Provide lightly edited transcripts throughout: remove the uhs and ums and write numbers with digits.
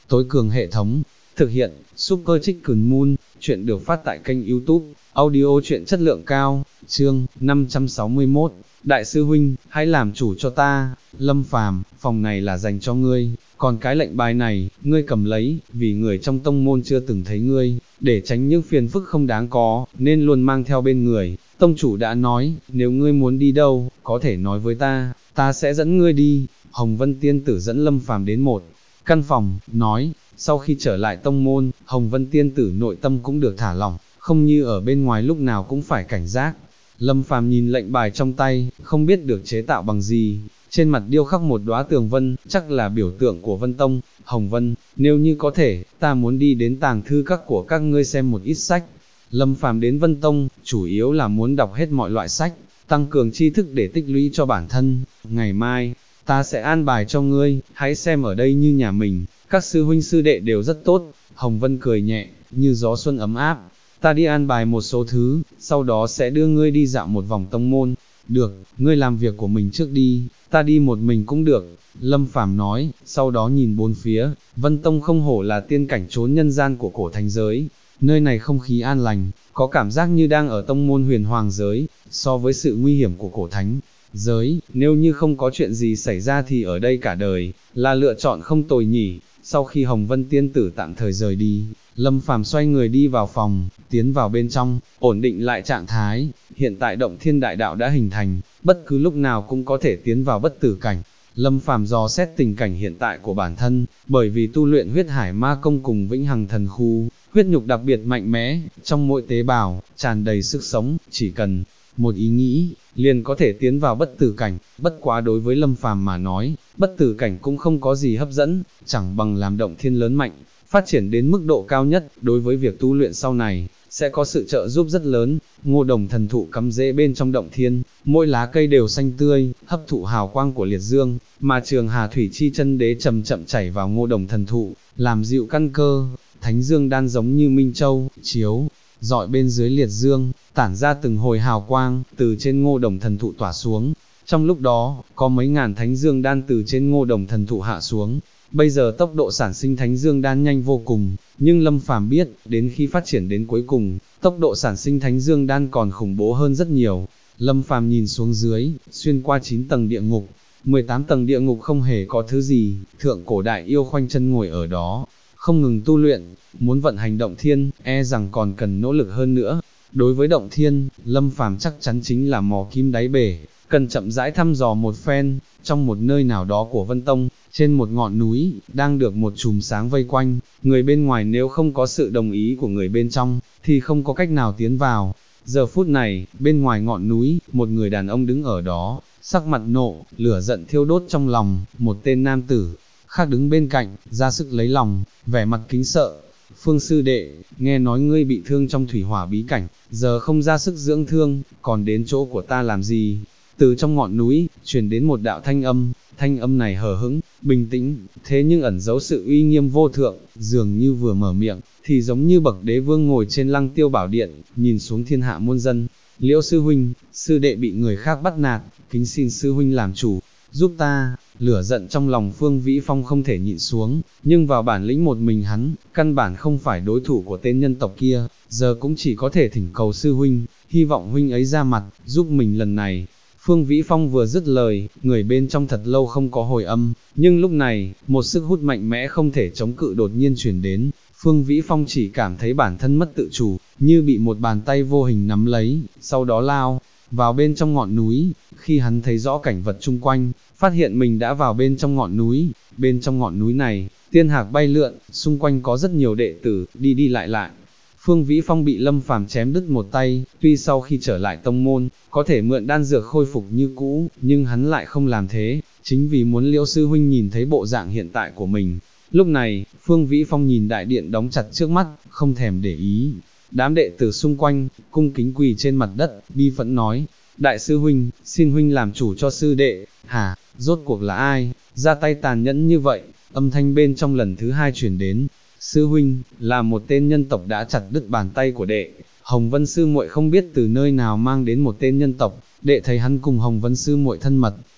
tối cường hệ thống. Thực hiện, Super Chicken Moon, chuyện được phát tại kênh YouTube, audio chuyện chất lượng cao, chương 561, Đại sư huynh, hãy làm chủ cho ta, Lâm Phàm, phòng này là dành cho ngươi, còn cái lệnh bài này, ngươi cầm lấy, vì người trong tông môn chưa từng thấy ngươi, để tránh những phiền phức không đáng có, nên luôn mang theo bên người. Tông chủ đã nói, nếu ngươi muốn đi đâu, có thể nói với ta sẽ dẫn ngươi đi. Hồng Vân Tiên Tử dẫn Lâm Phàm đến một căn phòng, nói, sau khi trở lại tông môn, Hồng Vân Tiên Tử nội tâm cũng được thả lỏng, không như ở bên ngoài lúc nào cũng phải cảnh giác. Lâm Phàm nhìn lệnh bài trong tay, không biết được chế tạo bằng gì, trên mặt điêu khắc một đóa tường vân, chắc là biểu tượng của Vân Tông. Hồng Vân, nếu như có thể, ta muốn đi đến tàng thư các của các ngươi xem một ít sách. Lâm Phàm đến Vân Tông, chủ yếu là muốn đọc hết mọi loại sách, tăng cường tri thức để tích lũy cho bản thân. Ngày mai, ta sẽ an bài cho ngươi, hãy xem ở đây như nhà mình, các sư huynh sư đệ đều rất tốt. Hồng Vân cười nhẹ, như gió xuân ấm áp. Ta đi an bài một số thứ, sau đó sẽ đưa ngươi đi dạo một vòng tông môn. Được, ngươi làm việc của mình trước đi, ta đi một mình cũng được. Lâm Phàm nói, sau đó nhìn bốn phía, Vân Tông không hổ là tiên cảnh trốn nhân gian của cổ thánh giới. Nơi này không khí an lành, có cảm giác như đang ở tông môn huyền hoàng giới, so với sự nguy hiểm của cổ thánh giới, nếu như không có chuyện gì xảy ra thì ở đây cả đời, là lựa chọn không tồi nhỉ. Sau khi Hồng Vân Tiên Tử tạm thời rời đi, Lâm Phàm xoay người đi vào phòng, tiến vào bên trong, ổn định lại trạng thái. Hiện tại động thiên đại đạo đã hình thành, bất cứ lúc nào cũng có thể tiến vào bất tử cảnh. Lâm Phàm dò xét tình cảnh hiện tại của bản thân, bởi vì tu luyện huyết hải ma công cùng vĩnh hằng thần khu, huyết nhục đặc biệt mạnh mẽ, trong mỗi tế bào, tràn đầy sức sống, chỉ cần một ý nghĩ, liền có thể tiến vào bất tử cảnh. Bất quá đối với Lâm Phàm mà nói, bất tử cảnh cũng không có gì hấp dẫn, chẳng bằng làm động thiên lớn mạnh, phát triển đến mức độ cao nhất, đối với việc tu luyện sau này, sẽ có sự trợ giúp rất lớn. Ngô đồng thần thụ cắm rễ bên trong động thiên, mỗi lá cây đều xanh tươi, hấp thụ hào quang của liệt dương, mà trường hà thủy chi chân đế chậm chậm chảy vào ngô đồng thần thụ, làm dịu căn cơ. Thánh dương đan giống như minh châu, chiếu rọi bên dưới liệt dương, tản ra từng hồi hào quang, từ trên ngô đồng thần thụ tỏa xuống. Trong lúc đó, có mấy ngàn thánh dương đan từ trên ngô đồng thần thụ hạ xuống. Bây giờ tốc độ sản sinh thánh dương đan nhanh vô cùng, nhưng Lâm Phàm biết, đến khi phát triển đến cuối cùng, tốc độ sản sinh thánh dương đan còn khủng bố hơn rất nhiều. Lâm Phàm nhìn xuống dưới, xuyên qua 9 tầng địa ngục, 18 tầng địa ngục không hề có thứ gì, thượng cổ đại yêu khoanh chân ngồi ở đó, không ngừng tu luyện, muốn vận hành động thiên, e rằng còn cần nỗ lực hơn nữa. Đối với động thiên, Lâm Phàm chắc chắn chính là mò kim đáy bể, cần chậm rãi thăm dò một phen. Trong một nơi nào đó của Vân Tông, trên một ngọn núi, đang được một chùm sáng vây quanh, người bên ngoài nếu không có sự đồng ý của người bên trong, thì không có cách nào tiến vào. Giờ phút này, bên ngoài ngọn núi, một người đàn ông đứng ở đó, sắc mặt nộ, lửa giận thiêu đốt trong lòng. Một tên nam tử khác đứng bên cạnh, ra sức lấy lòng, vẻ mặt kính sợ. Phương sư đệ, nghe nói ngươi bị thương trong thủy hỏa bí cảnh, giờ không ra sức dưỡng thương, còn đến chỗ của ta làm gì? Từ trong ngọn núi, truyền đến một đạo thanh âm này hờ hững, bình tĩnh, thế nhưng ẩn giấu sự uy nghiêm vô thượng, dường như vừa mở miệng, thì giống như bậc đế vương ngồi trên lăng tiêu bảo điện, nhìn xuống thiên hạ muôn dân. Liễu sư huynh, sư đệ bị người khác bắt nạt, kính xin sư huynh làm chủ, giúp ta. Lửa giận trong lòng Phương Vĩ Phong không thể nhịn xuống, nhưng vào bản lĩnh một mình hắn, căn bản không phải đối thủ của tên nhân tộc kia, giờ cũng chỉ có thể thỉnh cầu sư huynh, hy vọng huynh ấy ra mặt, giúp mình lần này. Phương Vĩ Phong vừa dứt lời, người bên trong thật lâu không có hồi âm, nhưng lúc này, một sức hút mạnh mẽ không thể chống cự đột nhiên truyền đến. Phương Vĩ Phong chỉ cảm thấy bản thân mất tự chủ, như bị một bàn tay vô hình nắm lấy, sau đó lao vào bên trong ngọn núi. Khi hắn thấy rõ cảnh vật chung quanh, phát hiện mình đã vào bên trong ngọn núi. Bên trong ngọn núi này, tiên hạc bay lượn, xung quanh có rất nhiều đệ tử, đi đi lại lại. Phương Vĩ Phong bị Lâm Phàm chém đứt một tay, tuy sau khi trở lại tông môn, có thể mượn đan dược khôi phục như cũ, nhưng hắn lại không làm thế, chính vì muốn Liễu sư huynh nhìn thấy bộ dạng hiện tại của mình. Lúc này, Phương Vĩ Phong nhìn đại điện đóng chặt trước mắt, không thèm để ý. Đám đệ tử xung quanh, cung kính quỳ trên mặt đất, bi phẫn nói, đại sư huynh, xin huynh làm chủ cho sư đệ. Hả, rốt cuộc là ai, ra tay tàn nhẫn như vậy? Âm thanh bên trong lần thứ hai truyền đến. Sư huynh, là một tên nhân tộc đã chặt đứt bàn tay của đệ. Hồng Vân sư muội không biết từ nơi nào mang đến một tên nhân tộc, đệ thấy hắn cùng Hồng Vân sư muội thân mật,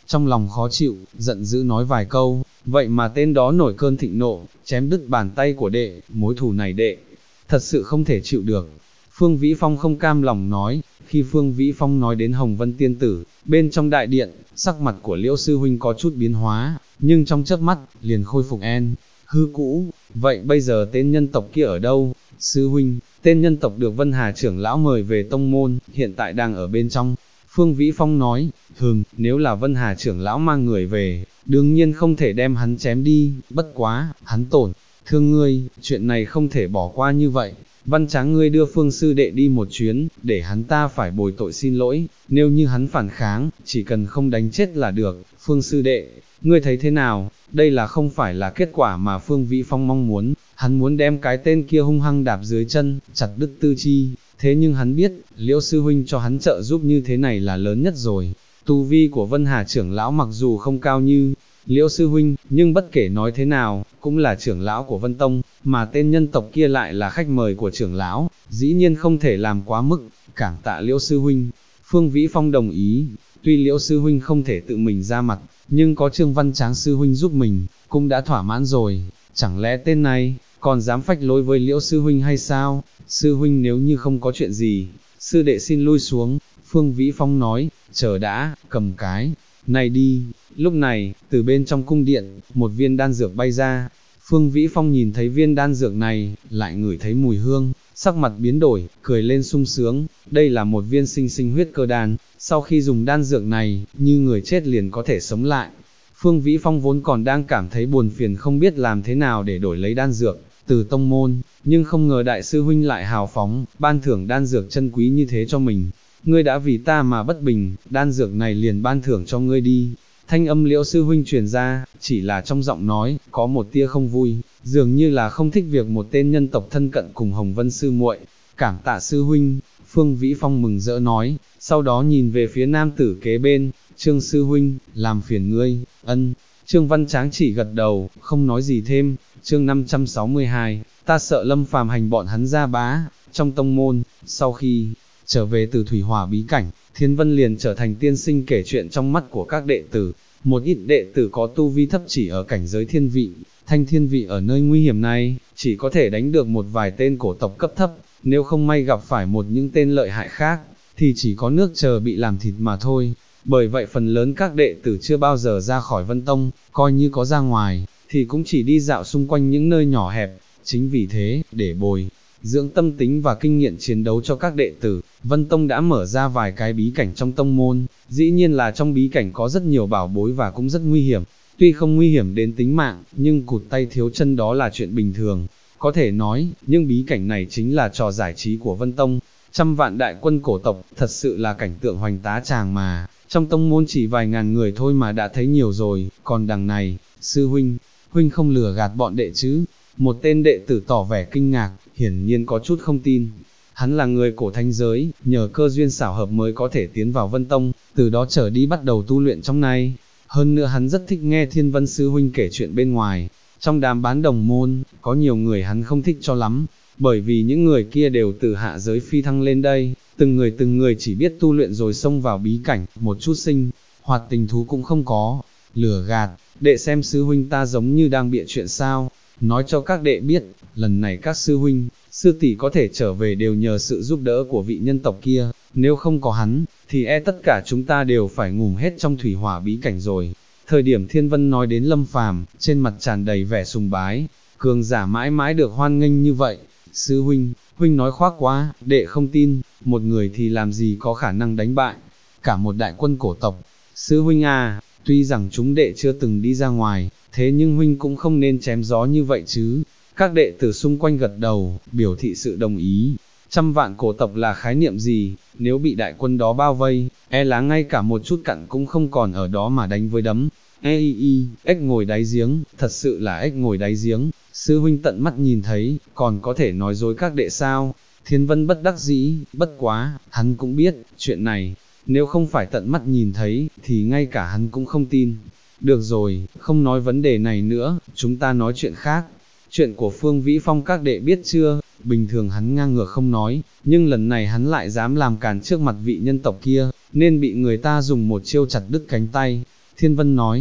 trong lòng khó chịu, giận dữ nói vài câu, vậy mà tên đó nổi cơn thịnh nộ, chém đứt bàn tay của đệ, mối thù này đệ, thật sự không thể chịu được. Phương Vĩ Phong không cam lòng nói, khi Phương Vĩ Phong nói đến Hồng Vân Tiên Tử, bên trong đại điện, sắc mặt của Liễu Sư Huynh có chút biến hóa, nhưng trong chớp mắt, liền khôi phục hư cũ. Vậy bây giờ tên nhân tộc kia ở đâu? Sư Huynh, tên nhân tộc được Vân Hà trưởng lão mời về tông môn, hiện tại đang ở bên trong. Phương Vĩ Phong nói, nếu là Vân Hà trưởng lão mang người về, đương nhiên không thể đem hắn chém đi, bất quá, hắn tổn thương ngươi, chuyện này không thể bỏ qua như vậy. Văn Tráng ngươi đưa Phương sư đệ đi một chuyến, để hắn ta phải bồi tội xin lỗi, nếu như hắn phản kháng, chỉ cần không đánh chết là được. Phương sư đệ, ngươi thấy thế nào? Đây là không phải là kết quả mà Phương Vĩ Phong mong muốn, hắn muốn đem cái tên kia hung hăng đạp dưới chân, chặt đứt tư chi, thế nhưng hắn biết, Liễu sư huynh cho hắn trợ giúp như thế này là lớn nhất rồi. Tu vi của Vân Hà trưởng lão mặc dù không cao như Liễu sư huynh, nhưng bất kể nói thế nào, cũng là trưởng lão của Vân Tông, mà tên nhân tộc kia lại là khách mời của trưởng lão, dĩ nhiên không thể làm quá mức, cảm tạ Liễu sư huynh. Phương Vĩ Phong đồng ý, tuy Liễu sư huynh không thể tự mình ra mặt, nhưng có Trương Văn Tráng sư huynh giúp mình, cũng đã thỏa mãn rồi, chẳng lẽ tên này, còn dám phách lối với Liễu sư huynh hay sao? Sư huynh nếu như không có chuyện gì, sư đệ xin lui xuống. Phương Vĩ Phong nói, chờ đã, cầm cái này đi. Lúc này, từ bên trong cung điện, một viên đan dược bay ra. Phương Vĩ Phong nhìn thấy viên đan dược này, lại ngửi thấy mùi hương, sắc mặt biến đổi, cười lên sung sướng. Đây là một viên sinh sinh huyết cơ đan, sau khi dùng đan dược này, như người chết liền có thể sống lại. Phương Vĩ Phong vốn còn đang cảm thấy buồn phiền không biết làm thế nào để đổi lấy đan dược từ tông môn, nhưng không ngờ đại sư huynh lại hào phóng, ban thưởng đan dược chân quý như thế cho mình. Ngươi đã vì ta mà bất bình, đan dược này liền ban thưởng cho ngươi đi. Thanh âm Liễu sư huynh truyền ra, chỉ là trong giọng nói, có một tia không vui, dường như là không thích việc một tên nhân tộc thân cận cùng Hồng Vân sư muội. Cảm tạ sư huynh, Phương Vĩ Phong mừng rỡ nói, sau đó nhìn về phía nam tử kế bên, Trương sư huynh, làm phiền ngươi, ân. Trương Văn Tráng chỉ gật đầu, không nói gì thêm. Chương 562, ta sợ Lâm Phàm hành bọn hắn ra bá. Trong tông môn, sau khi trở về từ thủy hỏa bí cảnh, Thiên Vân liền trở thành tiên sinh kể chuyện trong mắt của các đệ tử. Một ít đệ tử có tu vi thấp chỉ ở cảnh giới thiên vị, thanh thiên vị ở nơi nguy hiểm này, chỉ có thể đánh được một vài tên cổ tộc cấp thấp, nếu không may gặp phải một những tên lợi hại khác, thì chỉ có nước chờ bị làm thịt mà thôi. Bởi vậy phần lớn các đệ tử chưa bao giờ ra khỏi Vân Tông, coi như có ra ngoài, thì cũng chỉ đi dạo xung quanh những nơi nhỏ hẹp. Chính vì thế, để bồi dưỡng tâm tính và kinh nghiệm chiến đấu cho các đệ tử, Vân Tông đã mở ra vài cái bí cảnh trong tông môn. Dĩ nhiên là trong bí cảnh có rất nhiều bảo bối và cũng rất nguy hiểm, tuy không nguy hiểm đến tính mạng, nhưng cụt tay thiếu chân đó là chuyện bình thường. Có thể nói, những bí cảnh này chính là trò giải trí của Vân Tông. Trăm vạn đại quân cổ tộc, thật sự là cảnh tượng hoành tá tràng mà, trong tông môn chỉ vài ngàn người thôi mà đã thấy nhiều rồi. Còn đằng này, sư huynh không lừa gạt bọn đệ chứ? Một tên đệ tử tỏ vẻ kinh ngạc, hiển nhiên có chút không tin. Hắn là người cổ thánh giới, nhờ cơ duyên xảo hợp mới có thể tiến vào Vân Tông, từ đó trở đi bắt đầu tu luyện trong này. Hơn nữa hắn rất thích nghe Thiên Vân sư huynh kể chuyện bên ngoài. Trong đám bán đồng môn, có nhiều người hắn không thích cho lắm, bởi vì những người kia đều từ hạ giới phi thăng lên đây, từng người chỉ biết tu luyện rồi xông vào bí cảnh, một chút sinh hoạt tình thú cũng không có. Lừa gạt, đệ xem sư huynh ta giống như đang bịa chuyện sao? Nói cho các đệ biết, lần này các sư huynh, sư tỷ có thể trở về đều nhờ sự giúp đỡ của vị nhân tộc kia, nếu không có hắn, thì tất cả chúng ta đều phải ngủm hết trong thủy hỏa bí cảnh rồi. Thời điểm Thiên Vân nói đến Lâm Phàm, trên mặt tràn đầy vẻ sùng bái, cường giả mãi mãi được hoan nghênh như vậy. Sư huynh nói khoác quá, đệ không tin, một người thì làm gì có khả năng đánh bại cả một đại quân cổ tộc. Sư huynh à, tuy rằng chúng đệ chưa từng đi ra ngoài, thế nhưng huynh cũng không nên chém gió như vậy chứ. Các đệ tử xung quanh gật đầu, biểu thị sự đồng ý. Trăm vạn cổ tộc là khái niệm gì, nếu bị đại quân đó bao vây, là ngay cả một chút cặn cũng không còn ở đó mà đánh với đấm. Ếch ngồi đáy giếng, thật sự là ếch ngồi đáy giếng. Sư huynh tận mắt nhìn thấy, còn có thể nói dối các đệ sao? Thiên Vân bất đắc dĩ, bất quá, hắn cũng biết, chuyện này, nếu không phải tận mắt nhìn thấy, thì ngay cả hắn cũng không tin. Được rồi, không nói vấn đề này nữa, chúng ta nói chuyện khác. Chuyện của Phương Vĩ Phong các đệ biết chưa? Bình thường hắn ngang ngược không nói, nhưng lần này hắn lại dám làm càn trước mặt vị nhân tộc kia, nên bị người ta dùng một chiêu chặt đứt cánh tay. Thiên Vân nói,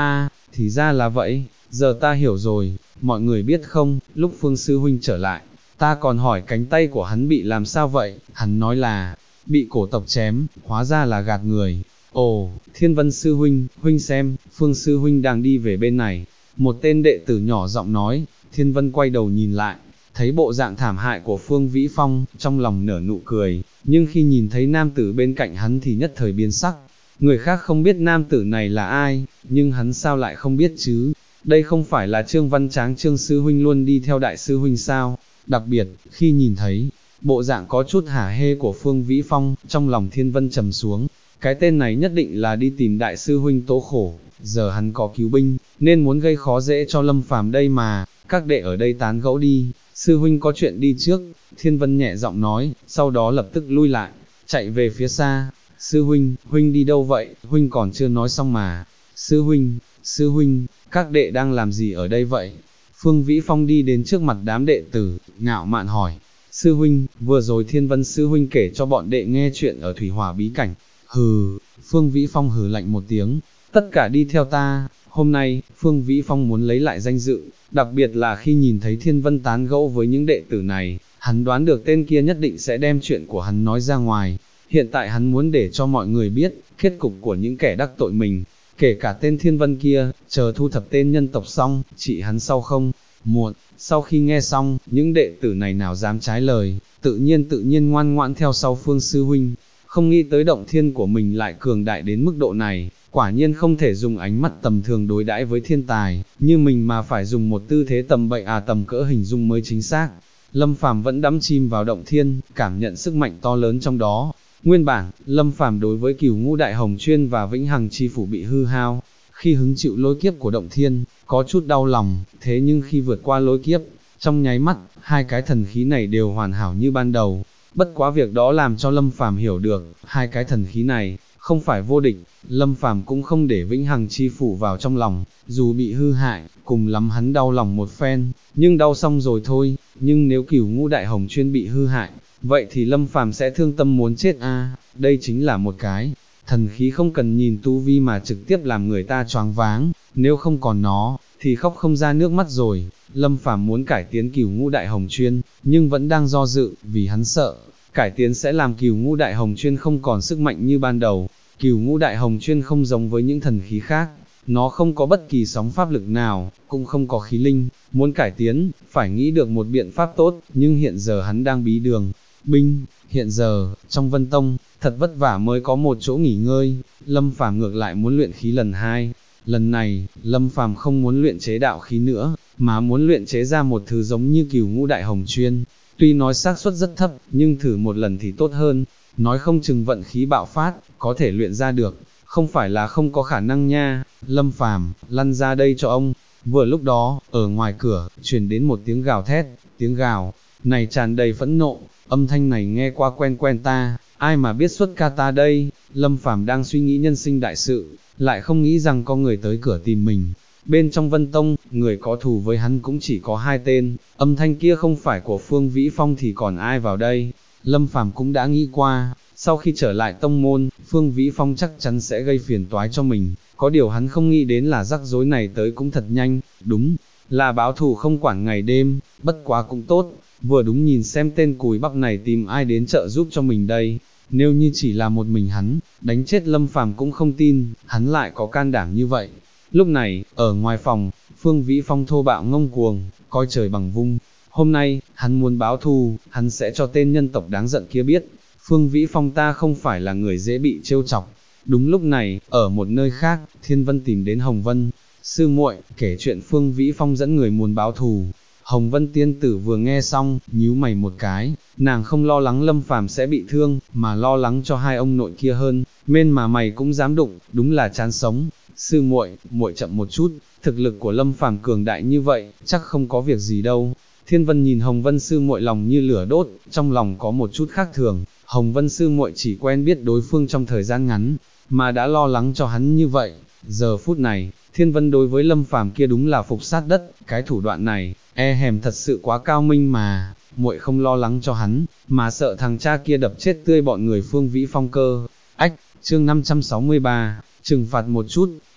thì ra là vậy, giờ ta hiểu rồi, mọi người biết không, lúc Phương Sư Huynh trở lại, ta còn hỏi cánh tay của hắn bị làm sao vậy, hắn nói là, bị cổ tộc chém, hóa ra là gạt người. Ồ, Thiên Vân Sư Huynh, Huynh xem, Phương Sư Huynh đang đi về bên này. Một tên đệ tử nhỏ giọng nói, Thiên Vân quay đầu nhìn lại, thấy bộ dạng thảm hại của Phương Vĩ Phong, trong lòng nở nụ cười, nhưng khi nhìn thấy nam tử bên cạnh hắn thì nhất thời biến sắc. Người khác không biết nam tử này là ai, nhưng hắn sao lại không biết chứ? Đây không phải là Trương Văn Tráng Trương Sư Huynh luôn đi theo Đại Sư Huynh sao? Đặc biệt, khi nhìn thấy bộ dạng có chút hả hê của Phương Vĩ Phong, trong lòng Thiên Vân trầm xuống. Cái tên này nhất định là đi tìm Đại Sư Huynh tố khổ, giờ hắn có cứu binh, nên muốn gây khó dễ cho Lâm Phàm đây mà, các đệ ở đây tán gẫu đi, Sư Huynh có chuyện đi trước, Thiên Vân nhẹ giọng nói, sau đó lập tức lui lại, chạy về phía xa. Sư Huynh, Huynh đi đâu vậy, Huynh còn chưa nói xong mà. Sư Huynh, các đệ đang làm gì ở đây vậy? Phương Vĩ Phong đi đến trước mặt đám đệ tử, ngạo mạn hỏi. Sư Huynh, vừa rồi Thiên Vân Sư Huynh kể cho bọn đệ nghe chuyện ở Thủy Hỏa bí cảnh. Hừ, Phương Vĩ Phong hừ lạnh một tiếng, tất cả đi theo ta. Hôm nay, Phương Vĩ Phong muốn lấy lại danh dự, đặc biệt là khi nhìn thấy Thiên Vân tán gẫu với những đệ tử này, hắn đoán được tên kia nhất định sẽ đem chuyện của hắn nói ra ngoài. Hiện tại hắn muốn để cho mọi người biết, kết cục của những kẻ đắc tội mình, kể cả tên Thiên Vân kia, chờ thu thập tên nhân tộc xong, trị hắn sau không muộn. Sau khi nghe xong, những đệ tử này nào dám trái lời, tự nhiên ngoan ngoãn theo sau Phương Sư Huynh. Không nghĩ tới động thiên của mình lại cường đại đến mức độ này, quả nhiên không thể dùng ánh mắt tầm thường đối đãi với thiên tài, như mình mà phải dùng một tư thế tầm bậy tầm cỡ hình dung mới chính xác. Lâm Phàm vẫn đắm chìm vào động thiên, cảm nhận sức mạnh to lớn trong đó. Nguyên bản, Lâm Phàm đối với Cửu Ngũ Đại Hồng Chuyên và Vĩnh Hằng Chi Phủ bị hư hao, khi hứng chịu lôi kiếp của động thiên, có chút đau lòng, thế nhưng khi vượt qua lôi kiếp, trong nháy mắt, hai cái thần khí này đều hoàn hảo như ban đầu. Bất quá việc đó làm cho Lâm Phàm hiểu được, hai cái thần khí này, không phải vô địch. Lâm Phàm cũng không để Vĩnh Hằng Chi Phủ vào trong lòng, dù bị hư hại, cùng lắm hắn đau lòng một phen, nhưng đau xong rồi thôi. Nhưng nếu Cửu Ngũ Đại Hồng Chuyên bị hư hại, vậy thì Lâm Phàm sẽ thương tâm muốn chết đây chính là một cái thần khí không cần nhìn tu vi mà trực tiếp làm người ta choáng váng, nếu không còn nó, thì khóc không ra nước mắt rồi. Lâm Phàm muốn cải tiến Cửu Ngũ Đại Hồng Chuyên, nhưng vẫn đang do dự, vì hắn sợ, cải tiến sẽ làm Cửu Ngũ Đại Hồng Chuyên không còn sức mạnh như ban đầu. Cửu Ngũ Đại Hồng Chuyên không giống với những thần khí khác, nó không có bất kỳ sóng pháp lực nào, cũng không có khí linh, muốn cải tiến, phải nghĩ được một biện pháp tốt, nhưng hiện giờ hắn đang bí đường. Hiện giờ, trong Vân Tông, thật vất vả mới có một chỗ nghỉ ngơi, Lâm Phàm ngược lại muốn luyện khí lần hai. Lần này, Lâm Phàm không muốn luyện chế đạo khí nữa, mà muốn luyện chế ra một thứ giống như Cửu Ngũ Đại Hồng Chuyên. Tuy nói xác suất rất thấp, nhưng thử một lần thì tốt hơn, nói không chừng vận khí bạo phát, có thể luyện ra được, không phải là không có khả năng nha. Lâm Phàm, lăn ra đây cho ông. Vừa lúc đó, ở ngoài cửa, truyền đến một tiếng gào thét, tiếng gào này tràn đầy phẫn nộ, âm thanh này nghe qua quen quen ta, ai mà biết xuất ca ta đây. Lâm Phàm đang suy nghĩ nhân sinh đại sự, lại không nghĩ rằng có người tới cửa tìm mình. Bên trong Vân Tông, người có thù với hắn cũng chỉ có hai tên, âm thanh kia không phải của Phương Vĩ Phong thì còn ai vào đây. Lâm Phàm cũng đã nghĩ qua, sau khi trở lại tông môn, Phương Vĩ Phong chắc chắn sẽ gây phiền toái cho mình, có điều hắn không nghĩ đến là rắc rối này tới cũng thật nhanh, đúng là báo thù không quản ngày đêm, bất quá cũng tốt, vừa đúng nhìn xem tên cùi bắp này tìm ai đến trợ giúp cho mình đây. Nếu như chỉ là một mình hắn, đánh chết Lâm Phàm cũng không tin, hắn lại có can đảm như vậy. Lúc này, ở ngoài phòng, Phương Vĩ Phong thô bạo ngông cuồng, coi trời bằng vung. Hôm nay, hắn muốn báo thù, hắn sẽ cho tên nhân tộc đáng giận kia biết, Phương Vĩ Phong ta không phải là người dễ bị trêu chọc. Đúng lúc này, ở một nơi khác, Thiên Vân tìm đến Hồng Vân. Sư muội, kể chuyện Phương Vĩ Phong dẫn người muốn báo thù. Hồng Vân tiên tử vừa nghe xong, nhíu mày một cái, nàng không lo lắng Lâm Phàm sẽ bị thương, mà lo lắng cho hai ông nội kia hơn, men mà mày cũng dám đụng, đúng là chán sống. Sư muội, muội chậm một chút, thực lực của Lâm Phàm cường đại như vậy, chắc không có việc gì đâu. Thiên Vân nhìn Hồng Vân sư muội lòng như lửa đốt, trong lòng có một chút khác thường. Hồng Vân sư muội chỉ quen biết đối phương trong thời gian ngắn, mà đã lo lắng cho hắn như vậy. Giờ phút này, Thiên Vân đối với Lâm Phàm kia đúng là phục sát đất, cái thủ đoạn này, hèm thật sự quá cao minh mà. Muội không lo lắng cho hắn, mà sợ thằng cha kia đập chết tươi bọn người Phương Vĩ Phong cơ. Ách, chương 563, trừng phạt một chút.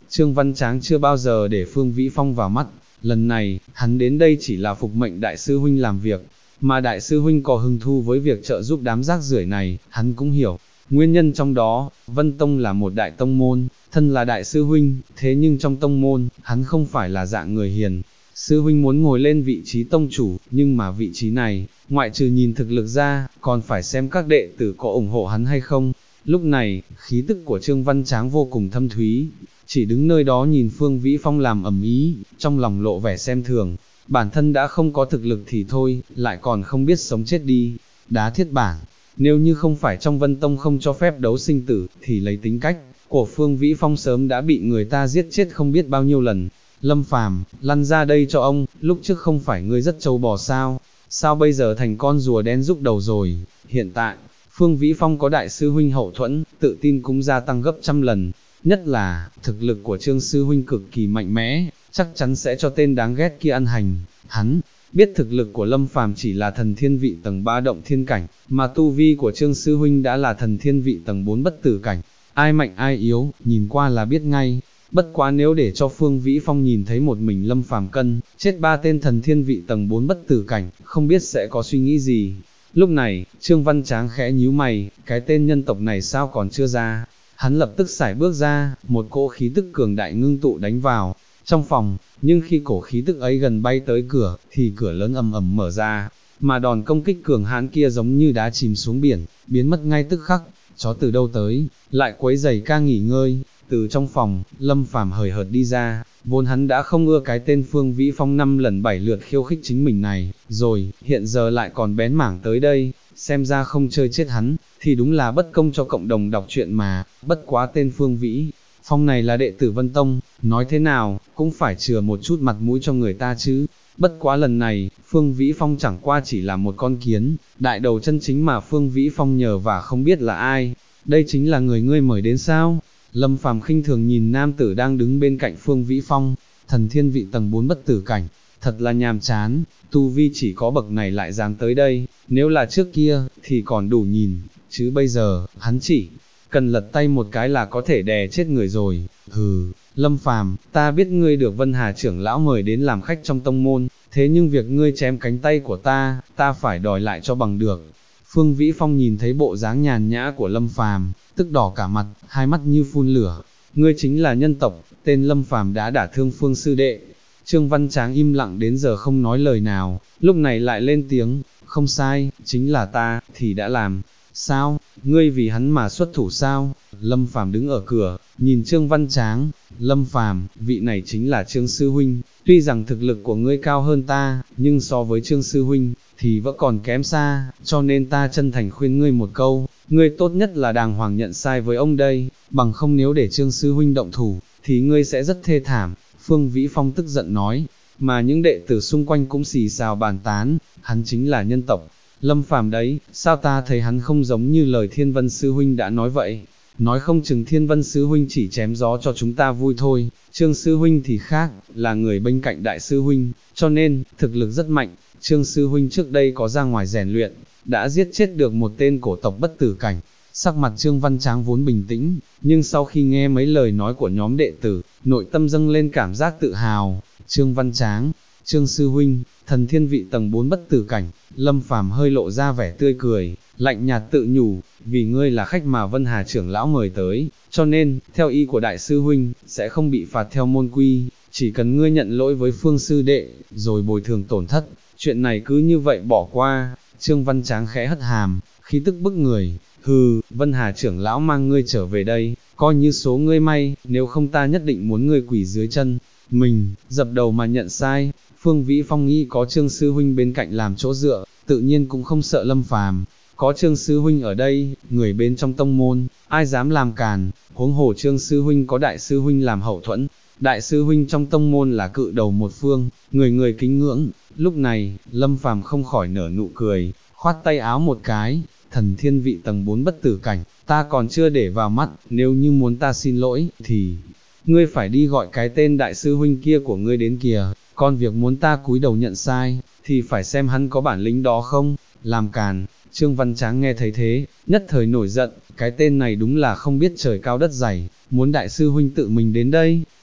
Trương Văn Tráng chưa bao giờ để Phương Vĩ Phong vào mắt, lần này, hắn đến đây chỉ là phục mệnh đại sư huynh làm việc, mà đại sư huynh có hứng thú với việc trợ giúp đám rác rưởi này, hắn cũng hiểu. Nguyên nhân trong đó, Vân Tông là một đại tông môn, thân là đại sư huynh, thế nhưng trong tông môn, hắn không phải là dạng người hiền. Sư huynh muốn ngồi lên vị trí tông chủ, nhưng mà vị trí này, ngoại trừ nhìn thực lực ra, còn phải xem các đệ tử có ủng hộ hắn hay không. Lúc này, khí tức của Trương Văn Tráng vô cùng thâm thúy, chỉ đứng nơi đó nhìn Phương Vĩ Phong làm ầm ĩ, trong lòng lộ vẻ xem thường. Bản thân đã không có thực lực thì thôi, lại còn không biết sống chết đi. Đá thiết bảng, nếu như không phải trong Vân Tông không cho phép đấu sinh tử, thì lấy tính cách của Phương Vĩ Phong sớm đã bị người ta giết chết không biết bao nhiêu lần. Lâm Phàm, lăn ra đây cho ông, lúc trước không phải ngươi rất trâu bò sao, sao bây giờ thành con rùa đen rúc đầu rồi. Hiện tại, Phương Vĩ Phong có đại sư huynh hậu thuẫn, tự tin cũng gia tăng gấp trăm lần, nhất là, thực lực của Trương sư huynh cực kỳ mạnh mẽ, chắc chắn sẽ cho tên đáng ghét kia ăn hành. Hắn biết thực lực của Lâm Phàm chỉ là thần thiên vị tầng 3 động thiên cảnh, mà tu vi của Trương sư huynh đã là thần thiên vị tầng 4 bất tử cảnh, ai mạnh ai yếu, nhìn qua là biết ngay. Bất quá nếu để cho Phương Vĩ Phong nhìn thấy một mình Lâm Phàm cân chết ba tên thần thiên vị tầng 4 bất tử cảnh, không biết sẽ có suy nghĩ gì. Lúc này, Trương Văn Tráng khẽ nhíu mày, cái tên nhân tộc này sao còn chưa ra. Hắn lập tức sải bước ra, một cỗ khí tức cường đại ngưng tụ đánh vào trong phòng, nhưng khi cổ khí tức ấy gần bay tới cửa, thì cửa lớn ầm ầm mở ra, mà đòn công kích cường hãn kia giống như đá chìm xuống biển, biến mất ngay tức khắc. Chó từ đâu tới, lại quấy rầy ca nghỉ ngơi. Từ trong phòng, Lâm Phàm hời hợt đi ra, vốn hắn đã không ưa cái tên Phương Vĩ Phong 5 lần 7 lượt khiêu khích chính mình này, rồi, hiện giờ lại còn bén mảng tới đây, xem ra không chơi chết hắn, thì đúng là bất công cho cộng đồng đọc truyện mà. Bất quá tên Phương Vĩ Phong này là đệ tử Vân Tông, nói thế nào, cũng phải chừa một chút mặt mũi cho người ta chứ. Bất quá lần này, Phương Vĩ Phong chẳng qua chỉ là một con kiến, đại đầu chân chính mà Phương Vĩ Phong nhờ và không biết là ai. Đây chính là người ngươi mời đến sao? Lâm Phàm khinh thường nhìn nam tử đang đứng bên cạnh Phương Vĩ Phong, thần thiên vị tầng 4 bất tử cảnh, thật là nhàm chán, tu vi chỉ có bậc này lại dám tới đây, nếu là trước kia, thì còn đủ nhìn, chứ bây giờ, hắn chỉ cần lật tay một cái là có thể đè chết người rồi. Hừ, Lâm Phàm, ta biết ngươi được Vân Hà trưởng lão mời đến làm khách trong tông môn, thế nhưng việc ngươi chém cánh tay của ta phải đòi lại cho bằng được. Phương Vĩ Phong nhìn thấy bộ dáng nhàn nhã của Lâm Phàm, tức đỏ cả mặt, hai mắt như phun lửa. Ngươi chính là nhân tộc, tên Lâm Phàm đã đả thương Phương sư đệ. Trương Văn Tráng im lặng đến giờ không nói lời nào, lúc này lại lên tiếng, không sai, chính là ta, thì đã làm. Sao, ngươi vì hắn mà xuất thủ sao? Lâm Phàm đứng ở cửa, nhìn Trương Văn Tráng. Lâm Phàm, vị này chính là Trương sư huynh, tuy rằng thực lực của ngươi cao hơn ta, nhưng so với Trương sư huynh, thì vẫn còn kém xa, cho nên ta chân thành khuyên ngươi một câu, ngươi tốt nhất là đàng hoàng nhận sai với ông đây, bằng không nếu để Trương sư huynh động thủ, thì ngươi sẽ rất thê thảm. Phương Vĩ Phong tức giận nói, mà những đệ tử xung quanh cũng xì xào bàn tán, hắn chính là nhân tộc. Lâm Phàm đấy, sao ta thấy hắn không giống như lời Thiên Vân sư huynh đã nói vậy? Nói không chừng Thiên Vân sư huynh chỉ chém gió cho chúng ta vui thôi, Trương sư huynh thì khác, là người bên cạnh đại sư huynh, cho nên, thực lực rất mạnh. Trương sư huynh trước đây có ra ngoài rèn luyện, đã giết chết được một tên cổ tộc bất tử cảnh. Sắc mặt Trương Văn Tráng vốn bình tĩnh, nhưng sau khi nghe mấy lời nói của nhóm đệ tử, nội tâm dâng lên cảm giác tự hào. Trương Văn Tráng, Trương sư huynh, thần thiên vị tầng 4 bất tử cảnh. Lâm Phàm hơi lộ ra vẻ tươi cười, lạnh nhạt tự nhủ, vì ngươi là khách mà Vân Hà trưởng lão mời tới, cho nên, theo ý của đại sư huynh, sẽ không bị phạt theo môn quy, chỉ cần ngươi nhận lỗi với Phương sư đệ, rồi bồi thường tổn thất, chuyện này cứ như vậy bỏ qua. Trương Văn Tráng khẽ hất hàm, khí tức bức người, hừ, Vân Hà trưởng lão mang ngươi trở về đây, coi như số ngươi may, nếu không ta nhất định muốn ngươi quỳ dưới chân mình, dập đầu mà nhận sai. Phương Vĩ Phong nghĩ có Trương sư huynh bên cạnh làm chỗ dựa, tự nhiên cũng không sợ Lâm Phàm. Có Trương sư huynh ở đây, người bên trong tông môn, ai dám làm càn, huống hồ Trương sư huynh có đại sư huynh làm hậu thuẫn. Đại sư huynh trong tông môn là cự đầu một phương, người người kính ngưỡng. Lúc này, Lâm Phàm không khỏi nở nụ cười, khoát tay áo một cái, thần thiên vị tầng 4 bất tử cảnh, ta còn chưa để vào mắt, nếu như muốn ta xin lỗi, thì ngươi phải đi gọi cái tên đại sư huynh kia của ngươi đến kìa, còn việc muốn ta cúi đầu nhận sai, thì phải xem hắn có bản lĩnh đó không. Làm càn. Trương Văn Tráng nghe thấy thế, nhất thời nổi giận, cái tên này đúng là không biết trời cao đất dày, muốn đại sư huynh tự mình đến đây,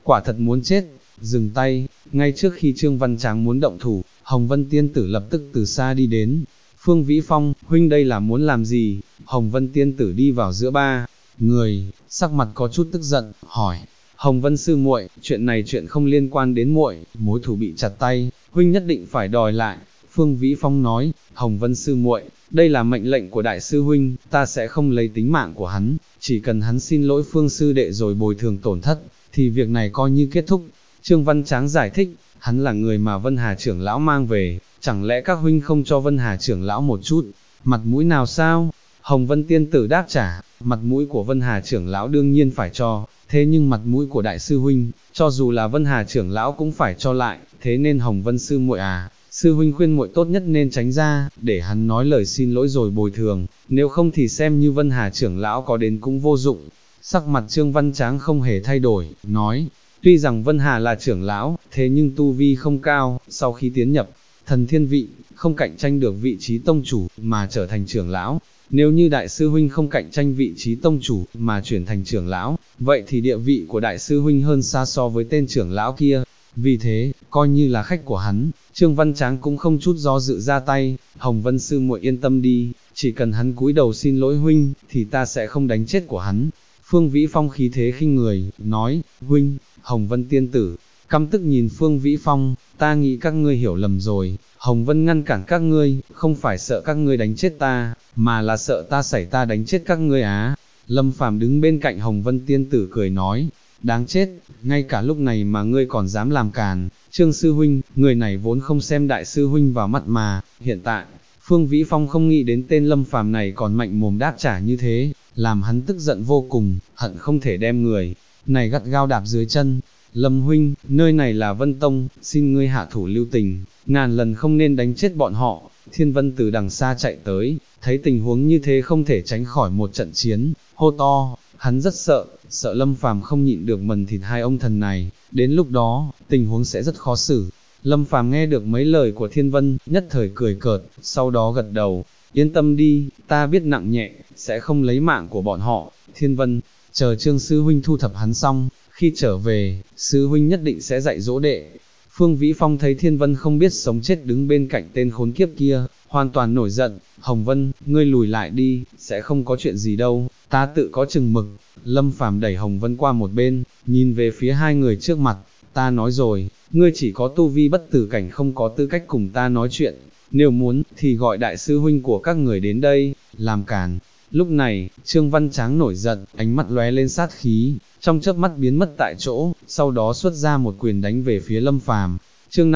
quả thật muốn chết. Dừng tay, ngay trước khi Trương Văn Tráng muốn động thủ, Hồng Vân Tiên Tử lập tức từ xa đi đến. Phương Vĩ Phong, huynh đây là muốn làm gì? Hồng Vân Tiên Tử đi vào giữa ba người, sắc mặt có chút tức giận, hỏi. Hồng Vân sư muội, chuyện này chuyện không liên quan đến muội, mối thù bị chặt tay, huynh nhất định phải đòi lại. Phương Vĩ Phong nói, Hồng Vân sư muội, đây là mệnh lệnh của đại sư huynh, ta sẽ không lấy tính mạng của hắn, chỉ cần hắn xin lỗi Phương sư đệ rồi bồi thường tổn thất, thì việc này coi như kết thúc. Trương Văn Tráng giải thích, hắn là người mà Vân Hà trưởng lão mang về, chẳng lẽ các huynh không cho Vân Hà trưởng lão một chút mặt mũi nào sao? Hồng Vân Tiên Tử đáp trả, mặt mũi của Vân Hà trưởng lão đương nhiên phải cho, thế nhưng mặt mũi của đại sư huynh, cho dù là Vân Hà trưởng lão cũng phải cho lại, thế nên Hồng Vân sư muội à, sư huynh khuyên muội tốt nhất nên tránh ra, để hắn nói lời xin lỗi rồi bồi thường, nếu không thì xem như Vân Hà trưởng lão có đến cũng vô dụng. Sắc mặt Trương Văn Tráng không hề thay đổi, nói, tuy rằng Vân Hà là trưởng lão, thế nhưng tu vi không cao, sau khi tiến nhập thần thiên vị, không cạnh tranh được vị trí tông chủ, mà trở thành trưởng lão. Nếu như đại sư huynh không cạnh tranh vị trí tông chủ, mà chuyển thành trưởng lão, vậy thì địa vị của đại sư huynh hơn xa so với tên trưởng lão kia. Vì thế, coi như là khách của hắn, Trương Văn Tráng cũng không chút do dự ra tay. Hồng Vân sư muội yên tâm đi, chỉ cần hắn cúi đầu xin lỗi huynh, thì ta sẽ không đánh chết của hắn. Phương Vĩ Phong khí thế khinh người, nói, huynh. Hồng Vân tiên tử căm tức nhìn Phương Vĩ Phong, ta nghĩ các ngươi hiểu lầm rồi, Hồng Vân ngăn cản các ngươi, không phải sợ các ngươi đánh chết ta, mà là sợ ta xảy ta đánh chết các ngươi á. Lâm Phàm đứng bên cạnh Hồng Vân tiên tử cười nói, đáng chết, ngay cả lúc này mà ngươi còn dám làm càn. Trương sư huynh, người này vốn không xem đại sư huynh vào mắt mà, hiện tại, Phương Vĩ Phong không nghĩ đến tên Lâm Phàm này còn mạnh mồm đáp trả như thế, làm hắn tức giận vô cùng, hận không thể đem người này gắt gao đạp dưới chân. Lâm huynh, nơi này là Vân Tông, xin ngươi hạ thủ lưu tình, ngàn lần không nên đánh chết bọn họ. Thiên Vân từ đằng xa chạy tới, thấy tình huống như thế không thể tránh khỏi một trận chiến, hô to, hắn rất sợ Lâm Phàm không nhịn được mần thịt hai ông thần này, đến lúc đó, tình huống sẽ rất khó xử. Lâm Phàm nghe được mấy lời của Thiên Vân, nhất thời cười cợt, sau đó gật đầu, yên tâm đi, ta biết nặng nhẹ, sẽ không lấy mạng của bọn họ. Thiên Vân, chờ Trương sư huynh thu thập hắn xong, khi trở về, sư huynh nhất định sẽ dạy dỗ đệ. Phương Vĩ Phong thấy Thiên Vân không biết sống chết đứng bên cạnh tên khốn kiếp kia, hoàn toàn nổi giận, Hồng Vân, ngươi lùi lại đi, sẽ không có chuyện gì đâu, ta tự có chừng mực. Lâm Phàm đẩy Hồng Vân qua một bên, nhìn về phía hai người trước mặt, ta nói rồi, ngươi chỉ có tu vi bất tử cảnh không có tư cách cùng ta nói chuyện, nếu muốn, thì gọi đại sư huynh của các người đến đây, làm càn. Lúc này, Trương Văn Tráng nổi giận, ánh mắt lóe lên sát khí, trong chớp mắt biến mất tại chỗ, sau đó xuất ra một quyền đánh về phía Lâm Phàm. Chương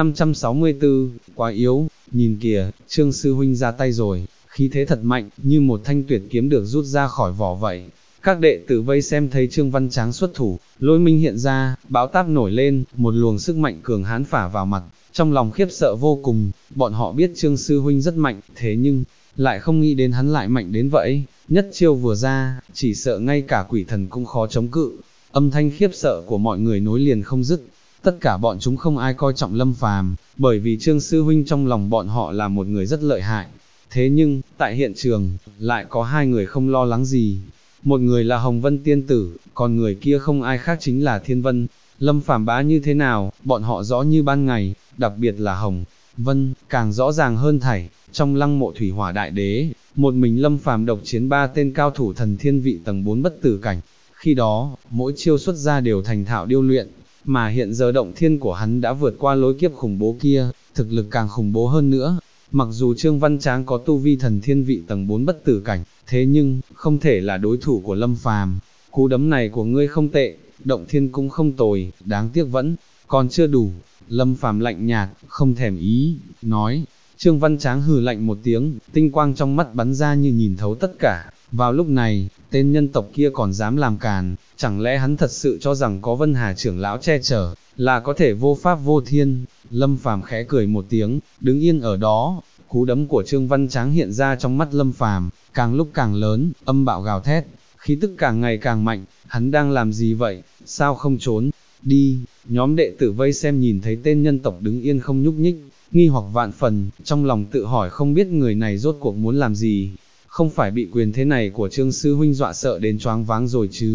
564, quá yếu, nhìn kìa, Trương sư huynh ra tay rồi, khí thế thật mạnh, như một thanh tuyệt kiếm được rút ra khỏi vỏ vậy. Các đệ tử vây xem thấy Trương Văn Tráng xuất thủ, lôi minh hiện ra, bão táp nổi lên, một luồng sức mạnh cường hãn phả vào mặt, trong lòng khiếp sợ vô cùng. Bọn họ biết Trương sư huynh rất mạnh, thế nhưng lại không nghĩ đến hắn lại mạnh đến vậy. Nhất chiêu vừa ra, chỉ sợ ngay cả quỷ thần cũng khó chống cự. Âm thanh khiếp sợ của mọi người nối liền không dứt. Tất cả bọn chúng không ai coi trọng Lâm Phàm, bởi vì Trương sư huynh trong lòng bọn họ là một người rất lợi hại. Thế nhưng, tại hiện trường, lại có hai người không lo lắng gì. Một người là Hồng Vân tiên tử, còn người kia không ai khác chính là Thiên Vân. Lâm Phàm bá như thế nào, bọn họ rõ như ban ngày, đặc biệt là Hồng Vân, càng rõ ràng hơn thảy. Trong lăng mộ thủy hỏa đại đế, một mình Lâm Phàm độc chiến ba tên cao thủ thần thiên vị tầng 4 bất tử cảnh. Khi đó, mỗi chiêu xuất ra đều thành thạo điêu luyện, mà hiện giờ động thiên của hắn đã vượt qua lối kiếp khủng bố kia, thực lực càng khủng bố hơn nữa. Mặc dù Trương Văn Tráng có tu vi thần thiên vị tầng 4 bất tử cảnh, thế nhưng, không thể là đối thủ của Lâm Phàm. Cú đấm này của ngươi không tệ, động thiên cũng không tồi, đáng tiếc vẫn còn chưa đủ. Lâm Phàm lạnh nhạt, không thèm ý, nói. Trương Văn Tráng hừ lạnh một tiếng, tinh quang trong mắt bắn ra như nhìn thấu tất cả. Vào lúc này, tên nhân tộc kia còn dám làm càn, chẳng lẽ hắn thật sự cho rằng có Vân Hà trưởng lão che chở, là có thể vô pháp vô thiên. Lâm Phàm khẽ cười một tiếng, đứng yên ở đó. Cú đấm của Trương Văn Tráng hiện ra trong mắt Lâm Phàm, càng lúc càng lớn, âm bạo gào thét, khí tức càng ngày càng mạnh. Hắn đang làm gì vậy, sao không trốn đi? Nhóm đệ tử vây xem nhìn thấy tên nhân tộc đứng yên không nhúc nhích, nghi hoặc vạn phần, trong lòng tự hỏi không biết người này rốt cuộc muốn làm gì. Không phải bị quyền thế này của Trương sư huynh dọa sợ đến choáng váng rồi chứ?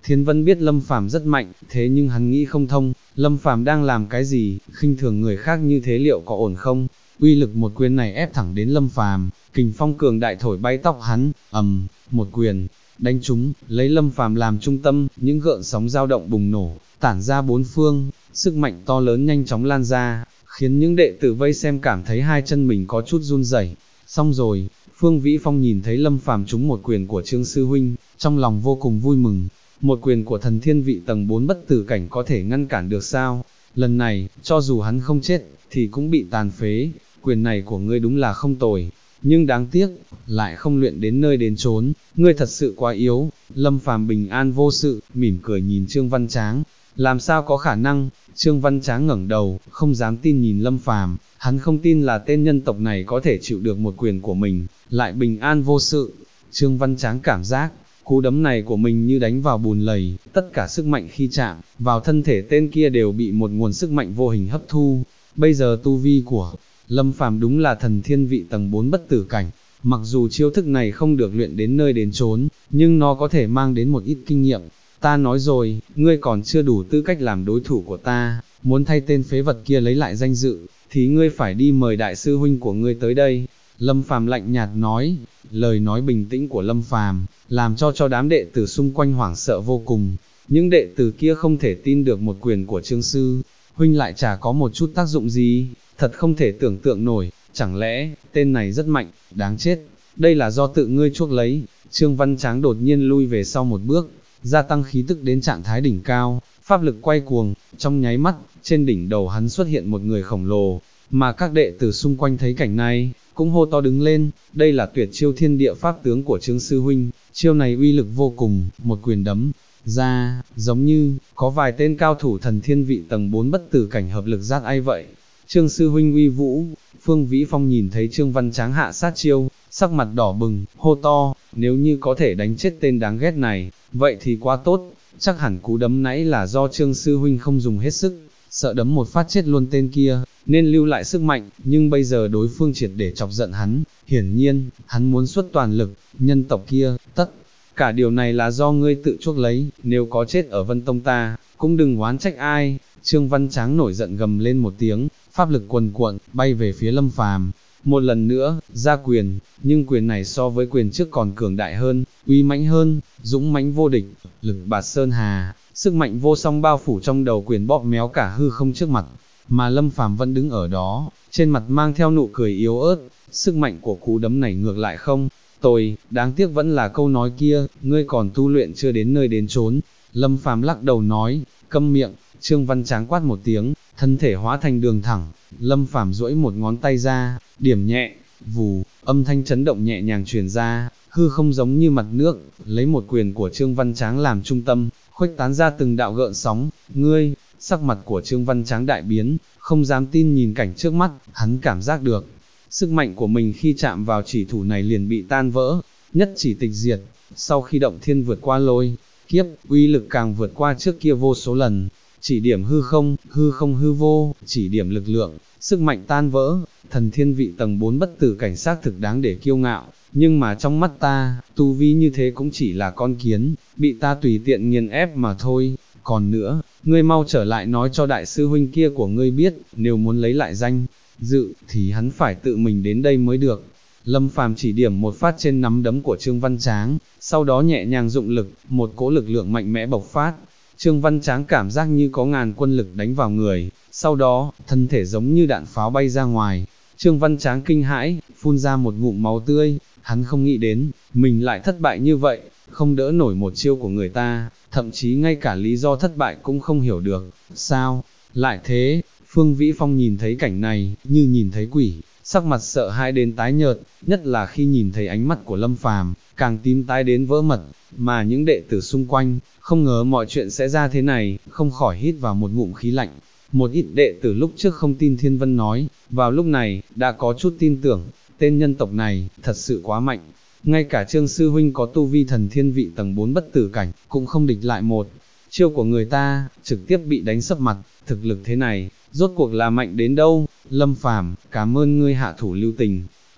Thiên Vân biết Lâm Phàm rất mạnh, thế nhưng hắn nghĩ không thông, Lâm Phàm đang làm cái gì, khinh thường người khác như thế liệu có ổn không? Uy lực một quyền này ép thẳng đến Lâm Phàm, kình phong cường đại thổi bay tóc hắn, một quyền đánh trúng, lấy Lâm Phàm làm trung tâm, những gợn sóng dao động bùng nổ, tản ra bốn phương, sức mạnh to lớn nhanh chóng lan ra, khiến những đệ tử vây xem cảm thấy hai chân mình có chút run rẩy. Xong rồi, Phương Vĩ Phong nhìn thấy Lâm Phàm trúng một quyền của Trương sư huynh, trong lòng vô cùng vui mừng. Một quyền của thần thiên vị tầng 4 bất tử cảnh có thể ngăn cản được sao? Lần này, cho dù hắn không chết, thì cũng bị tàn phế. Quyền này của ngươi đúng là không tồi, nhưng đáng tiếc, lại không luyện đến nơi đến chốn, ngươi thật sự quá yếu. Lâm Phàm bình an vô sự, mỉm cười nhìn Trương Văn Tráng. Làm sao có khả năng? Trương Văn Tráng ngẩng đầu, không dám tin nhìn Lâm Phàm, hắn không tin là tên nhân tộc này có thể chịu được một quyền của mình, lại bình an vô sự. Trương Văn Tráng cảm giác, cú đấm này của mình như đánh vào bùn lầy, tất cả sức mạnh khi chạm vào thân thể tên kia đều bị một nguồn sức mạnh vô hình hấp thu. Bây giờ tu vi của Lâm Phàm đúng là thần thiên vị tầng 4 bất tử cảnh, mặc dù chiêu thức này không được luyện đến nơi đến chốn, nhưng nó có thể mang đến một ít kinh nghiệm. Ta nói rồi, ngươi còn chưa đủ tư cách làm đối thủ của ta, muốn thay tên phế vật kia lấy lại danh dự, thì ngươi phải đi mời đại sư huynh của ngươi tới đây. Lâm Phàm lạnh nhạt nói, lời nói bình tĩnh của Lâm Phàm làm cho đám đệ tử xung quanh hoảng sợ vô cùng. Những đệ tử kia không thể tin được một quyền của Trương sư huynh lại chả có một chút tác dụng gì, thật không thể tưởng tượng nổi, chẳng lẽ tên này rất mạnh, đáng chết, đây là do tự ngươi chuốc lấy. Trương Văn Tráng đột nhiên lui về sau một bước, gia tăng khí tức đến trạng thái đỉnh cao, pháp lực quay cuồng, trong nháy mắt, trên đỉnh đầu hắn xuất hiện một người khổng lồ, mà các đệ tử xung quanh thấy cảnh này, cũng hô to đứng lên. Đây là tuyệt chiêu thiên địa pháp tướng của Trương sư huynh, chiêu này uy lực vô cùng, một quyền đấm ra, giống như có vài tên cao thủ thần thiên vị tầng 4 bất tử cảnh hợp lực giát ai vậy. Trương sư huynh uy vũ. Phương Vĩ Phong nhìn thấy Trương Văn Tráng hạ sát chiêu, sắc mặt đỏ bừng, hô to, nếu như có thể đánh chết tên đáng ghét này, vậy thì quá tốt, chắc hẳn cú đấm nãy là do Trương sư huynh không dùng hết sức, sợ đấm một phát chết luôn tên kia, nên lưu lại sức mạnh, nhưng bây giờ đối phương triệt để chọc giận hắn, hiển nhiên, hắn muốn xuất toàn lực, nhân tộc kia, tất cả điều này là do ngươi tự chuốc lấy, nếu có chết ở Vân Tông ta, cũng đừng oán trách ai. Trương Văn Tráng nổi giận gầm lên một tiếng, pháp lực cuồn cuộn, bay về phía Lâm Phàm. Một lần nữa, ra quyền, nhưng quyền này so với quyền trước còn cường đại hơn, uy mãnh hơn, dũng mãnh vô địch, lực bạt sơn hà, sức mạnh vô song bao phủ trong đầu quyền bóp méo cả hư không trước mặt, mà Lâm Phàm vẫn đứng ở đó, trên mặt mang theo nụ cười yếu ớt. Sức mạnh của cú đấm này ngược lại không tồi, đáng tiếc vẫn là câu nói kia, ngươi còn tu luyện chưa đến nơi đến chốn. Lâm Phàm lắc đầu nói, câm miệng. Trương Văn Tráng quát một tiếng, thân thể hóa thành đường thẳng, Lâm Phàm duỗi một ngón tay ra, điểm nhẹ, vù, âm thanh chấn động nhẹ nhàng truyền ra, hư không giống như mặt nước, lấy một quyền của Trương Văn Tráng làm trung tâm, khuếch tán ra từng đạo gợn sóng. Ngươi, sắc mặt của Trương Văn Tráng đại biến, không dám tin nhìn cảnh trước mắt, hắn cảm giác được, sức mạnh của mình khi chạm vào chỉ thủ này liền bị tan vỡ, nhất chỉ tịch diệt. Sau khi động thiên vượt qua lôi kiếp, uy lực càng vượt qua trước kia vô số lần. Chỉ điểm hư không hư vô, chỉ điểm lực lượng, sức mạnh tan vỡ. Thần thiên vị tầng 4 bất tử cảnh sát thực đáng để kiêu ngạo, nhưng mà trong mắt ta, tu vi như thế cũng chỉ là con kiến, bị ta tùy tiện nghiền ép mà thôi. Còn nữa, ngươi mau trở lại nói cho đại sư huynh kia của ngươi biết, nếu muốn lấy lại danh dự, thì hắn phải tự mình đến đây mới được. Lâm Phàm chỉ điểm một phát trên nắm đấm của Trương Văn Tráng, sau đó nhẹ nhàng dụng lực, một cỗ lực lượng mạnh mẽ bộc phát. Trương Văn Tráng cảm giác như có ngàn quân lực đánh vào người, sau đó, thân thể giống như đạn pháo bay ra ngoài. Trương Văn Tráng kinh hãi, phun ra một ngụm máu tươi, hắn không nghĩ đến, mình lại thất bại như vậy, không đỡ nổi một chiêu của người ta, thậm chí ngay cả lý do thất bại cũng không hiểu được. Sao lại thế? Phương Vĩ Phong nhìn thấy cảnh này, như nhìn thấy quỷ, sắc mặt sợ hãi đến tái nhợt, nhất là khi nhìn thấy ánh mắt của Lâm Phàm, càng tím tái đến vỡ mật, mà những đệ tử xung quanh, không ngờ mọi chuyện sẽ ra thế này, không khỏi hít vào một ngụm khí lạnh. Một ít đệ tử lúc trước không tin Thiên Vân nói, vào lúc này, đã có chút tin tưởng, tên nhân tộc này, thật sự quá mạnh. Ngay cả Trương Sư Huynh có tu vi thần thiên vị tầng 4 bất tử cảnh, cũng không địch lại một chiêu của người ta, trực tiếp bị đánh sấp mặt. Thực lực thế này, rốt cuộc là mạnh đến đâu? Lâm Phàm, cảm ơn ngươi hạ thủ lưu tình,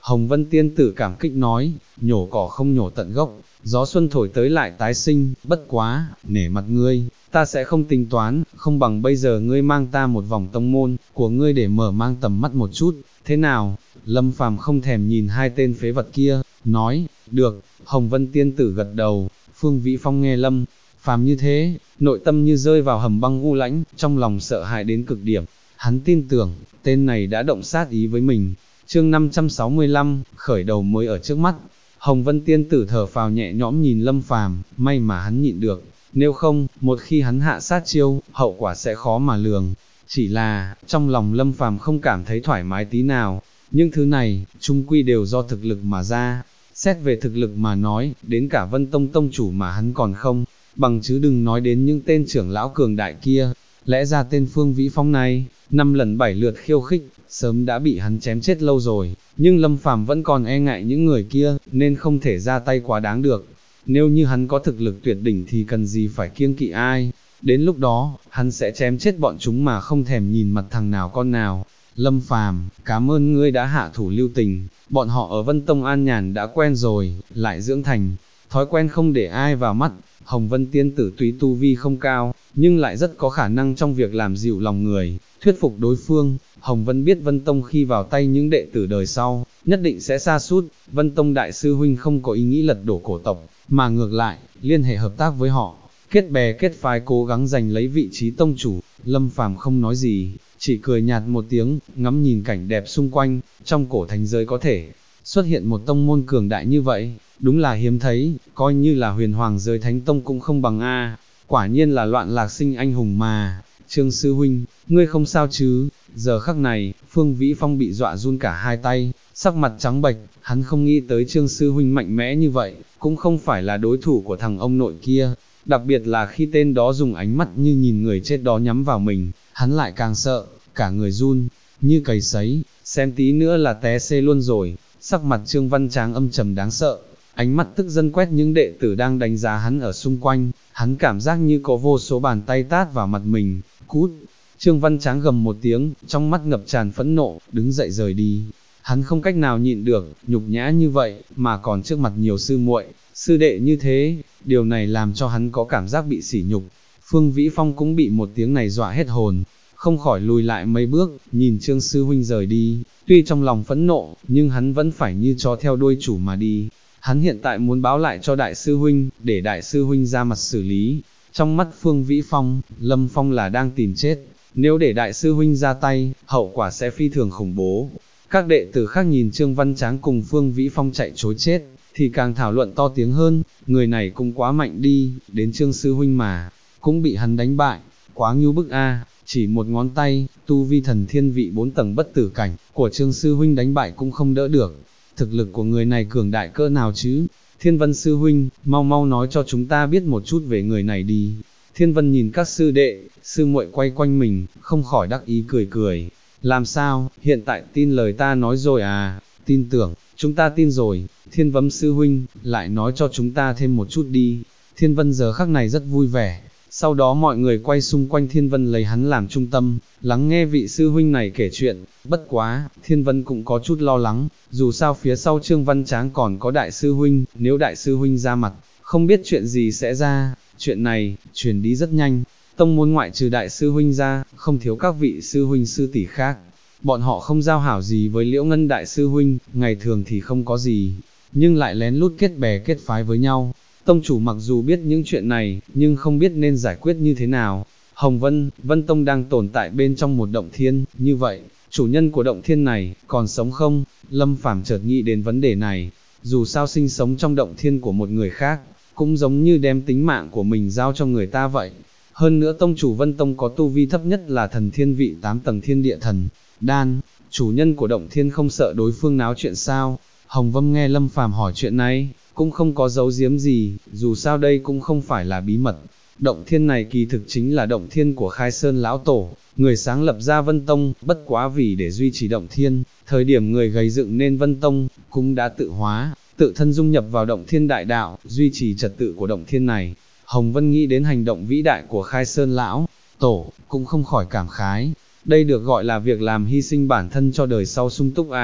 Hồng Vân tiên tử cảm kích nói, nhổ cỏ không nhổ tận gốc, gió xuân thổi tới lại tái sinh, bất quá, nể mặt ngươi, ta sẽ không tính toán, không bằng bây giờ ngươi mang ta một vòng tông môn của ngươi để mở mang tầm mắt một chút, thế nào? Lâm Phàm không thèm nhìn hai tên phế vật kia, nói, được. Hồng Vân tiên tử gật đầu. Phương Vĩ Phong nghe Lâm Phàm như thế, nội tâm như rơi vào hầm băng u lãnh, trong lòng sợ hãi đến cực điểm. Hắn tin tưởng, tên này đã động sát ý với mình. Chương 565, khởi đầu mới ở trước mắt. Hồng Vân tiên tử thở phào nhẹ nhõm nhìn Lâm Phàm, may mà hắn nhịn được, nếu không, một khi hắn hạ sát chiêu, hậu quả sẽ khó mà lường. Chỉ là, trong lòng Lâm Phàm không cảm thấy thoải mái tí nào, những thứ này, chung quy đều do thực lực mà ra. Xét về thực lực mà nói, đến cả Vân Tông tông chủ mà hắn còn không bằng, chứ đừng nói đến những tên trưởng lão cường đại kia. Lẽ ra tên Phương Vĩ Phong này, 5 lần 7 lượt khiêu khích, sớm đã bị hắn chém chết lâu rồi, nhưng Lâm Phàm vẫn còn e ngại những người kia, nên không thể ra tay quá đáng được. Nếu như hắn có thực lực tuyệt đỉnh thì cần gì phải kiêng kỵ ai, đến lúc đó, hắn sẽ chém chết bọn chúng mà không thèm nhìn mặt thằng nào con nào. Lâm Phàm, cảm ơn ngươi đã hạ thủ lưu tình, bọn họ ở Vân Tông an nhàn đã quen rồi, lại dưỡng thành thói quen không để ai vào mắt. Hồng Vân tiên tử tuy tu vi không cao, nhưng lại rất có khả năng trong việc làm dịu lòng người, thuyết phục đối phương. Hồng Vân biết Vân Tông khi vào tay những đệ tử đời sau, nhất định sẽ sa sút. Vân Tông đại sư huynh không có ý nghĩ lật đổ cổ tộc, mà ngược lại, liên hệ hợp tác với họ, kết bè kết phái cố gắng giành lấy vị trí tông chủ. Lâm Phàm không nói gì, chỉ cười nhạt một tiếng, ngắm nhìn cảnh đẹp xung quanh. Trong cổ thành giới có thể xuất hiện một tông môn cường đại như vậy, đúng là hiếm thấy, coi như là huyền hoàng giới thánh tông cũng không bằng a. Quả nhiên là loạn lạc sinh anh hùng mà. Trương sư huynh, ngươi không sao chứ? Giờ khắc này, Phương Vĩ Phong bị dọa run cả hai tay, sắc mặt trắng bệch, hắn không nghĩ tới Trương sư huynh mạnh mẽ như vậy, cũng không phải là đối thủ của thằng ông nội kia. Đặc biệt là khi tên đó dùng ánh mắt như nhìn người chết đó nhắm vào mình, hắn lại càng sợ, cả người run như cầy sấy, xem tí nữa là té xê luôn rồi. Sắc mặt Trương Văn Tráng âm trầm đáng sợ, ánh mắt tức giận quét những đệ tử đang đánh giá hắn ở xung quanh, hắn cảm giác như có vô số bàn tay tát vào mặt mình. Cút! Trương Văn Tráng gầm một tiếng, trong mắt ngập tràn phẫn nộ, đứng dậy rời đi. Hắn không cách nào nhịn được, nhục nhã như vậy, mà còn trước mặt nhiều sư muội, sư đệ như thế, điều này làm cho hắn có cảm giác bị sỉ nhục. Phương Vĩ Phong cũng bị một tiếng này dọa hết hồn, không khỏi lùi lại mấy bước, nhìn Trương sư huynh rời đi, tuy trong lòng phẫn nộ, nhưng hắn vẫn phải như chó theo đuôi chủ mà đi. Hắn hiện tại muốn báo lại cho đại sư huynh, để đại sư huynh ra mặt xử lý. Trong mắt Phương Vĩ Phong, Lâm Phong là đang tìm chết, nếu để đại sư huynh ra tay, hậu quả sẽ phi thường khủng bố. Các đệ tử khác nhìn Trương Văn Tráng cùng Phương Vĩ Phong chạy trối chết, thì càng thảo luận to tiếng hơn, người này cũng quá mạnh đi, đến Trương sư huynh mà, cũng bị hắn đánh bại, quá ngưu bức a. Chỉ một ngón tay, tu vi thần thiên vị 4 tầng bất tử cảnh, của Trương sư huynh đánh bại cũng không đỡ được. Thực lực của người này cường đại cỡ nào chứ? Thiên Vân sư huynh, mau mau nói cho chúng ta biết một chút về người này đi. Thiên Vân nhìn các sư đệ, sư muội quay quanh mình, không khỏi đắc ý cười cười. Làm sao, hiện tại tin lời ta nói rồi à? Tin tưởng, chúng ta tin rồi. Thiên Vân sư huynh, lại nói cho chúng ta thêm một chút đi. Thiên Vân giờ khắc này rất vui vẻ. Sau đó mọi người quay xung quanh Thiên Vân lấy hắn làm trung tâm, lắng nghe vị sư huynh này kể chuyện. Bất quá, Thiên Vân cũng có chút lo lắng, dù sao phía sau Trương Văn Tráng còn có đại sư huynh, nếu đại sư huynh ra mặt, không biết chuyện gì sẽ ra. Chuyện này, truyền đi rất nhanh, tông môn ngoại trừ đại sư huynh ra, không thiếu các vị sư huynh sư tỷ khác. Bọn họ không giao hảo gì với Liễu Ngân đại sư huynh, ngày thường thì không có gì, nhưng lại lén lút kết bè kết phái với nhau. Tông chủ mặc dù biết những chuyện này, nhưng không biết nên giải quyết như thế nào. Hồng Vân, Vân Tông đang tồn tại bên trong một động thiên, như vậy, chủ nhân của động thiên này, còn sống không? Lâm Phàm chợt nghĩ đến vấn đề này, dù sao sinh sống trong động thiên của một người khác, cũng giống như đem tính mạng của mình giao cho người ta vậy. Hơn nữa tông chủ Vân Tông có tu vi thấp nhất là thần thiên vị 8 tầng thiên địa thần, đan, chủ nhân của động thiên không sợ đối phương náo chuyện sao? Hồng Vân nghe Lâm Phàm hỏi chuyện này, cũng không có giấu giếm gì, dù sao đây cũng không phải là bí mật. Động thiên này kỳ thực chính là động thiên của Khai Sơn Lão Tổ, người sáng lập ra Vân Tông, bất quá vì để duy trì động thiên, thời điểm người gây dựng nên Vân Tông, cũng đã tự hóa, tự thân dung nhập vào động thiên đại đạo, duy trì trật tự của động thiên này. Hồng Vân nghĩ đến hành động vĩ đại của Khai Sơn Lão Tổ, cũng không khỏi cảm khái, đây được gọi là việc làm hy sinh bản thân cho đời sau sung túc à.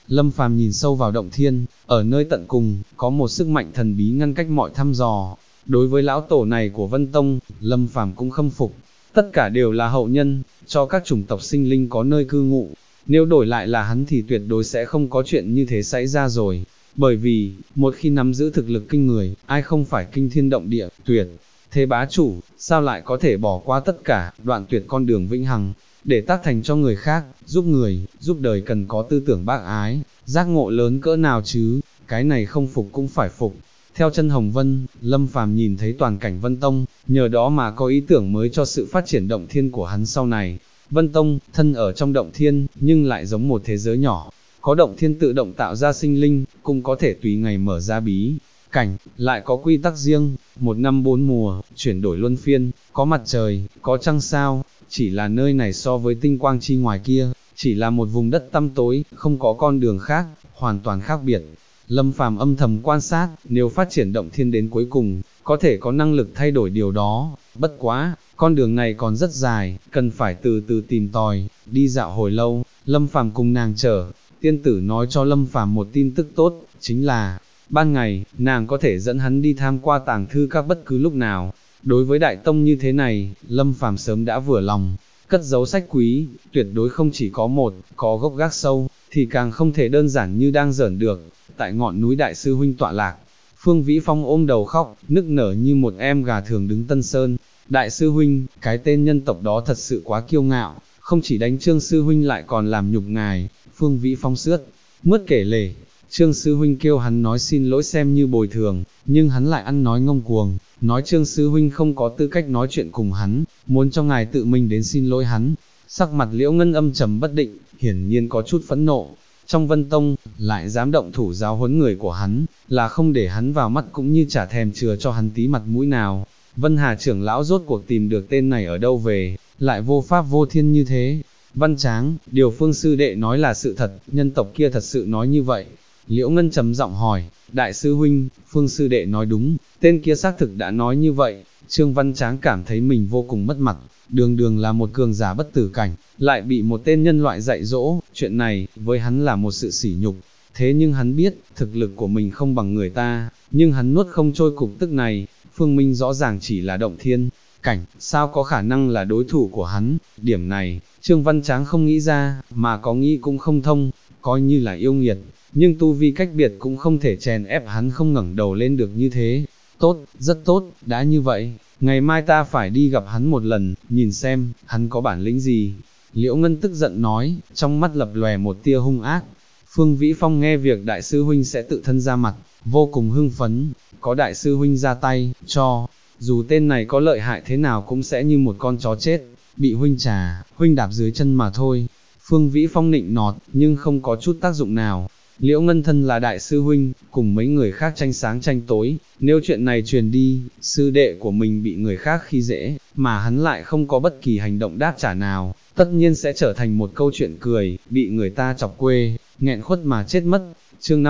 Lâm Phàm nhìn sâu vào động thiên, ở nơi tận cùng, có một sức mạnh thần bí ngăn cách mọi thăm dò. Đối với lão tổ này của Vân Tông, Lâm Phàm cũng khâm phục, tất cả đều là hậu nhân, cho các chủng tộc sinh linh có nơi cư ngụ. Nếu đổi lại là hắn thì tuyệt đối sẽ không có chuyện như thế xảy ra rồi. Bởi vì, một khi nắm giữ thực lực kinh người, ai không phải kinh thiên động địa, tuyệt. Thế bá chủ, sao lại có thể bỏ qua tất cả, đoạn tuyệt con đường vĩnh hằng, để tác thành cho người khác, giúp đời cần có tư tưởng bác ái, giác ngộ lớn cỡ nào chứ, cái này không phục cũng phải phục. Theo chân Hồng Vân, Lâm Phàm nhìn thấy toàn cảnh Vân Tông, nhờ đó mà có ý tưởng mới cho sự phát triển động thiên của hắn sau này. Vân Tông, thân ở trong động thiên, nhưng lại giống một thế giới nhỏ, có động thiên tự động tạo ra sinh linh, cũng có thể tùy ngày mở ra bí cảnh, lại có quy tắc riêng, một năm 4 mùa, chuyển đổi luân phiên, có mặt trời, có trăng sao, chỉ là nơi này so với tinh quang chi ngoài kia, chỉ là một vùng đất tăm tối, không có con đường khác, hoàn toàn khác biệt. Lâm Phàm âm thầm quan sát, nếu phát triển động thiên đến cuối cùng, có thể có năng lực thay đổi điều đó, bất quá, con đường này còn rất dài, cần phải từ từ tìm tòi, đi dạo hồi lâu, Lâm Phàm cùng nàng chở, tiên tử nói cho Lâm Phàm một tin tức tốt, chính là, ban ngày, nàng có thể dẫn hắn đi tham qua tàng thư các bất cứ lúc nào. Đối với đại tông như thế này, Lâm Phàm sớm đã vừa lòng, cất giấu sách quý, tuyệt đối không chỉ có một, có gốc gác sâu, thì càng không thể đơn giản như đang giỡn được. Tại ngọn núi đại sư huynh tọa lạc, Phương Vĩ Phong ôm đầu khóc, nức nở như một em gà thường đứng Tân Sơn. Đại sư huynh, cái tên nhân tộc đó thật sự quá kiêu ngạo, không chỉ đánh Trương sư huynh lại còn làm nhục ngài. Phương Vĩ Phong sướt mướt kể lể, Trương sư huynh kêu hắn nói xin lỗi xem như bồi thường, nhưng hắn lại ăn nói ngông cuồng, nói Trương sư huynh không có tư cách nói chuyện cùng hắn, muốn cho ngài tự mình đến xin lỗi hắn. Sắc mặt Liễu Ngân âm trầm bất định, hiển nhiên có chút phẫn nộ. Trong Vân Tông, lại dám động thủ giáo huấn người của hắn, là không để hắn vào mắt cũng như chả thèm chừa cho hắn tí mặt mũi nào. Vân Hà trưởng lão rốt cuộc tìm được tên này ở đâu về, lại vô pháp vô thiên như thế. Văn Tráng, điều Phương sư đệ nói là sự thật, nhân tộc kia thật sự nói như vậy. Liễu Ngân trầm giọng hỏi, đại sư huynh, Phương sư đệ nói đúng, tên kia xác thực đã nói như vậy. Trương Văn Tráng cảm thấy mình vô cùng mất mặt, đường đường là một cường giả bất tử cảnh, lại bị một tên nhân loại dạy dỗ, chuyện này, với hắn là một sự sỉ nhục. Thế nhưng hắn biết, thực lực của mình không bằng người ta, nhưng hắn nuốt không trôi cục tức này. Phương Minh rõ ràng chỉ là động thiên cảnh, sao có khả năng là đối thủ của hắn. Điểm này, Trương Văn Tráng không nghĩ ra, mà có nghĩ cũng không thông, coi như là yêu nghiệt, nhưng tu vi cách biệt cũng không thể chèn ép hắn không ngẩng đầu lên được như thế. Tốt, rất tốt, đã như vậy, ngày mai ta phải đi gặp hắn một lần, nhìn xem, hắn có bản lĩnh gì. Liễu Ngân tức giận nói, trong mắt lập lòe một tia hung ác. Phương Vĩ Phong nghe việc đại sư huynh sẽ tự thân ra mặt, vô cùng hưng phấn, có đại sư huynh ra tay, cho, dù tên này có lợi hại thế nào cũng sẽ như một con chó chết, bị huynh đạp dưới chân mà thôi. Phương Vĩ Phong nịnh nọt, nhưng không có chút tác dụng nào. Liễu Ngân thân là đại sư huynh, cùng mấy người khác tranh sáng tranh tối, nếu chuyện này truyền đi, sư đệ của mình bị người khác khi dễ, mà hắn lại không có bất kỳ hành động đáp trả nào, tất nhiên sẽ trở thành một câu chuyện cười, bị người ta chọc quê, nghẹn khuất mà chết mất. Chương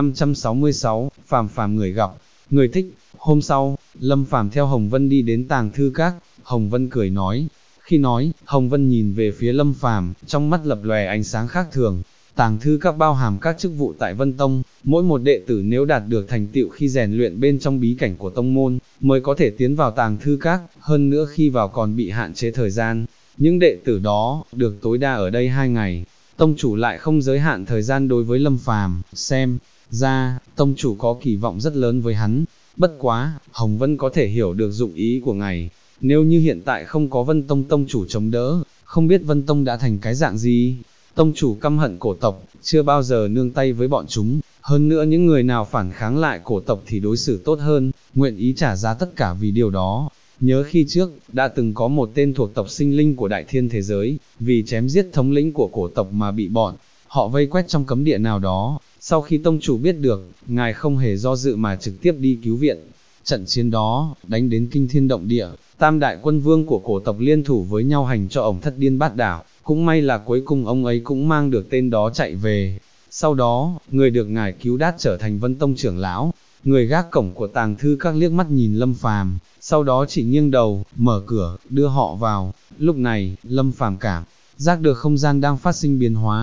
566, Phàm người gặp, người thích. Hôm sau, Lâm Phàm theo Hồng Vân đi đến tàng thư các, Hồng Vân cười nói. Khi nói, Hồng Vân nhìn về phía Lâm Phàm, trong mắt lập lòe ánh sáng khác thường. Tàng thư các bao hàm các chức vụ tại Vân Tông, mỗi một đệ tử nếu đạt được thành tựu khi rèn luyện bên trong bí cảnh của tông môn, mới có thể tiến vào tàng thư các, hơn nữa khi vào còn bị hạn chế thời gian. Những đệ tử đó, được tối đa ở đây 2 ngày, tông chủ lại không giới hạn thời gian đối với Lâm Phàm, xem ra, tông chủ có kỳ vọng rất lớn với hắn. Bất quá, Hồng Vân có thể hiểu được dụng ý của ngài, nếu như hiện tại không có Vân Tông tông chủ chống đỡ, không biết Vân Tông đã thành cái dạng gì. Tông chủ căm hận cổ tộc, chưa bao giờ nương tay với bọn chúng, hơn nữa những người nào phản kháng lại cổ tộc thì đối xử tốt hơn, nguyện ý trả giá tất cả vì điều đó. Nhớ khi trước, đã từng có một tên thuộc tộc sinh linh của đại thiên thế giới, vì chém giết thống lĩnh của cổ tộc mà bị bọn họ vây quét trong cấm địa nào đó. Sau khi tông chủ biết được, ngài không hề do dự mà trực tiếp đi cứu viện. Trận chiến đó, đánh đến kinh thiên động địa, tam đại quân vương của cổ tộc liên thủ với nhau hành cho ổng thất điên bát đảo. Cũng may là cuối cùng ông ấy cũng mang được tên đó chạy về. Sau đó, người được ngài cứu đát trở thành Vân Tông trưởng lão. Người gác cổng của tàng thư các liếc mắt nhìn Lâm Phàm, sau đó chỉ nghiêng đầu, mở cửa, đưa họ vào. Lúc này, Lâm Phàm cảm giác được không gian đang phát sinh biến hóa,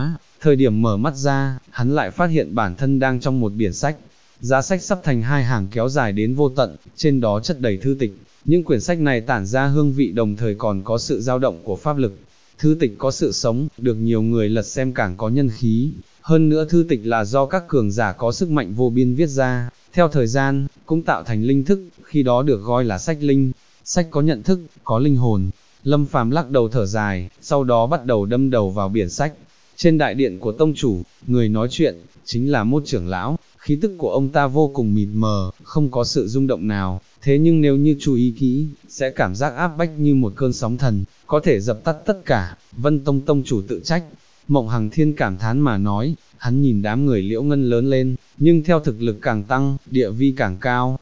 Thời điểm mở mắt ra, hắn lại phát hiện bản thân đang trong một biển sách. Giá sách sắp thành hai hàng kéo dài đến vô tận, trên đó chất đầy thư tịch. Những quyển sách này tản ra hương vị đồng thời còn có sự dao động của pháp lực. Thư tịch có sự sống, được nhiều người lật xem càng có nhân khí. Hơn nữa thư tịch là do các cường giả có sức mạnh vô biên viết ra, theo thời gian, cũng tạo thành linh thức, khi đó được gọi là sách linh. Sách có nhận thức, có linh hồn. Lâm Phàm lắc đầu thở dài, sau đó bắt đầu đâm đầu vào biển sách. Trên đại điện của tông chủ, người nói chuyện, chính là Mốt trưởng lão, khí tức của ông ta vô cùng mịt mờ, không có sự rung động nào, thế nhưng nếu như chú ý kỹ, sẽ cảm giác áp bách như một cơn sóng thần, có thể dập tắt tất cả. Vân Tông tông chủ tự trách. Mộng Hằng Thiên cảm thán mà nói, hắn nhìn đám người Liễu Ngân lớn lên, nhưng theo thực lực càng tăng, địa vi càng cao,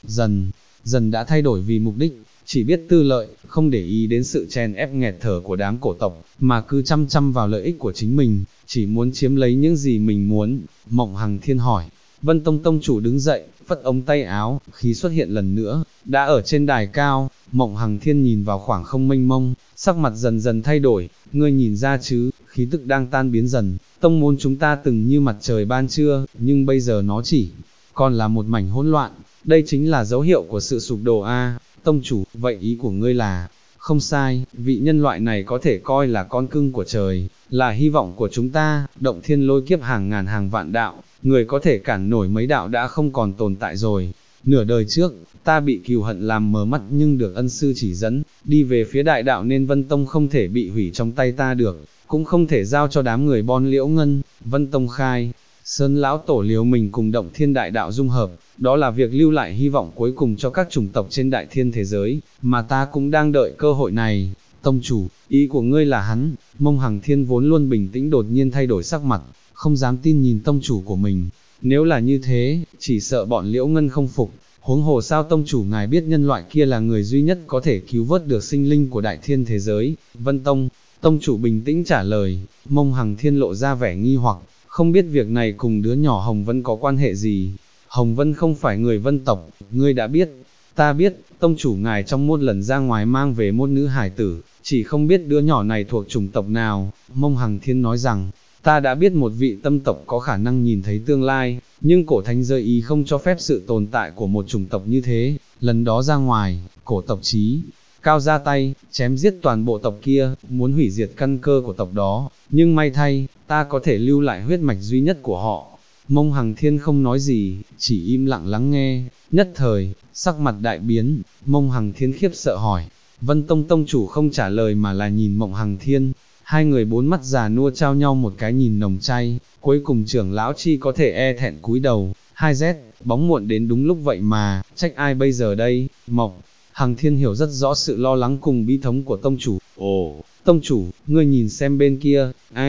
dần đã thay đổi vì mục đích, chỉ biết tư lợi, không để ý đến sự chèn ép nghẹt thở của đám cổ tộc, mà cứ chăm chăm vào lợi ích của chính mình, chỉ muốn chiếm lấy những gì mình muốn. Mộng Hằng Thiên hỏi. Vân Tông tông chủ đứng dậy, phất ống tay áo, khí xuất hiện lần nữa, đã ở trên đài cao. Mộng Hằng Thiên nhìn vào khoảng không mênh mông, sắc mặt dần dần thay đổi, ngươi nhìn ra chứ, khí tức đang tan biến dần, tông môn chúng ta từng như mặt trời ban trưa, nhưng bây giờ nó chỉ còn là một mảnh hỗn loạn, đây chính là dấu hiệu của sự sụp đổ a. Tông chủ, vậy ý của ngươi là, không sai, vị nhân loại này có thể coi là con cưng của trời, là hy vọng của chúng ta, động thiên lôi kiếp hàng ngàn hàng vạn đạo, người có thể cản nổi mấy đạo đã không còn tồn tại rồi. Nửa đời trước, ta bị cừu hận làm mờ mắt nhưng được ân sư chỉ dẫn, đi về phía đại đạo nên Vân Tông không thể bị hủy trong tay ta được, cũng không thể giao cho đám người Bon Liễu Ngân. Vân Tông khai, Sơn lão tổ liều mình cùng động thiên đại đạo dung hợp, đó là việc lưu lại hy vọng cuối cùng cho các chủng tộc trên đại thiên thế giới, mà ta cũng đang đợi cơ hội này. Tông chủ, ý của ngươi là hắn? Mông Hằng Thiên vốn luôn bình tĩnh đột nhiên thay đổi sắc mặt, không dám tin nhìn tông chủ của mình. Nếu là như thế, chỉ sợ bọn Liễu Ngân không phục, huống hồ sao tông chủ ngài biết nhân loại kia là người duy nhất có thể cứu vớt được sinh linh của đại thiên thế giới. Vân Tông, tông chủ bình tĩnh trả lời. Mông Hằng Thiên lộ ra vẻ nghi hoặc, không biết việc này cùng đứa nhỏ Hồng Vân có quan hệ gì. Hồng Vân không phải người Vân tộc, ngươi đã biết. Ta biết, tông chủ ngài trong một lần ra ngoài mang về một nữ hải tử, chỉ không biết đứa nhỏ này thuộc chủng tộc nào. Mông Hằng Thiên nói rằng, ta đã biết một vị tâm tộc có khả năng nhìn thấy tương lai, nhưng cổ thánh giới ý không cho phép sự tồn tại của một chủng tộc như thế. Lần đó ra ngoài, cổ tộc chí cao ra tay, chém giết toàn bộ tộc kia, muốn hủy diệt căn cơ của tộc đó, nhưng may thay, ta có thể lưu lại huyết mạch duy nhất của họ. Mông Hằng Thiên không nói gì, chỉ im lặng lắng nghe, nhất thời, sắc mặt đại biến. Mông Hằng Thiên khiếp sợ hỏi, Vân Tông tông chủ không trả lời mà là nhìn Mộng Hằng Thiên. Hai người bốn mắt già nua trao nhau một cái nhìn nồng chay, cuối cùng trưởng lão chi có thể e thẹn cúi đầu. Hai Z, bóng muộn đến đúng lúc vậy mà, trách ai bây giờ đây? Mộng Hằng Thiên hiểu rất rõ sự lo lắng cùng bi thống của tông chủ. Ồ, tông chủ, ngươi nhìn xem bên kia.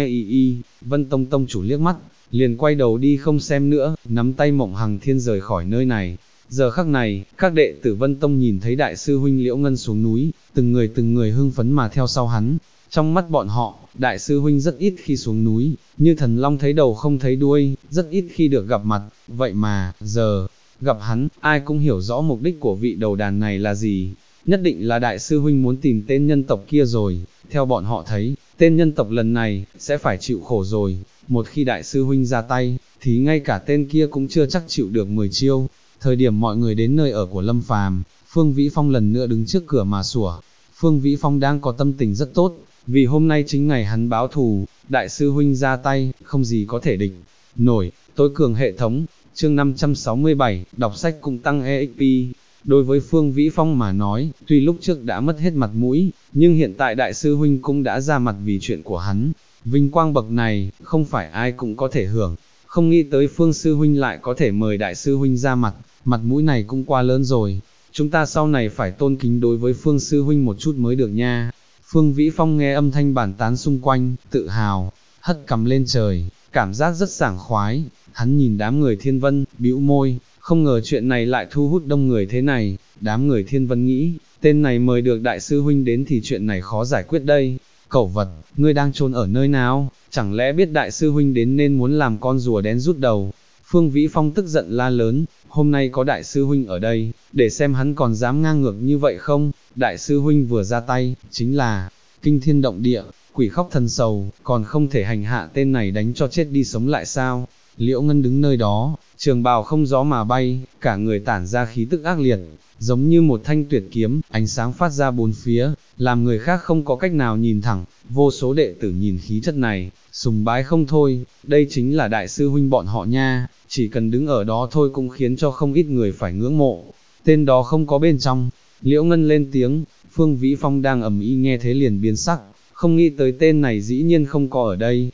Vân Tông tông chủ liếc mắt, liền quay đầu đi không xem nữa, nắm tay Mộng Hằng Thiên rời khỏi nơi này. Giờ khắc này, các đệ tử Vân Tông nhìn thấy đại sư huynh Liễu Ngân xuống núi, từng người hưng phấn mà theo sau hắn. Trong mắt bọn họ, đại sư huynh rất ít khi xuống núi, như thần long thấy đầu không thấy đuôi, rất ít khi được gặp mặt, vậy mà, giờ, gặp hắn, ai cũng hiểu rõ mục đích của vị đầu đàn này là gì. Nhất định là đại sư huynh muốn tìm tên nhân tộc kia rồi, theo bọn họ thấy, tên nhân tộc lần này, sẽ phải chịu khổ rồi. Một khi đại sư huynh ra tay, thì ngay cả tên kia cũng chưa chắc chịu được 10 chiêu. Thời điểm mọi người đến nơi ở của Lâm Phàm, Phương Vĩ Phong lần nữa đứng trước cửa mà sủa. Phương Vĩ Phong đang có tâm tình rất tốt, vì hôm nay chính ngày hắn báo thù, đại sư huynh ra tay, không gì có thể địch nổi. Tối cường hệ thống, chương 567, đọc sách cùng tăng EXP. Đối với Phương Vĩ Phong mà nói, tuy lúc trước đã mất hết mặt mũi, nhưng hiện tại đại sư huynh cũng đã ra mặt vì chuyện của hắn. Vinh quang bậc này, không phải ai cũng có thể hưởng. Không nghĩ tới Phương sư huynh lại có thể mời đại sư huynh ra mặt, mặt mũi này cũng quá lớn rồi. Chúng ta sau này phải tôn kính đối với Phương sư huynh một chút mới được nha. Phương Vĩ Phong nghe âm thanh bàn tán xung quanh, tự hào, hất cằm lên trời, cảm giác rất sảng khoái. Hắn nhìn đám người Thiên Vân, bĩu môi, không ngờ chuyện này lại thu hút đông người thế này. Đám người Thiên Vân nghĩ, tên này mời được đại sư huynh đến thì chuyện này khó giải quyết đây. Cẩu vật, ngươi đang trốn ở nơi nào? Chẳng lẽ biết đại sư huynh đến nên muốn làm con rùa đen rút đầu? Phương Vĩ Phong tức giận la lớn, hôm nay có đại sư huynh ở đây, để xem hắn còn dám ngang ngược như vậy không? Đại sư huynh vừa ra tay, chính là kinh thiên động địa, quỷ khóc thần sầu, còn không thể hành hạ tên này đánh cho chết đi sống lại sao? Liễu Ngân đứng nơi đó, trường bào không gió mà bay, cả người tản ra khí tức ác liệt, giống như một thanh tuyệt kiếm, ánh sáng phát ra bốn phía, làm người khác không có cách nào nhìn thẳng, vô số đệ tử nhìn khí chất này, sùng bái không thôi, đây chính là đại sư huynh bọn họ nha, chỉ cần đứng ở đó thôi cũng khiến cho không ít người phải ngưỡng mộ, tên đó không có bên trong. Liễu Ngân lên tiếng, Phương Vĩ Phong đang ầm ĩ nghe thế liền biến sắc, không nghĩ tới tên này dĩ nhiên không có ở đây,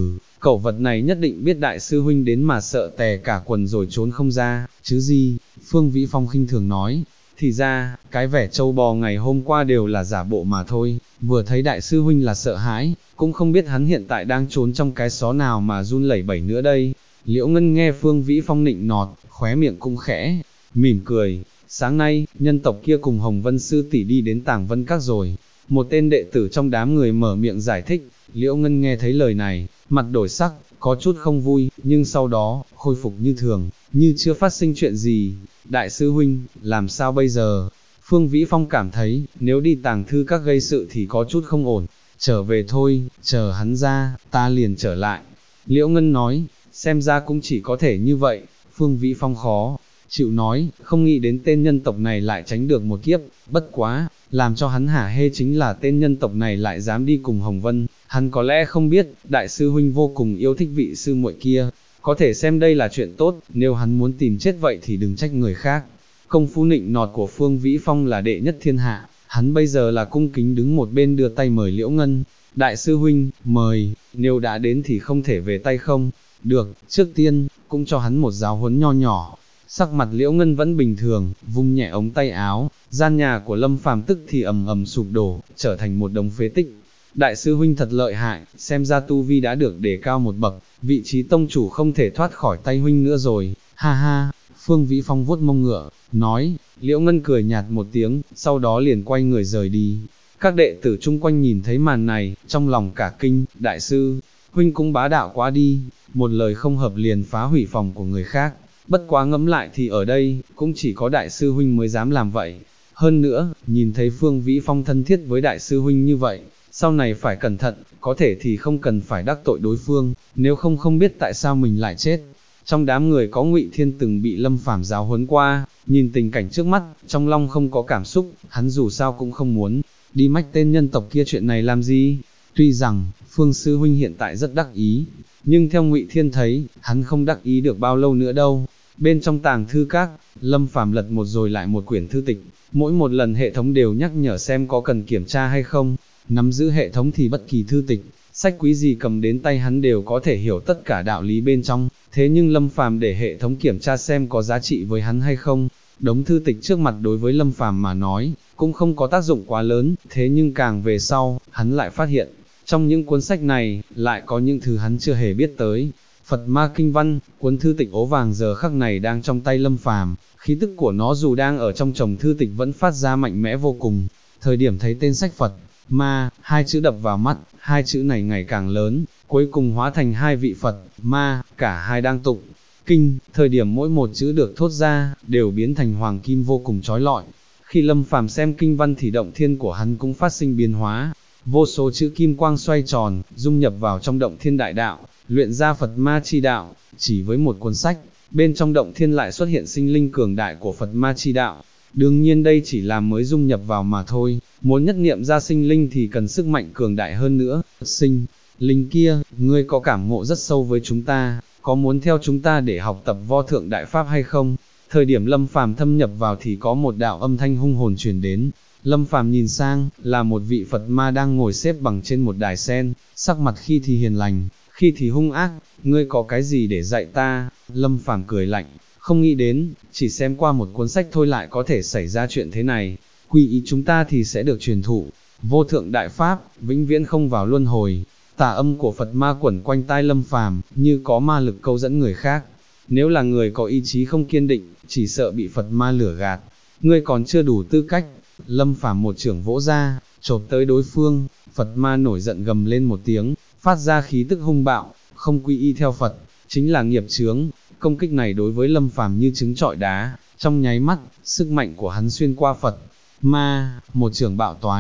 cẩu vật này nhất định biết đại sư huynh đến mà sợ tè cả quần rồi trốn không ra, chứ gì, Phương Vĩ Phong khinh thường nói, thì ra, cái vẻ trâu bò ngày hôm qua đều là giả bộ mà thôi, vừa thấy đại sư huynh là sợ hãi, cũng không biết hắn hiện tại đang trốn trong cái xó nào mà run lẩy bẩy nữa đây. Liễu Ngân nghe Phương Vĩ Phong nịnh nọt, khóe miệng cũng khẽ, mỉm cười, sáng nay, nhân tộc kia cùng Hồng Vân Sư tỷ đi đến Tàng Vân Các rồi. Một tên đệ tử trong đám người mở miệng giải thích, Liễu Ngân nghe thấy lời này, mặt đổi sắc, có chút không vui, nhưng sau đó, khôi phục như thường, như chưa phát sinh chuyện gì. Đại sư huynh, làm sao bây giờ? Phương Vĩ Phong cảm thấy, nếu đi Tàng Thư Các gây sự thì có chút không ổn, trở về thôi, chờ hắn ra, ta liền trở lại. Liễu Ngân nói, xem ra cũng chỉ có thể như vậy, Phương Vĩ Phong khó chịu nói, không nghĩ đến tên nhân tộc này lại tránh được một kiếp, bất quá, làm cho hắn hả hê chính là tên nhân tộc này lại dám đi cùng Hồng Vân, hắn có lẽ không biết, đại sư huynh vô cùng yêu thích vị sư muội kia, có thể xem đây là chuyện tốt, nếu hắn muốn tìm chết vậy thì đừng trách người khác. Công phu nịnh nọt của Phương Vĩ Phong là đệ nhất thiên hạ, hắn bây giờ là cung kính đứng một bên đưa tay mời Liễu Ngân, đại sư huynh, mời, nếu đã đến thì không thể về tay không, được, trước tiên, cũng cho hắn một giáo huấn nho nhỏ. Sắc mặt Liễu Ngân vẫn bình thường, vung nhẹ ống tay áo, gian nhà của Lâm Phàm tức thì ầm ầm sụp đổ, trở thành một đống phế tích. Đại sư huynh thật lợi hại, xem ra tu vi đã được đề cao một bậc, vị trí tông chủ không thể thoát khỏi tay huynh nữa rồi, ha ha. Phương Vĩ Phong vuốt mông ngựa, nói, Liễu Ngân cười nhạt một tiếng, sau đó liền quay người rời đi. Các đệ tử chung quanh nhìn thấy màn này, trong lòng cả kinh, đại sư, huynh cũng bá đạo quá đi, một lời không hợp liền phá hủy phòng của người khác. Bất quá ngẫm lại thì ở đây, cũng chỉ có đại sư huynh mới dám làm vậy. Hơn nữa, nhìn thấy Phương Vĩ Phong thân thiết với đại sư huynh như vậy, sau này phải cẩn thận, có thể thì không cần phải đắc tội đối phương, nếu không không biết tại sao mình lại chết. Trong đám người có Ngụy Thiên từng bị Lâm Phàm giáo huấn qua, nhìn tình cảnh trước mắt, trong lòng không có cảm xúc, hắn dù sao cũng không muốn đi mách tên nhân tộc kia chuyện này làm gì. Tuy rằng, Phương Sư huynh hiện tại rất đắc ý, nhưng theo Ngụy Thiên thấy, hắn không đắc ý được bao lâu nữa đâu. Bên trong Tàng Thư Các, Lâm Phàm lật một rồi lại một quyển thư tịch, mỗi một lần hệ thống đều nhắc nhở xem có cần kiểm tra hay không. Nắm giữ hệ thống thì bất kỳ thư tịch, sách quý gì cầm đến tay hắn đều có thể hiểu tất cả đạo lý bên trong, thế nhưng Lâm Phàm để hệ thống kiểm tra xem có giá trị với hắn hay không. Đống thư tịch trước mặt đối với Lâm Phàm mà nói, cũng không có tác dụng quá lớn, thế nhưng càng về sau, hắn lại phát hiện, trong những cuốn sách này, lại có những thứ hắn chưa hề biết tới. Phật Ma Kinh Văn, cuốn thư tịch ố vàng giờ khắc này đang trong tay Lâm Phàm, khí tức của nó dù đang ở trong chồng thư tịch vẫn phát ra mạnh mẽ vô cùng. Thời điểm thấy tên sách Phật, Ma, hai chữ đập vào mắt, hai chữ này ngày càng lớn, cuối cùng hóa thành hai vị Phật, Ma, cả hai đang tụng kinh, thời điểm mỗi một chữ được thốt ra, đều biến thành hoàng kim vô cùng chói lọi. Khi Lâm Phàm xem kinh văn thì động thiên của hắn cũng phát sinh biến hóa, vô số chữ kim quang xoay tròn, dung nhập vào trong động thiên đại đạo, luyện ra Phật Ma chi đạo. Chỉ với một cuốn sách, bên trong động thiên lại xuất hiện sinh linh cường đại của Phật Ma chi đạo. Đương nhiên đây chỉ là mới dung nhập vào mà thôi, muốn nhất niệm ra sinh linh thì cần sức mạnh cường đại hơn nữa. Sinh linh kia, ngươi có cảm ngộ rất sâu với chúng ta, có muốn theo chúng ta để học tập vô thượng đại pháp hay không? Thời điểm Lâm Phàm thâm nhập vào thì có một đạo âm thanh hung hồn truyền đến. Lâm Phàm nhìn sang, là một vị Phật Ma đang ngồi xếp bằng trên một đài sen, sắc mặt khi thì hiền lành, khi thì hung ác. Ngươi có cái gì để dạy ta? Lâm Phàm cười lạnh, không nghĩ đến, chỉ xem qua một cuốn sách thôi lại có thể xảy ra chuyện thế này. Quy y chúng ta thì sẽ được truyền thụ vô thượng đại pháp, vĩnh viễn không vào luân hồi. Tà âm của Phật Ma quẩn quanh tai Lâm Phàm, như có ma lực câu dẫn người khác. Nếu là người có ý chí không kiên định, chỉ sợ bị Phật Ma lửa gạt. Ngươi còn chưa đủ tư cách. Lâm Phàm một chưởng vỗ ra, chộp tới đối phương. Phật Ma nổi giận gầm lên một tiếng, phát ra khí tức hung bạo, không quy y theo Phật, chính là nghiệp chướng. Công kích này đối với Lâm Phàm như trứng trọi đá, trong nháy mắt, sức mạnh của hắn xuyên qua Phật Ma, một chưởng bạo toái,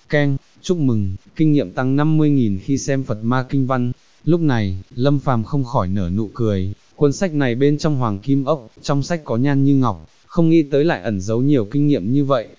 Keng, chúc mừng, kinh nghiệm tăng 50.000 khi xem Phật Ma Kinh Văn. Lúc này, Lâm Phàm không khỏi nở nụ cười, cuốn sách này bên trong hoàng kim ốc, trong sách có nhan như ngọc, không nghĩ tới lại ẩn giấu nhiều kinh nghiệm như vậy.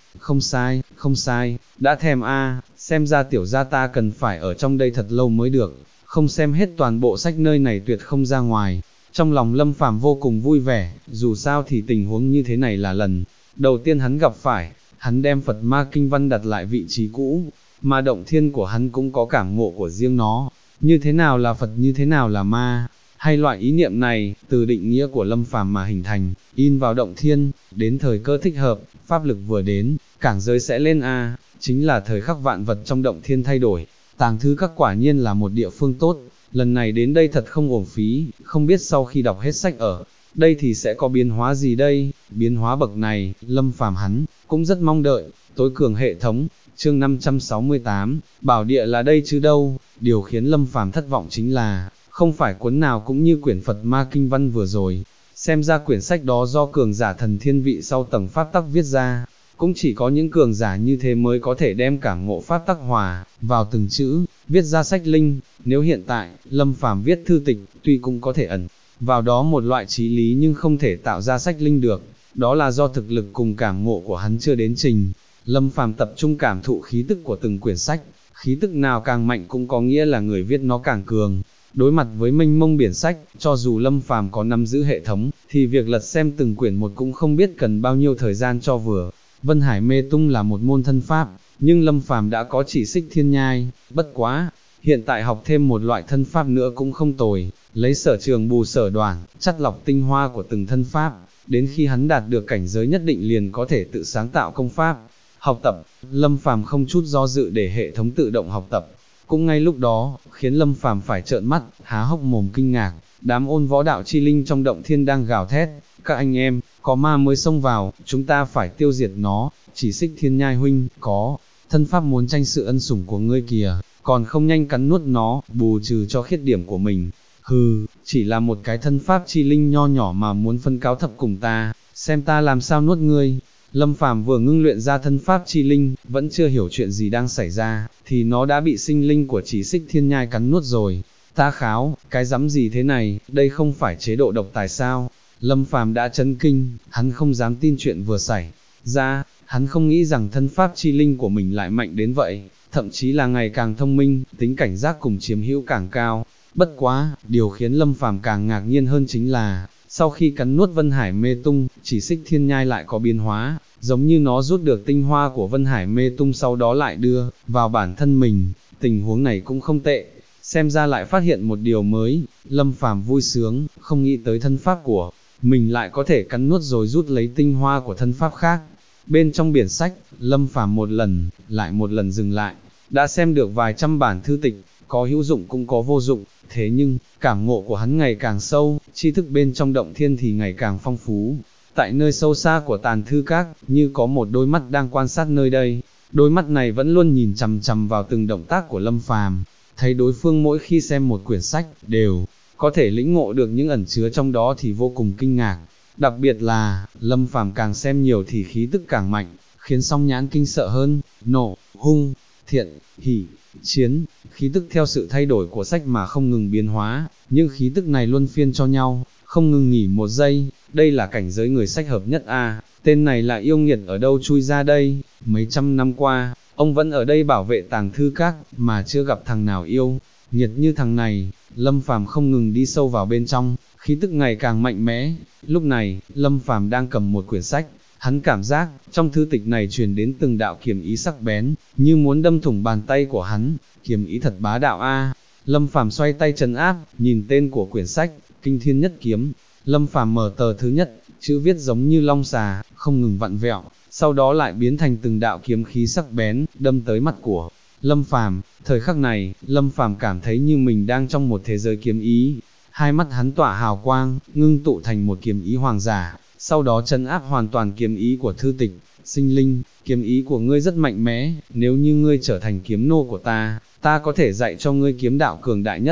Không sai, đã thèm xem ra tiểu gia ta cần phải ở trong đây thật lâu mới được, không xem hết toàn bộ sách nơi này tuyệt không ra ngoài. Trong lòng Lâm Phàm vô cùng vui vẻ, dù sao thì tình huống như thế này là lần đầu tiên hắn gặp phải, hắn đem Phật Ma Kinh Văn đặt lại vị trí cũ, mà động thiên của hắn cũng có cảm ngộ của riêng nó, như thế nào là Phật như thế nào là ma, hay loại ý niệm này, từ định nghĩa của Lâm Phàm mà hình thành, in vào động thiên, đến thời cơ thích hợp, pháp lực vừa đến, cảng giới sẽ lên chính là thời khắc vạn vật trong động thiên thay đổi. Tàng thư các quả nhiên là một địa phương tốt, lần này đến đây thật không uổng phí, không biết sau khi đọc hết sách ở đây thì sẽ có biến hóa gì đây, biến hóa bậc này, Lâm Phàm hắn cũng rất mong đợi. Tối cường hệ thống, chương 568, bảo địa là đây chứ đâu. Điều khiến Lâm Phàm thất vọng chính là, không phải cuốn nào cũng như quyển Phật Ma Kinh Văn vừa rồi, xem ra quyển sách đó do cường giả thần thiên vị sau tầng pháp tắc viết ra, cũng chỉ có những cường giả như thế mới có thể đem cảm ngộ pháp tắc hòa vào từng chữ, viết ra sách linh. Nếu hiện tại, Lâm Phàm viết thư tịch, tuy cũng có thể ẩn vào đó một loại trí lý nhưng không thể tạo ra sách linh được, đó là do thực lực cùng cảm ngộ của hắn chưa đến trình. Lâm Phàm tập trung cảm thụ khí tức của từng quyển sách, khí tức nào càng mạnh cũng có nghĩa là người viết nó càng cường. Đối mặt với mênh mông biển sách, cho dù Lâm Phàm có nắm giữ hệ thống, thì việc lật xem từng quyển một cũng không biết cần bao nhiêu thời gian cho vừa. Vân Hải Mê Tung là một môn thân pháp, nhưng Lâm Phàm đã có chỉ xích thiên nhai, bất quá, hiện tại học thêm một loại thân pháp nữa cũng không tồi, lấy sở trường bù sở đoản, chắt lọc tinh hoa của từng thân pháp, đến khi hắn đạt được cảnh giới nhất định liền có thể tự sáng tạo công pháp. Học tập, Lâm Phàm không chút do dự để hệ thống tự động học tập. Cũng ngay lúc đó, khiến Lâm Phàm phải trợn mắt, há hốc mồm kinh ngạc, đám ôn võ đạo chi linh trong động thiên đang gào thét, các anh em, có ma mới xông vào, chúng ta phải tiêu diệt nó. Chỉ xích thiên nhai huynh, có thân pháp muốn tranh sự ân sủng của ngươi kìa, còn không nhanh cắn nuốt nó, bù trừ cho khuyết điểm của mình. Hừ, chỉ là một cái thân pháp chi linh nho nhỏ mà muốn phân cao thấp cùng ta, xem ta làm sao nuốt ngươi. Lâm Phàm vừa ngưng luyện ra thân pháp chi linh, vẫn chưa hiểu chuyện gì đang xảy ra, thì nó đã bị sinh linh của chỉ xích thiên nhai cắn nuốt rồi. Ta kháo, cái rắm gì thế này, đây không phải chế độ độc tài sao? Lâm Phàm đã chấn kinh, hắn không dám tin chuyện vừa xảy ra, hắn không nghĩ rằng thân pháp chi linh của mình lại mạnh đến vậy, thậm chí là ngày càng thông minh, tính cảnh giác cùng chiếm hữu càng cao. Bất quá, điều khiến Lâm Phàm càng ngạc nhiên hơn chính là, sau khi cắn nuốt Vân Hải Mê Tung, chỉ xích thiên nhai lại có biến hóa, giống như nó rút được tinh hoa của Vân Hải Mê Tung sau đó lại đưa vào bản thân mình. Tình huống này cũng không tệ, xem ra lại phát hiện một điều mới. Lâm Phàm vui sướng, không nghĩ tới thân pháp của mình lại có thể cắn nuốt rồi rút lấy tinh hoa của thân pháp khác. Bên trong biển sách, Lâm Phàm một lần, lại một lần dừng lại, đã xem được vài trăm bản thư tịch, có hữu dụng cũng có vô dụng, thế nhưng, cảm ngộ của hắn ngày càng sâu, tri thức bên trong động thiên thì ngày càng phong phú. Tại nơi sâu xa của tàn thư các, như có một đôi mắt đang quan sát nơi đây, đôi mắt này vẫn luôn nhìn chằm chằm vào từng động tác của Lâm Phàm, thấy đối phương mỗi khi xem một quyển sách, đều có thể lĩnh ngộ được những ẩn chứa trong đó thì vô cùng kinh ngạc. Đặc biệt là, Lâm Phàm càng xem nhiều thì khí tức càng mạnh, khiến song nhãn kinh sợ hơn, nộ, hung, thiện, hỉ, chiến, khí tức theo sự thay đổi của sách mà không ngừng biến hóa, nhưng khí tức này luân phiên cho nhau, không ngừng nghỉ một giây. Đây là cảnh giới người sách hợp nhất tên này là yêu nghiệt ở đâu chui ra đây, mấy trăm năm qua, ông vẫn ở đây bảo vệ tàng thư các, mà chưa gặp thằng nào yêu nghiệt như thằng này. Lâm Phàm không ngừng đi sâu vào bên trong, khí tức ngày càng mạnh mẽ. Lúc này, Lâm Phàm đang cầm một quyển sách, hắn cảm giác, trong thư tịch này truyền đến từng đạo kiếm ý sắc bén, như muốn đâm thủng bàn tay của hắn, kiếm ý thật bá đạo Lâm Phàm xoay tay trấn áp, nhìn tên của quyển sách, Kinh Thiên Nhất Kiếm. Lâm Phàm mở tờ thứ nhất, chữ viết giống như long xà, không ngừng vặn vẹo, sau đó lại biến thành từng đạo kiếm khí sắc bén, đâm tới mặt của Lâm Phàm. Thời khắc này, Lâm Phàm cảm thấy như mình đang trong một thế giới kiếm ý, hai mắt hắn tỏa hào quang, ngưng tụ thành một kiếm ý hoàng giả, sau đó trấn áp hoàn toàn kiếm ý của thư tịch. Sinh linh, kiếm ý của ngươi rất mạnh mẽ, nếu như ngươi trở thành kiếm nô của ta, ta có thể dạy cho ngươi kiếm đạo cường đại nhất.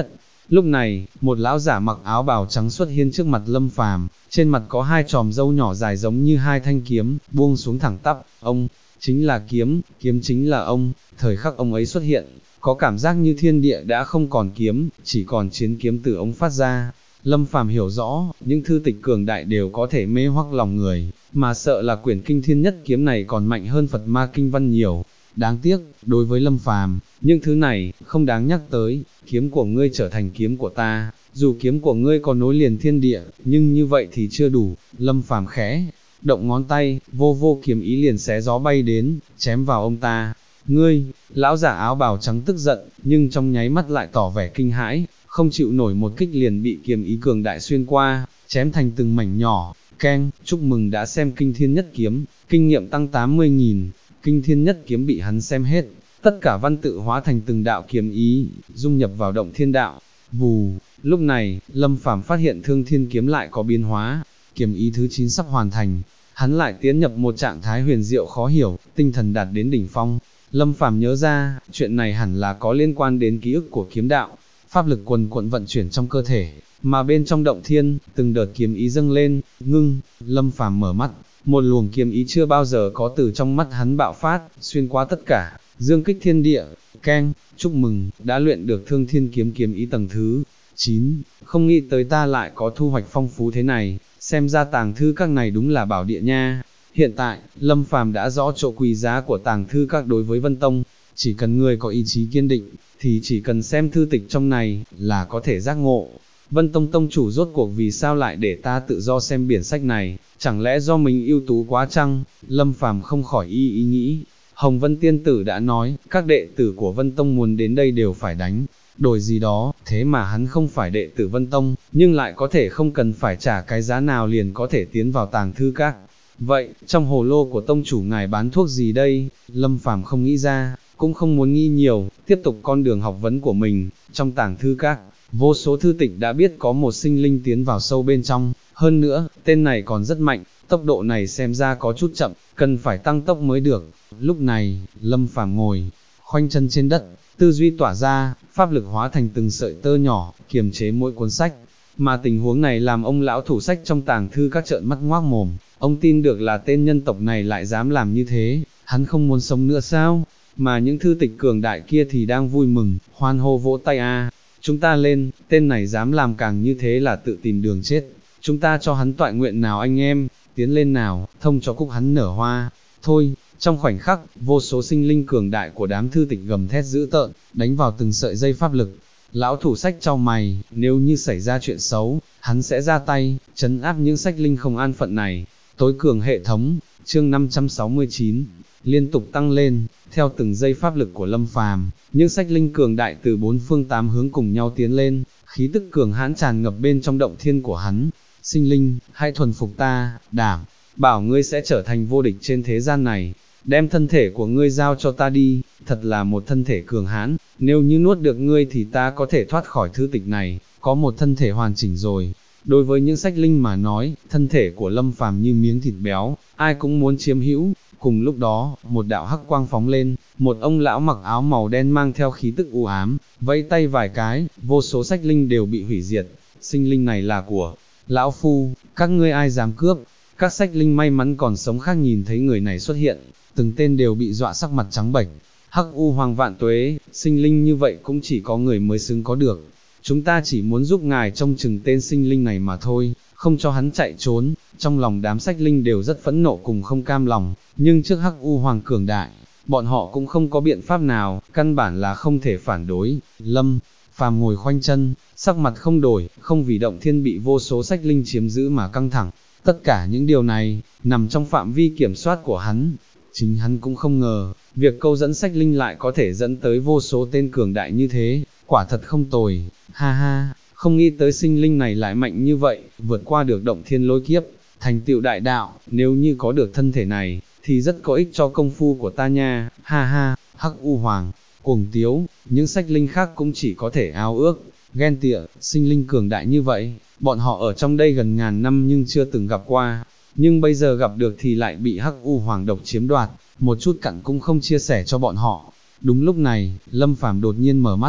Lúc này, một lão giả mặc áo bào trắng xuất hiện trước mặt Lâm Phàm, trên mặt có hai chòm râu nhỏ dài giống như hai thanh kiếm, buông xuống thẳng tắp. Ông, chính là kiếm, kiếm chính là ông. Thời khắc ông ấy xuất hiện, có cảm giác như thiên địa đã không còn kiếm, chỉ còn chiến kiếm từ ông phát ra. Lâm Phàm hiểu rõ, những thư tịch cường đại đều có thể mê hoặc lòng người, mà sợ là quyển kinh thiên nhất kiếm này còn mạnh hơn Phật Ma Kinh Văn nhiều. Đáng tiếc, đối với Lâm Phàm, những thứ này, không đáng nhắc tới, kiếm của ngươi trở thành kiếm của ta, dù kiếm của ngươi có nối liền thiên địa, nhưng như vậy thì chưa đủ. Lâm Phàm khẽ động ngón tay, vô vô kiếm ý liền xé gió bay đến, chém vào ông ta. Ngươi, lão giả áo bào trắng tức giận, nhưng trong nháy mắt lại tỏ vẻ kinh hãi, không chịu nổi một kích liền bị kiếm ý cường đại xuyên qua, chém thành từng mảnh nhỏ. Keng, chúc mừng đã xem kinh thiên nhất kiếm, kinh nghiệm tăng 80.000, kinh thiên nhất kiếm bị hắn xem hết, tất cả văn tự hóa thành từng đạo kiếm ý, dung nhập vào động thiên đạo. Vù, lúc này, Lâm Phàm phát hiện thương thiên kiếm lại có biến hóa, kiếm ý thứ 9 sắp hoàn thành, hắn lại tiến nhập một trạng thái huyền diệu khó hiểu, tinh thần đạt đến đỉnh phong. Lâm Phàm nhớ ra, chuyện này hẳn là có liên quan đến ký ức của kiếm đạo, pháp lực quần quận vận chuyển trong cơ thể, mà bên trong động thiên, từng đợt kiếm ý dâng lên, ngưng. Lâm Phàm mở mắt, một luồng kiếm ý chưa bao giờ có từ trong mắt hắn bạo phát, xuyên qua tất cả, dương kích thiên địa. Keng, chúc mừng, đã luyện được thương thiên kiếm kiếm ý tầng thứ 9, không nghĩ tới ta lại có thu hoạch phong phú thế này, xem ra tàng thư các này đúng là bảo địa nha. Hiện tại, Lâm Phàm đã rõ chỗ quý giá của tàng thư các đối với Vân Tông, chỉ cần người có ý chí kiên định, thì chỉ cần xem thư tịch trong này, là có thể giác ngộ. Vân Tông tông chủ rốt cuộc vì sao lại để ta tự do xem biển sách này, chẳng lẽ do mình ưu tú quá chăng? Lâm Phàm không khỏi ý nghĩ. Hồng Vân Tiên Tử đã nói, các đệ tử của Vân Tông muốn đến đây đều phải đánh đổi gì đó, thế mà hắn không phải đệ tử Vân Tông, nhưng lại có thể không cần phải trả cái giá nào liền có thể tiến vào tàng thư các. Vậy, trong hồ lô của tông chủ ngài bán thuốc gì đây? Lâm Phàm không nghĩ ra, cũng không muốn nghĩ nhiều, tiếp tục con đường học vấn của mình. Trong tàng thư các, vô số thư tịch đã biết có một sinh linh tiến vào sâu bên trong, hơn nữa, tên này còn rất mạnh, tốc độ này xem ra có chút chậm, cần phải tăng tốc mới được. Lúc này, Lâm Phàm ngồi, khoanh chân trên đất, tư duy tỏa ra, pháp lực hóa thành từng sợi tơ nhỏ, kiềm chế mỗi cuốn sách. Mà tình huống này làm ông lão thủ sách trong tàng thư các trợn mắt ngoác mồm, ông tin được là tên nhân tộc này lại dám làm như thế, hắn không muốn sống nữa sao? Mà những thư tịch cường đại kia thì đang vui mừng, hoan hô vỗ tay a. Chúng ta lên, tên này dám làm càng như thế là tự tìm đường chết, chúng ta cho hắn toại nguyện nào anh em, tiến lên nào, thông cho cúc hắn nở hoa. Thôi, trong khoảnh khắc, vô số sinh linh cường đại của đám thư tịch gầm thét dữ tợn, đánh vào từng sợi dây pháp lực. Lão thủ sách chau mày, nếu như xảy ra chuyện xấu, hắn sẽ ra tay, trấn áp những sách linh không an phận này. Tối cường hệ thống, chương 569, liên tục tăng lên, theo từng giây pháp lực của Lâm Phàm, những sách linh cường đại từ bốn phương tám hướng cùng nhau tiến lên, khí tức cường hãn tràn ngập bên trong động thiên của hắn. Sinh linh, hãy thuần phục ta, đảm bảo ngươi sẽ trở thành vô địch trên thế gian này, đem thân thể của ngươi giao cho ta đi, thật là một thân thể cường hãn, nếu như nuốt được ngươi thì ta có thể thoát khỏi thư tịch này, có một thân thể hoàn chỉnh rồi. Đối với những sách linh mà nói, thân thể của Lâm Phàm như miếng thịt béo, ai cũng muốn chiếm hữu. Cùng lúc đó, một đạo hắc quang phóng lên, một ông lão mặc áo màu đen mang theo khí tức u ám, vẫy tay vài cái, vô số sách linh đều bị hủy diệt. Sinh linh này là của lão phu, các ngươi ai dám cướp? Các sách linh may mắn còn sống khác nhìn thấy người này xuất hiện, từng tên đều bị dọa sắc mặt trắng bệch. Hắc U Hoàng vạn tuế, sinh linh như vậy cũng chỉ có người mới xứng có được. Chúng ta chỉ muốn giúp ngài trông chừng tên sinh linh này mà thôi, không cho hắn chạy trốn. Trong lòng đám sách linh đều rất phẫn nộ cùng không cam lòng, nhưng trước Hắc U Hoàng cường đại, bọn họ cũng không có biện pháp nào, căn bản là không thể phản đối. Lâm Phàm ngồi khoanh chân, sắc mặt không đổi, không vì động thiên bị vô số sách linh chiếm giữ mà căng thẳng. Tất cả những điều này, nằm trong phạm vi kiểm soát của hắn. Chính hắn cũng không ngờ, việc câu dẫn sách linh lại có thể dẫn tới vô số tên cường đại như thế, quả thật không tồi. Ha ha, không nghĩ tới sinh linh này lại mạnh như vậy, vượt qua được động thiên lôi kiếp, thành tựu đại đạo, nếu như có được thân thể này, thì rất có ích cho công phu của ta nha. Ha ha, Hắc U Hoàng, cuồng tiếu, những sách linh khác cũng chỉ có thể ao ước, ghen tịa, sinh linh cường đại như vậy, bọn họ ở trong đây gần ngàn năm nhưng chưa từng gặp qua, nhưng bây giờ gặp được thì lại bị Hắc U Hoàng độc chiếm đoạt, một chút cặn cũng không chia sẻ cho bọn họ. Đúng lúc này, Lâm Phàm đột nhiên mở mắt,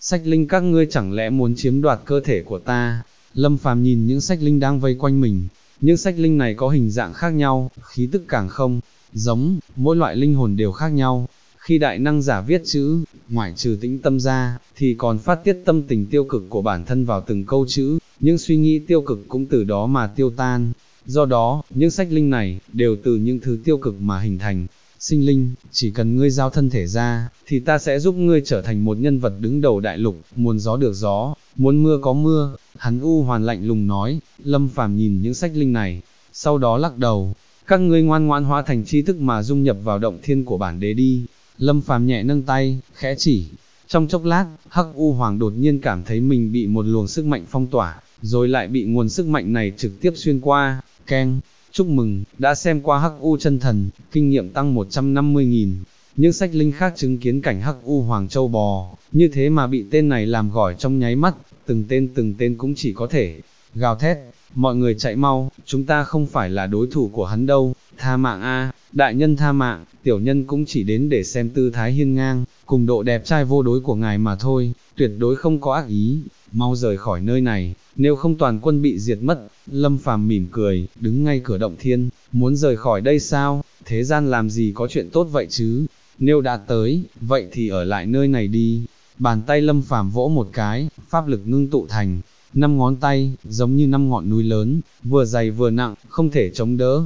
sách linh các ngươi chẳng lẽ muốn chiếm đoạt cơ thể của ta? Lâm Phàm nhìn những sách linh đang vây quanh mình, những sách linh này có hình dạng khác nhau, khí tức càng không giống, mỗi loại linh hồn đều khác nhau. Khi đại năng giả viết chữ, ngoại trừ tĩnh tâm ra, thì còn phát tiết tâm tình tiêu cực của bản thân vào từng câu chữ, những suy nghĩ tiêu cực cũng từ đó mà tiêu tan. Do đó, những sách linh này, đều từ những thứ tiêu cực mà hình thành. Sinh linh, chỉ cần ngươi giao thân thể ra, thì ta sẽ giúp ngươi trở thành một nhân vật đứng đầu đại lục, muốn gió được gió, muốn mưa có mưa. Hắn u hoàn lạnh lùng nói. Lâm Phàm nhìn những sách linh này, sau đó lắc đầu, các ngươi ngoan ngoãn hóa thành tri thức mà dung nhập vào động thiên của bản đế đi. Lâm Phàm nhẹ nâng tay, khẽ chỉ. Trong chốc lát, Hắc U Hoàng đột nhiên cảm thấy mình bị một luồng sức mạnh phong tỏa, rồi lại bị nguồn sức mạnh này trực tiếp xuyên qua. Keng, chúc mừng, đã xem qua Hắc U chân thần, kinh nghiệm tăng 150.000. Những sách linh khác chứng kiến cảnh Hắc U Hoàng châu bò, như thế mà bị tên này làm gỏi trong nháy mắt, từng tên cũng chỉ có thể gào thét, mọi người chạy mau, chúng ta không phải là đối thủ của hắn đâu, tha mạng a, đại nhân tha mạng, tiểu nhân cũng chỉ đến để xem tư thái hiên ngang, cùng độ đẹp trai vô đối của ngài mà thôi, tuyệt đối không có ác ý, mau rời khỏi nơi này, nếu không toàn quân bị diệt mất. Lâm Phàm mỉm cười, đứng ngay cửa động thiên, muốn rời khỏi đây sao, thế gian làm gì có chuyện tốt vậy chứ, nếu đã tới, vậy thì ở lại nơi này đi. Bàn tay Lâm Phàm vỗ một cái, pháp lực ngưng tụ thành 5 ngón tay, giống như 5 ngọn núi lớn, vừa dày vừa nặng, không thể chống đỡ.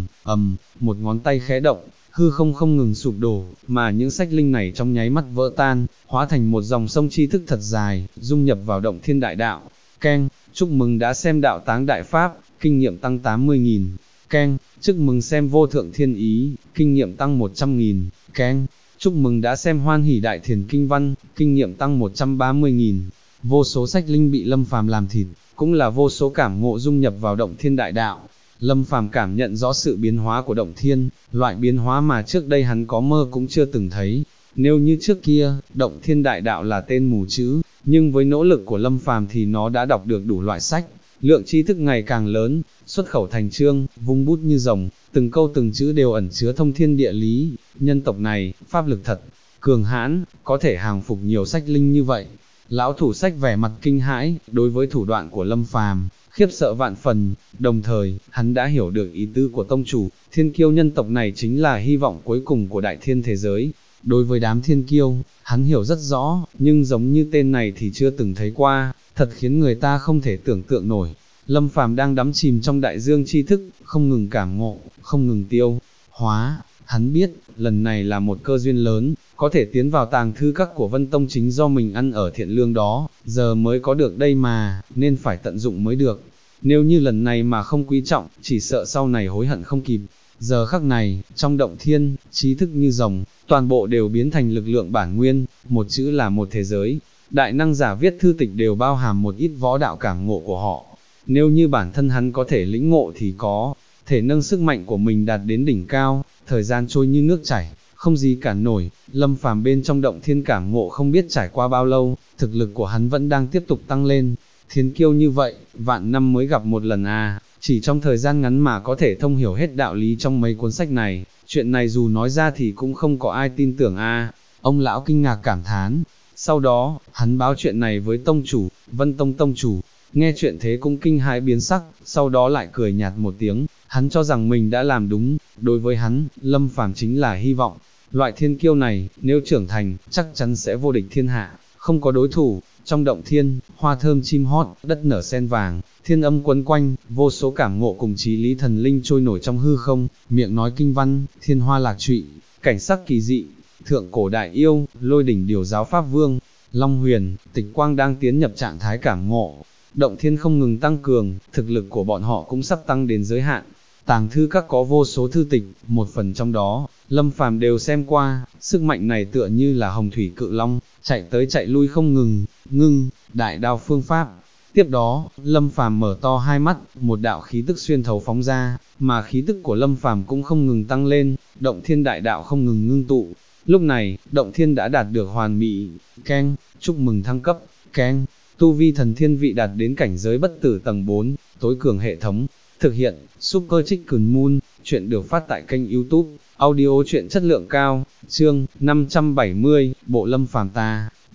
Một ngón tay khẽ động, hư không không ngừng sụp đổ, mà những sách linh này trong nháy mắt vỡ tan, hóa thành một dòng sông tri thức thật dài, dung nhập vào động thiên đại đạo. Keng, chúc mừng đã xem đạo táng đại pháp, kinh nghiệm tăng 80.000. Keng, chúc mừng xem vô thượng thiên ý, kinh nghiệm tăng 100.000. Keng, chúc mừng đã xem hoan hỷ đại thiền kinh văn, kinh nghiệm tăng 130.000. Vô số sách linh bị Lâm Phàm làm thịt, cũng là vô số cảm ngộ dung nhập vào động thiên đại đạo. Lâm Phàm cảm nhận rõ sự biến hóa của động thiên, loại biến hóa mà trước đây hắn có mơ cũng chưa từng thấy. Nếu như trước kia, động thiên đại đạo là tên mù chữ, nhưng với nỗ lực của Lâm Phàm thì nó đã đọc được đủ loại sách, lượng tri thức ngày càng lớn, xuất khẩu thành chương, vung bút như rồng, từng câu từng chữ đều ẩn chứa thông thiên địa lý. Nhân tộc này, pháp lực thật cường hãn, có thể hàng phục nhiều sách linh như vậy. Lão thủ sách vẻ mặt kinh hãi, đối với thủ đoạn của Lâm Phàm, khiếp sợ vạn phần, đồng thời, hắn đã hiểu được ý tứ của tông chủ, thiên kiêu nhân tộc này chính là hy vọng cuối cùng của đại thiên thế giới. Đối với đám thiên kiêu, hắn hiểu rất rõ, nhưng giống như tên này thì chưa từng thấy qua, thật khiến người ta không thể tưởng tượng nổi. Lâm Phàm đang đắm chìm trong đại dương tri thức, không ngừng cảm ngộ, không ngừng tiêu hóa. Hắn biết, lần này là một cơ duyên lớn, có thể tiến vào tàng thư các của Vân Tông chính do mình ăn ở thiện lương đó, giờ mới có được đây mà, nên phải tận dụng mới được. Nếu như lần này mà không quý trọng, chỉ sợ sau này hối hận không kịp. Giờ khắc này, trong động thiên, trí thức như rồng, toàn bộ đều biến thành lực lượng bản nguyên, một chữ là một thế giới. Đại năng giả viết thư tịch đều bao hàm một ít võ đạo cảm ngộ của họ. Nếu như bản thân hắn có thể lĩnh ngộ thì có thể nâng sức mạnh của mình đạt đến đỉnh cao, thời gian trôi như nước chảy, không gì cản nổi. Lâm Phàm bên trong động thiên cảm ngộ không biết trải qua bao lâu, thực lực của hắn vẫn đang tiếp tục tăng lên. Thiên kiêu như vậy, vạn năm mới gặp một lần à, chỉ trong thời gian ngắn mà có thể thông hiểu hết đạo lý trong mấy cuốn sách này, chuyện này dù nói ra thì cũng không có ai tin tưởng à. Ông lão kinh ngạc cảm thán, sau đó, hắn báo chuyện này với tông chủ, Vân Tông tông chủ, nghe chuyện thế cũng kinh hãi biến sắc, sau đó lại cười nhạt một tiếng, hắn cho rằng mình đã làm đúng, đối với hắn, Lâm Phàm chính là hy vọng. Loại thiên kiêu này, nếu trưởng thành, chắc chắn sẽ vô địch thiên hạ, không có đối thủ. Trong động thiên, hoa thơm chim hót, đất nở sen vàng, thiên âm quấn quanh, vô số cảm ngộ cùng chí lý thần linh trôi nổi trong hư không, miệng nói kinh văn, thiên hoa lạc trụy, cảnh sắc kỳ dị, thượng cổ đại yêu, lôi đỉnh điều giáo pháp vương, Long Huyền, Tịch Quang đang tiến nhập trạng thái cảm ngộ. Động thiên không ngừng tăng cường, thực lực của bọn họ cũng sắp tăng đến giới hạn. Tàng thư các có vô số thư tịch, một phần trong đó, Lâm Phàm đều xem qua, sức mạnh này tựa như là hồng thủy cự long, chạy tới chạy lui không ngừng, ngưng, đại đao phương pháp. Tiếp đó, Lâm Phàm mở to hai mắt, một đạo khí tức xuyên thấu phóng ra, mà khí tức của Lâm Phàm cũng không ngừng tăng lên, động thiên đại đạo không ngừng ngưng tụ. Lúc này, động thiên đã đạt được hoàn mỹ. Keng, chúc mừng thăng cấp. Keng, tu vi thần thiên vị đạt đến cảnh giới bất tử tầng 4, tối cường hệ thống. Thực hiện, Super Chicken Moon, chuyện được phát tại kênh YouTube, audio chuyện chất lượng cao, chương 570, bộ Lâm Phàm ta,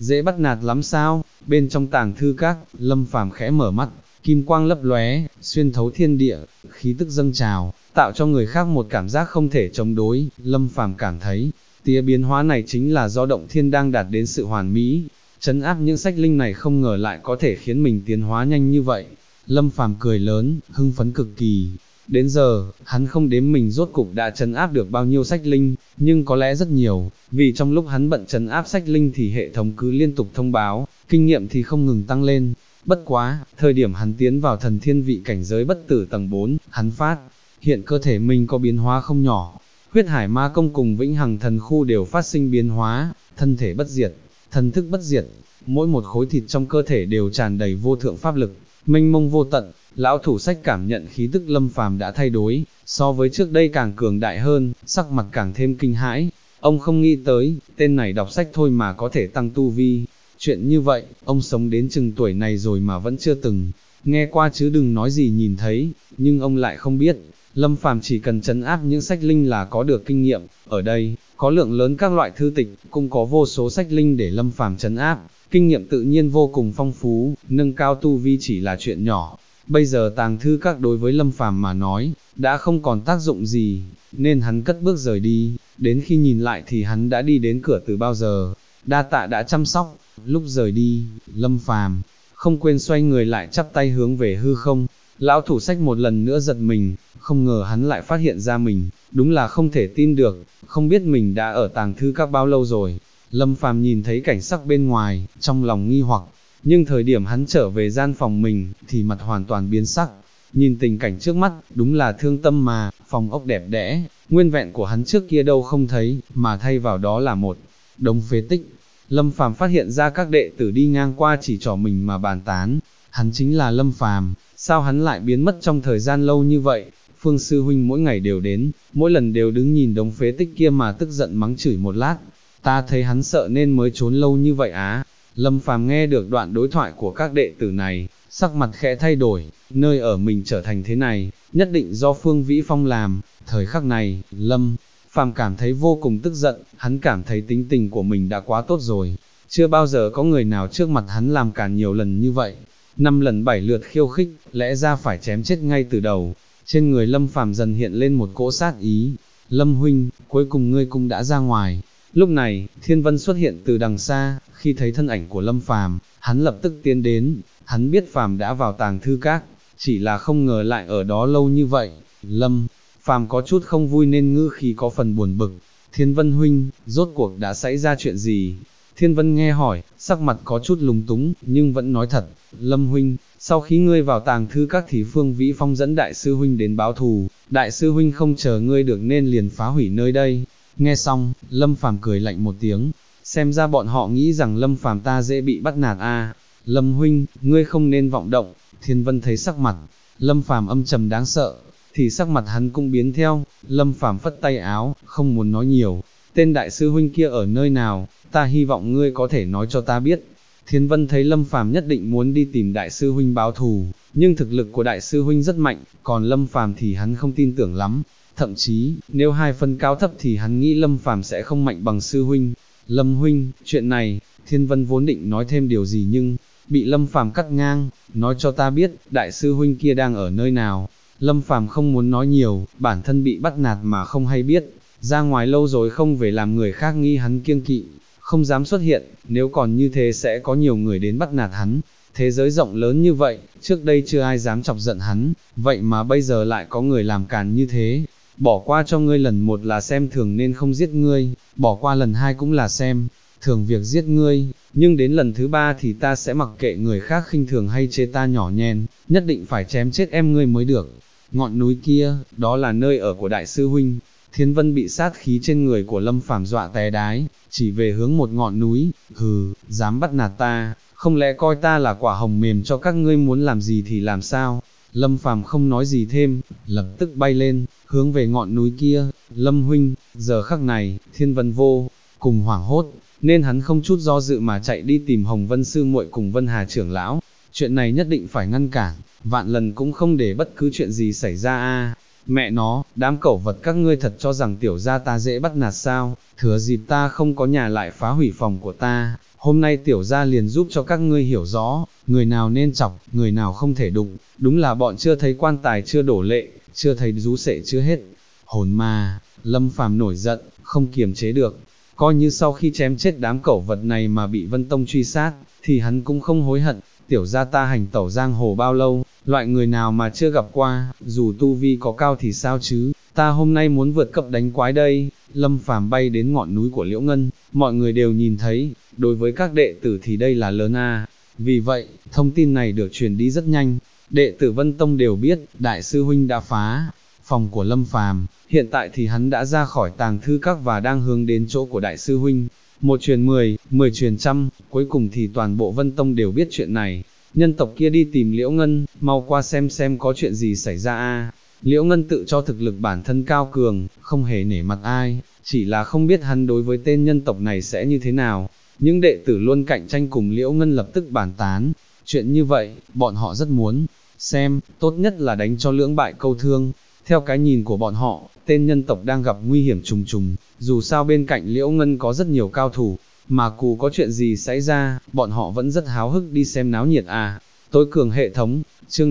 dễ bắt nạt lắm sao? Bên trong tàng thư các, Lâm Phàm khẽ mở mắt, kim quang lấp lóe, xuyên thấu thiên địa, khí tức dâng trào, tạo cho người khác một cảm giác không thể chống đối. Lâm Phàm cảm thấy, tia biến hóa này chính là do động thiên đang đạt đến sự hoàn mỹ, trấn áp những sách linh này không ngờ lại có thể khiến mình tiến hóa nhanh như vậy. Lâm Phàm cười lớn, hưng phấn cực kỳ. Đến giờ, hắn không đếm mình rốt cục đã trấn áp được bao nhiêu sách linh, nhưng có lẽ rất nhiều, vì trong lúc hắn bận trấn áp sách linh thì hệ thống cứ liên tục thông báo, kinh nghiệm thì không ngừng tăng lên. Bất quá, thời điểm hắn tiến vào thần thiên vị cảnh giới bất tử tầng 4, hắn phát hiện cơ thể mình có biến hóa không nhỏ. Huyết Hải Ma Công cùng Vĩnh Hằng Thần Khu đều phát sinh biến hóa, thân thể bất diệt, thần thức bất diệt, mỗi một khối thịt trong cơ thể đều tràn đầy vô thượng pháp lực, mênh mông vô tận. Lão thủ sách cảm nhận khí tức Lâm Phàm đã thay đổi, so với trước đây càng cường đại hơn, sắc mặt càng thêm kinh hãi. Ông không nghĩ tới, tên này đọc sách thôi mà có thể tăng tu vi. Chuyện như vậy, ông sống đến chừng tuổi này rồi mà vẫn chưa từng nghe qua chứ đừng nói gì nhìn thấy, nhưng ông lại không biết. Lâm Phàm chỉ cần trấn áp những sách linh là có được kinh nghiệm, ở đây, có lượng lớn các loại thư tịch, cũng có vô số sách linh để Lâm Phàm trấn áp, kinh nghiệm tự nhiên vô cùng phong phú, nâng cao tu vi chỉ là chuyện nhỏ. Bây giờ tàng thư các đối với Lâm Phàm mà nói, đã không còn tác dụng gì, nên hắn cất bước rời đi, đến khi nhìn lại thì hắn đã đi đến cửa từ bao giờ, đa tạ đã chăm sóc. Lúc rời đi, Lâm Phàm không quên xoay người lại chắp tay hướng về hư không. Lão thủ sách một lần nữa giật mình, không ngờ hắn lại phát hiện ra mình, đúng là không thể tin được, không biết mình đã ở tàng thư các bao lâu rồi. Lâm Phàm nhìn thấy cảnh sắc bên ngoài, trong lòng nghi hoặc, nhưng thời điểm hắn trở về gian phòng mình, thì mặt hoàn toàn biến sắc. Nhìn tình cảnh trước mắt, đúng là thương tâm mà, phòng ốc đẹp đẽ, nguyên vẹn của hắn trước kia đâu không thấy, mà thay vào đó là một đống phế tích. Lâm Phàm phát hiện ra các đệ tử đi ngang qua chỉ trỏ mình mà bàn tán, hắn chính là Lâm Phàm, sao hắn lại biến mất trong thời gian lâu như vậy? Phương sư huynh mỗi ngày đều đến, mỗi lần đều đứng nhìn đống phế tích kia mà tức giận mắng chửi một lát, ta thấy hắn sợ nên mới trốn lâu như vậy á. Lâm Phàm nghe được đoạn đối thoại của các đệ tử này, sắc mặt khẽ thay đổi, nơi ở mình trở thành thế này, nhất định do Phương Vĩ Phong làm. Thời khắc này, Lâm Phàm cảm thấy vô cùng tức giận, hắn cảm thấy tính tình của mình đã quá tốt rồi, chưa bao giờ có người nào trước mặt hắn làm cản nhiều lần như vậy, 5 lần 7 lượt khiêu khích, lẽ ra phải chém chết ngay từ đầu. Trên người Lâm Phàm dần hiện lên một cỗ sát ý. Lâm huynh, cuối cùng ngươi cũng đã ra ngoài. Lúc này, Thiên Vân xuất hiện từ đằng xa, khi thấy thân ảnh của Lâm Phàm, hắn lập tức tiến đến, hắn biết Phàm đã vào tàng thư các, chỉ là không ngờ lại ở đó lâu như vậy. Lâm Phàm có chút không vui nên ngữ khí có phần buồn bực. Thiên Vân huynh, rốt cuộc đã xảy ra chuyện gì? Thiên Vân nghe hỏi, sắc mặt có chút lúng túng, nhưng vẫn nói thật. Lâm huynh, sau khi ngươi vào tàng thư các thì Phương Vĩ Phong dẫn đại sư huynh đến báo thù, đại sư huynh không chờ ngươi được nên liền phá hủy nơi đây. Nghe xong, Lâm Phàm cười lạnh một tiếng, xem ra bọn họ nghĩ rằng Lâm Phàm ta dễ bị bắt nạt a. Lâm huynh, ngươi không nên vọng động. Thiên Vân thấy sắc mặt Lâm Phàm âm trầm đáng sợ, thì sắc mặt hắn cũng biến theo. Lâm Phàm phất tay áo, không muốn nói nhiều. Tên đại sư huynh kia ở nơi nào, ta hy vọng ngươi có thể nói cho ta biết. Thiên Vân thấy Lâm Phàm nhất định muốn đi tìm đại sư huynh báo thù, nhưng thực lực của đại sư huynh rất mạnh, còn Lâm Phàm thì hắn không tin tưởng lắm. Thậm chí, nếu hai phân cao thấp thì hắn nghĩ Lâm Phàm sẽ không mạnh bằng sư huynh. Lâm huynh, chuyện này, Thiên Vân vốn định nói thêm điều gì nhưng bị Lâm Phàm cắt ngang, nói cho ta biết, đại sư huynh kia đang ở nơi nào. Lâm Phàm không muốn nói nhiều, bản thân bị bắt nạt mà không hay biết, ra ngoài lâu rồi không về làm người khác nghi hắn kiêng kỵ, không dám xuất hiện, nếu còn như thế sẽ có nhiều người đến bắt nạt hắn. Thế giới rộng lớn như vậy, trước đây chưa ai dám chọc giận hắn, vậy mà bây giờ lại có người làm càn như thế. Bỏ qua cho ngươi lần một là xem thường nên không giết ngươi, bỏ qua lần hai cũng là xem thường việc giết ngươi, nhưng đến lần thứ ba thì ta sẽ mặc kệ người khác khinh thường hay chê ta nhỏ nhen, nhất định phải chém chết em ngươi mới được. Ngọn núi kia, đó là nơi ở của đại sư huynh. Thiên Vân bị sát khí trên người của Lâm Phàm dọa té đái, chỉ về hướng một ngọn núi. Hừ, dám bắt nạt ta, không lẽ coi ta là quả hồng mềm cho các ngươi muốn làm gì thì làm sao? Lâm Phàm không nói gì thêm, lập tức bay lên, hướng về ngọn núi kia. Lâm huynh, giờ khắc này, Thiên Vân vô cùng hoảng hốt, nên hắn không chút do dự mà chạy đi tìm Hồng Vân sư muội cùng Vân Hà trưởng lão. Chuyện này nhất định phải ngăn cản, vạn lần cũng không để bất cứ chuyện gì xảy ra a. Mẹ nó, đám cẩu vật các ngươi thật cho rằng tiểu gia ta dễ bắt nạt sao? Thừa dịp ta không có nhà lại phá hủy phòng của ta, hôm nay tiểu gia liền giúp cho các ngươi hiểu rõ, người nào nên chọc, người nào không thể đụng, đúng là bọn chưa thấy quan tài chưa đổ lệ, chưa thấy rú sệ chưa hết. Hồn ma, Lâm Phàm nổi giận, không kiềm chế được, coi như sau khi chém chết đám cẩu vật này mà bị Vân Tông truy sát, thì hắn cũng không hối hận, tiểu gia ta hành tẩu giang hồ bao lâu, loại người nào mà chưa gặp qua, dù tu vi có cao thì sao chứ, ta hôm nay muốn vượt cấp đánh quái đây. Lâm Phàm bay đến ngọn núi của Liễu Ngân, mọi người đều nhìn thấy, đối với các đệ tử thì đây là lớn a. Vì vậy, thông tin này được truyền đi rất nhanh, đệ tử Vân Tông đều biết, đại sư huynh đã phá phòng của Lâm Phàm, hiện tại thì hắn đã ra khỏi tàng thư các và đang hướng đến chỗ của đại sư huynh. Một truyền 10, 10 truyền trăm, cuối cùng thì toàn bộ Vân Tông đều biết chuyện này. Nhân tộc kia đi tìm Liễu Ngân, mau qua xem có chuyện gì xảy ra a. Liễu Ngân tự cho thực lực bản thân cao cường, không hề nể mặt ai, chỉ là không biết hắn đối với tên nhân tộc này sẽ như thế nào. Những đệ tử luôn cạnh tranh cùng Liễu Ngân lập tức bàn tán, chuyện như vậy, bọn họ rất muốn xem, tốt nhất là đánh cho lưỡng bại câu thương. Theo cái nhìn của bọn họ, tên nhân tộc đang gặp nguy hiểm trùng trùng, dù sao bên cạnh Liễu Ngân có rất nhiều cao thủ, mà cù có chuyện gì xảy ra, bọn họ vẫn rất háo hức đi xem náo nhiệt à. Tối cường hệ thống, chương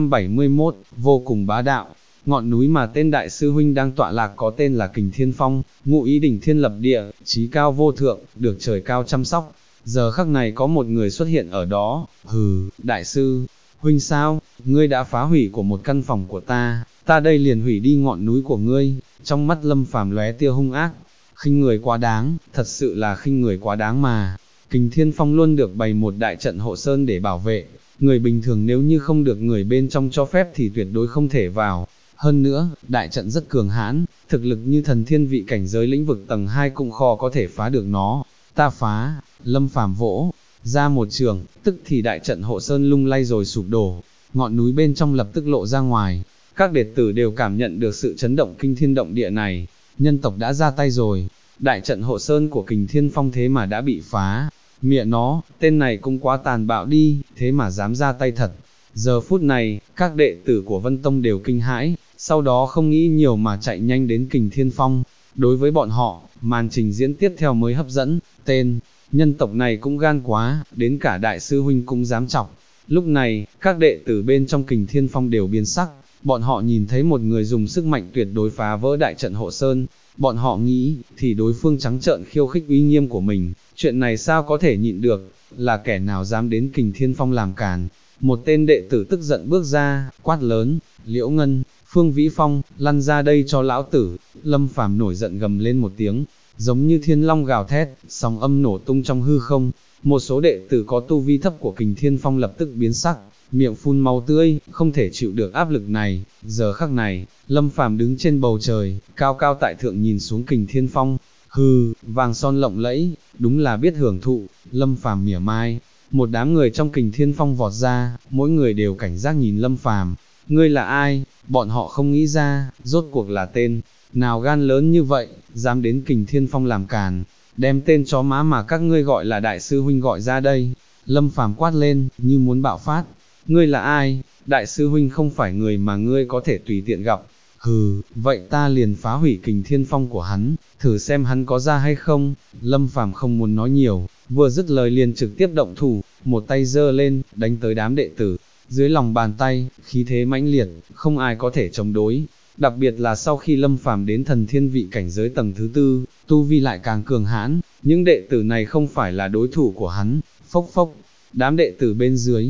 571, vô cùng bá đạo. Ngọn núi mà tên đại sư huynh đang tọa lạc có tên là Kình Thiên Phong, ngụ ý đỉnh thiên lập địa, chí cao vô thượng, được trời cao chăm sóc. Giờ khắc này có một người xuất hiện ở đó, hừ, đại sư huynh sao, ngươi đã phá hủy của một căn phòng của ta đây liền hủy đi ngọn núi của ngươi. Trong mắt Lâm Phàm lóe tia hung ác, khinh người quá đáng, thật sự là khinh người quá đáng mà. Kình Thiên Phong luôn được bày một đại trận hộ sơn để bảo vệ, người bình thường nếu như không được người bên trong cho phép thì tuyệt đối không thể vào. Hơn nữa, đại trận rất cường hãn, thực lực như thần thiên vị cảnh giới lĩnh vực tầng 2 cũng khó có thể phá được nó. Ta phá, Lâm Phàm vỗ ra một trường, tức thì đại trận hộ sơn lung lay rồi sụp đổ, ngọn núi bên trong lập tức lộ ra ngoài. Các đệ tử đều cảm nhận được sự chấn động kinh thiên động địa này, nhân tộc đã ra tay rồi, đại trận hộ sơn của Kình Thiên Phong thế mà đã bị phá, mẹ nó, tên này cũng quá tàn bạo đi, thế mà dám ra tay thật. Giờ phút này, các đệ tử của Vân Tông đều kinh hãi, sau đó không nghĩ nhiều mà chạy nhanh đến Kình Thiên Phong. Đối với bọn họ, màn trình diễn tiếp theo mới hấp dẫn, tên nhân tộc này cũng gan quá, đến cả đại sư huynh cũng dám chọc. Lúc này, các đệ tử bên trong Kình Thiên Phong đều biến sắc, bọn họ nhìn thấy một người dùng sức mạnh tuyệt đối phá vỡ đại trận hộ sơn, bọn họ nghĩ, thì đối phương trắng trợn khiêu khích uy nghiêm của mình, chuyện này sao có thể nhịn được, là kẻ nào dám đến Kình Thiên Phong làm càn. Một tên đệ tử tức giận bước ra, quát lớn, Liễu Ngân, Phương Vĩ Phong, lăn ra đây cho lão tử. Lâm Phàm nổi giận gầm lên một tiếng, giống như thiên long gào thét, sóng âm nổ tung trong hư không. Một số đệ tử có tu vi thấp của Kình Thiên Phong lập tức biến sắc, miệng phun máu tươi, không thể chịu được áp lực này. Giờ khắc này, Lâm Phàm đứng trên bầu trời, cao cao tại thượng nhìn xuống Kình Thiên Phong, hừ, vàng son lộng lẫy, đúng là biết hưởng thụ. Lâm Phàm mỉa mai. Một đám người trong Kình Thiên Phong vọt ra, mỗi người đều cảnh giác nhìn Lâm Phàm. Ngươi là ai? Bọn họ không nghĩ ra, rốt cuộc là tên nào gan lớn như vậy, dám đến Kình Thiên Phong làm càn, đem tên chó má mà các ngươi gọi là đại sư huynh gọi ra đây. Lâm Phàm quát lên, như muốn bạo phát. Ngươi là ai? Đại sư huynh không phải người mà ngươi có thể tùy tiện gặp. Hừ, vậy ta liền phá hủy Kình Thiên Phong của hắn, thử xem hắn có ra hay không. Lâm Phàm không muốn nói nhiều, vừa dứt lời liền trực tiếp động thủ, một tay giơ lên, đánh tới đám đệ tử. Dưới lòng bàn tay, khí thế mãnh liệt, không ai có thể chống đối. Đặc biệt là sau khi Lâm Phàm đến thần thiên vị cảnh giới tầng thứ 4, tu vi lại càng cường hãn, những đệ tử này không phải là đối thủ của hắn. Phốc phốc, đám đệ tử bên dưới,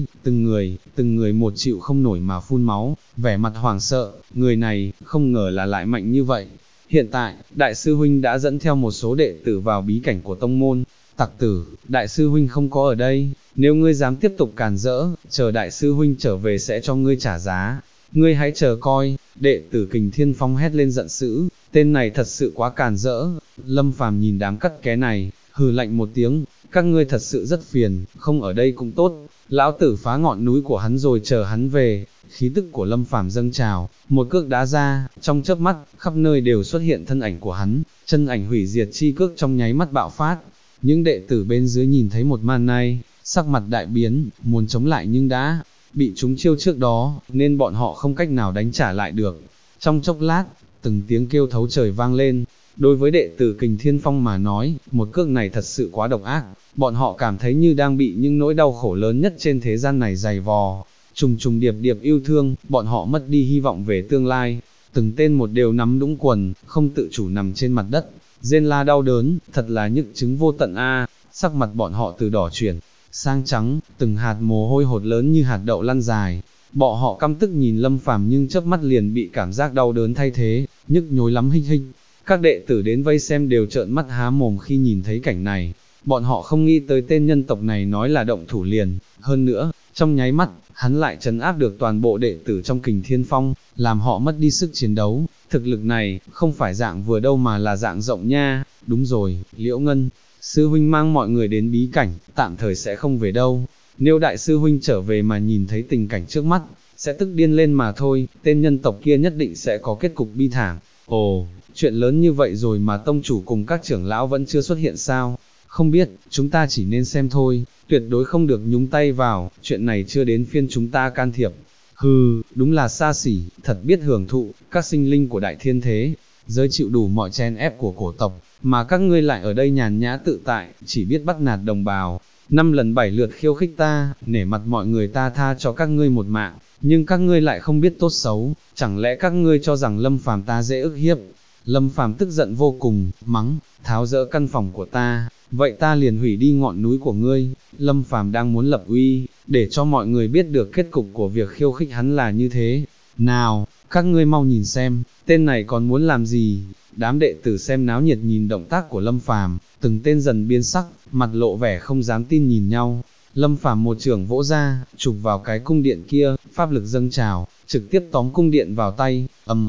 từng người một chịu không nổi mà phun máu, vẻ mặt hoảng sợ, người này, không ngờ là lại mạnh như vậy. Hiện tại, đại sư huynh đã dẫn theo một số đệ tử vào bí cảnh của tông môn. Tặc tử, đại sư huynh không có ở đây, nếu ngươi dám tiếp tục càn rỡ, chờ đại sư huynh trở về sẽ cho ngươi trả giá. Ngươi hãy chờ coi. Đệ tử Kình Thiên Phong hét lên giận dữ, tên này thật sự quá càn rỡ. Lâm Phàm nhìn đám cắt ké này, hừ lạnh một tiếng, các ngươi thật sự rất phiền, không ở đây cũng tốt, lão tử phá ngọn núi của hắn rồi chờ hắn về. Khí tức của Lâm Phàm dâng trào, một cước đá ra, trong chớp mắt, khắp nơi đều xuất hiện thân ảnh của hắn, chân ảnh hủy diệt chi cước trong nháy mắt bạo phát. Những đệ tử bên dưới nhìn thấy một màn này, sắc mặt đại biến, muốn chống lại nhưng đã bị trúng chiêu trước đó, nên bọn họ không cách nào đánh trả lại được. Trong chốc lát, từng tiếng kêu thấu trời vang lên. Đối với đệ tử Kình Thiên Phong mà nói, một cước này thật sự quá độc ác, bọn họ cảm thấy như đang bị những nỗi đau khổ lớn nhất trên thế gian này giày vò. Trùng trùng điệp điệp yêu thương, bọn họ mất đi hy vọng về tương lai. Từng tên một đều nắm đũng quần, không tự chủ nằm trên mặt đất, rên la đau đớn, thật là nhức chứng vô tận a. Sắc mặt bọn họ từ đỏ chuyển sang trắng, từng hạt mồ hôi hột lớn như hạt đậu lăn dài. Bọn họ căm tức nhìn Lâm Phàm nhưng chớp mắt liền bị cảm giác đau đớn thay thế, nhức nhối lắm hinh hinh. Các đệ tử đến vây xem đều trợn mắt há mồm khi nhìn thấy cảnh này. Bọn họ không nghĩ tới tên nhân tộc này nói là động thủ liền, hơn nữa, trong nháy mắt, hắn lại trấn áp được toàn bộ đệ tử trong Kình Thiên Phong, làm họ mất đi sức chiến đấu. Thực lực này, không phải dạng vừa đâu mà là dạng rộng nha. Đúng rồi, Liễu Ngân, sư huynh mang mọi người đến bí cảnh, tạm thời sẽ không về đâu. Nếu đại sư huynh trở về mà nhìn thấy tình cảnh trước mắt, sẽ tức điên lên mà thôi, tên nhân tộc kia nhất định sẽ có kết cục bi thảm. Ồ, chuyện lớn như vậy rồi mà tông chủ cùng các trưởng lão vẫn chưa xuất hiện sao? Không biết, chúng ta chỉ nên xem thôi, tuyệt đối không được nhúng tay vào, chuyện này chưa đến phiên chúng ta can thiệp. Hừ, đúng là xa xỉ, thật biết hưởng thụ, các sinh linh của đại thiên thế, giới chịu đủ mọi chen ép của cổ tộc, mà các ngươi lại ở đây nhàn nhã tự tại, chỉ biết bắt nạt đồng bào. 5 lần 7 lượt khiêu khích ta, nể mặt mọi người ta tha cho các ngươi một mạng, nhưng các ngươi lại không biết tốt xấu, chẳng lẽ các ngươi cho rằng Lâm Phàm ta dễ ức hiếp? Lâm Phàm tức giận vô cùng, mắng, tháo dỡ căn phòng của ta, vậy ta liền hủy đi ngọn núi của ngươi. Lâm Phàm đang muốn lập uy, để cho mọi người biết được kết cục của việc khiêu khích hắn là như thế. Nào, các ngươi mau nhìn xem, tên này còn muốn làm gì? Đám đệ tử xem náo nhiệt nhìn động tác của Lâm Phàm, từng tên dần biến sắc, mặt lộ vẻ không dám tin nhìn nhau. Lâm Phàm một trường vỗ ra, chụp vào cái cung điện kia, pháp lực dâng trào, trực tiếp tóm cung điện vào tay, ầm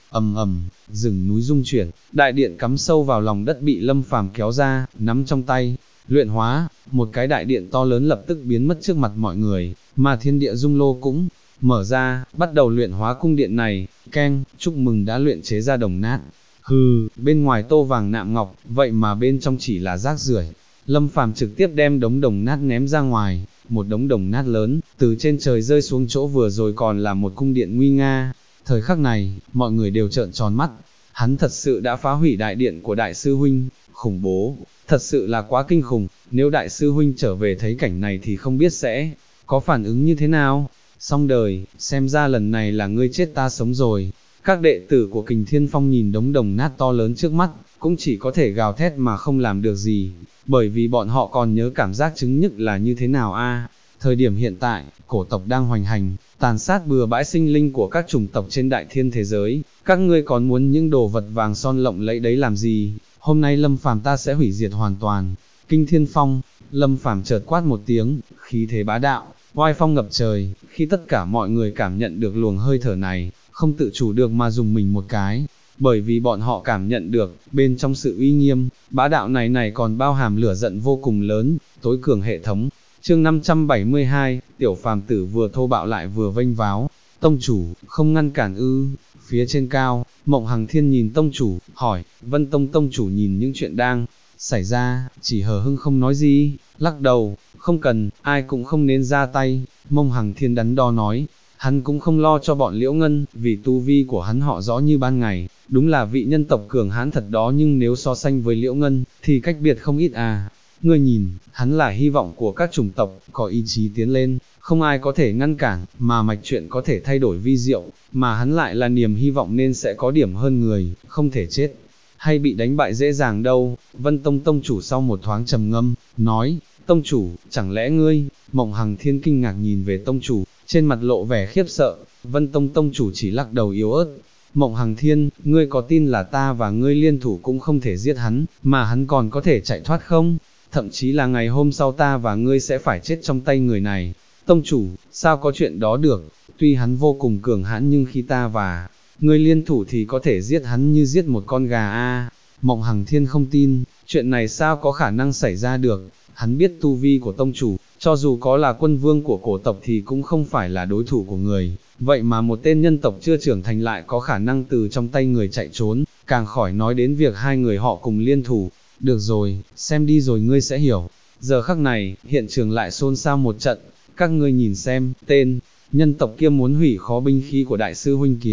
ầm, rừng núi rung chuyển, đại điện cắm sâu vào lòng đất bị Lâm Phàm kéo ra, nắm trong tay, luyện hóa, một cái đại điện to lớn lập tức biến mất trước mặt mọi người, mà thiên địa dung lô cũng mở ra, bắt đầu luyện hóa cung điện này. Keng, chúc mừng đã luyện chế ra đồng nát. Hừ, bên ngoài tô vàng nạm ngọc, vậy mà bên trong chỉ là rác rưởi. Lâm Phàm trực tiếp đem đống đồng nát ném ra ngoài, một đống đồng nát lớn, từ trên trời rơi xuống chỗ vừa rồi còn là một cung điện nguy nga. Thời khắc này, mọi người đều trợn tròn mắt, hắn thật sự đã phá hủy đại điện của đại sư huynh, khủng bố, thật sự là quá kinh khủng, nếu đại sư huynh trở về thấy cảnh này thì không biết sẽ có phản ứng như thế nào. Xong đời, xem ra lần này là ngươi chết ta sống rồi. Các đệ tử của Kình Thiên Phong nhìn đống đồng nát to lớn trước mắt, cũng chỉ có thể gào thét mà không làm được gì, bởi vì bọn họ còn nhớ cảm giác chứng nhức là như thế nào a. Thời điểm hiện tại, cổ tộc đang hoành hành, tàn sát bừa bãi sinh linh của các chủng tộc trên đại thiên thế giới, các ngươi còn muốn những đồ vật vàng son lộng lẫy đấy làm gì? Hôm nay Lâm Phàm ta sẽ hủy diệt hoàn toàn. Kinh Thiên Phong, Lâm Phàm chợt quát một tiếng, khí thế bá đạo, oai phong ngập trời. Khi tất cả mọi người cảm nhận được luồng hơi thở này, không tự chủ được mà dùng mình một cái, bởi vì bọn họ cảm nhận được, bên trong sự uy nghiêm, bá đạo này còn bao hàm lửa giận vô cùng lớn, tối cường hệ thống. Chương 572, Tiểu Phàm tử vừa thô bạo lại vừa vênh váo. Tông chủ, không ngăn cản ư? Phía trên cao, Mộng Hằng Thiên nhìn tông chủ, hỏi. Vân Tông tông chủ nhìn những chuyện đang xảy ra, chỉ hờ hững không nói gì, lắc đầu, không cần, ai cũng không nên ra tay. Mộng Hằng Thiên đắn đo nói, hắn cũng không lo cho bọn Liễu Ngân, vì tu vi của hắn họ rõ như ban ngày, đúng là vị nhân tộc cường hãn thật đó, nhưng nếu so sánh với Liễu Ngân, thì cách biệt không ít à. Ngươi nhìn, hắn là hy vọng của các chủng tộc, có ý chí tiến lên, không ai có thể ngăn cản, mà mạch chuyện có thể thay đổi vi diệu, mà hắn lại là niềm hy vọng nên sẽ có điểm hơn người, không thể chết, hay bị đánh bại dễ dàng đâu. Vân Tông tông chủ sau một thoáng trầm ngâm, nói, tông chủ, chẳng lẽ ngươi? Mộng Hằng Thiên kinh ngạc nhìn về tông chủ, trên mặt lộ vẻ khiếp sợ. Vân Tông tông chủ chỉ lắc đầu yếu ớt. Mộng Hằng Thiên, ngươi có tin là ta và ngươi liên thủ cũng không thể giết hắn, mà hắn còn có thể chạy thoát không? Thậm chí là ngày hôm sau ta và ngươi sẽ phải chết trong tay người này. Tông chủ, sao có chuyện đó được? Tuy hắn vô cùng cường hãn nhưng khi ta và ngươi liên thủ thì có thể giết hắn như giết một con gà a. Mộng Hằng Thiên không tin, chuyện này sao có khả năng xảy ra được? Hắn biết tu vi của tông chủ, cho dù có là quân vương của cổ tộc thì cũng không phải là đối thủ của người, vậy mà một tên nhân tộc chưa trưởng thành lại có khả năng từ trong tay người chạy trốn, càng khỏi nói đến việc hai người họ cùng liên thủ. Được rồi, xem đi rồi ngươi sẽ hiểu. Giờ khắc này, hiện trường lại xôn xao một trận, các ngươi nhìn xem, tên nhân tộc kia muốn hủy khó binh khí của đại sư huynh kìa.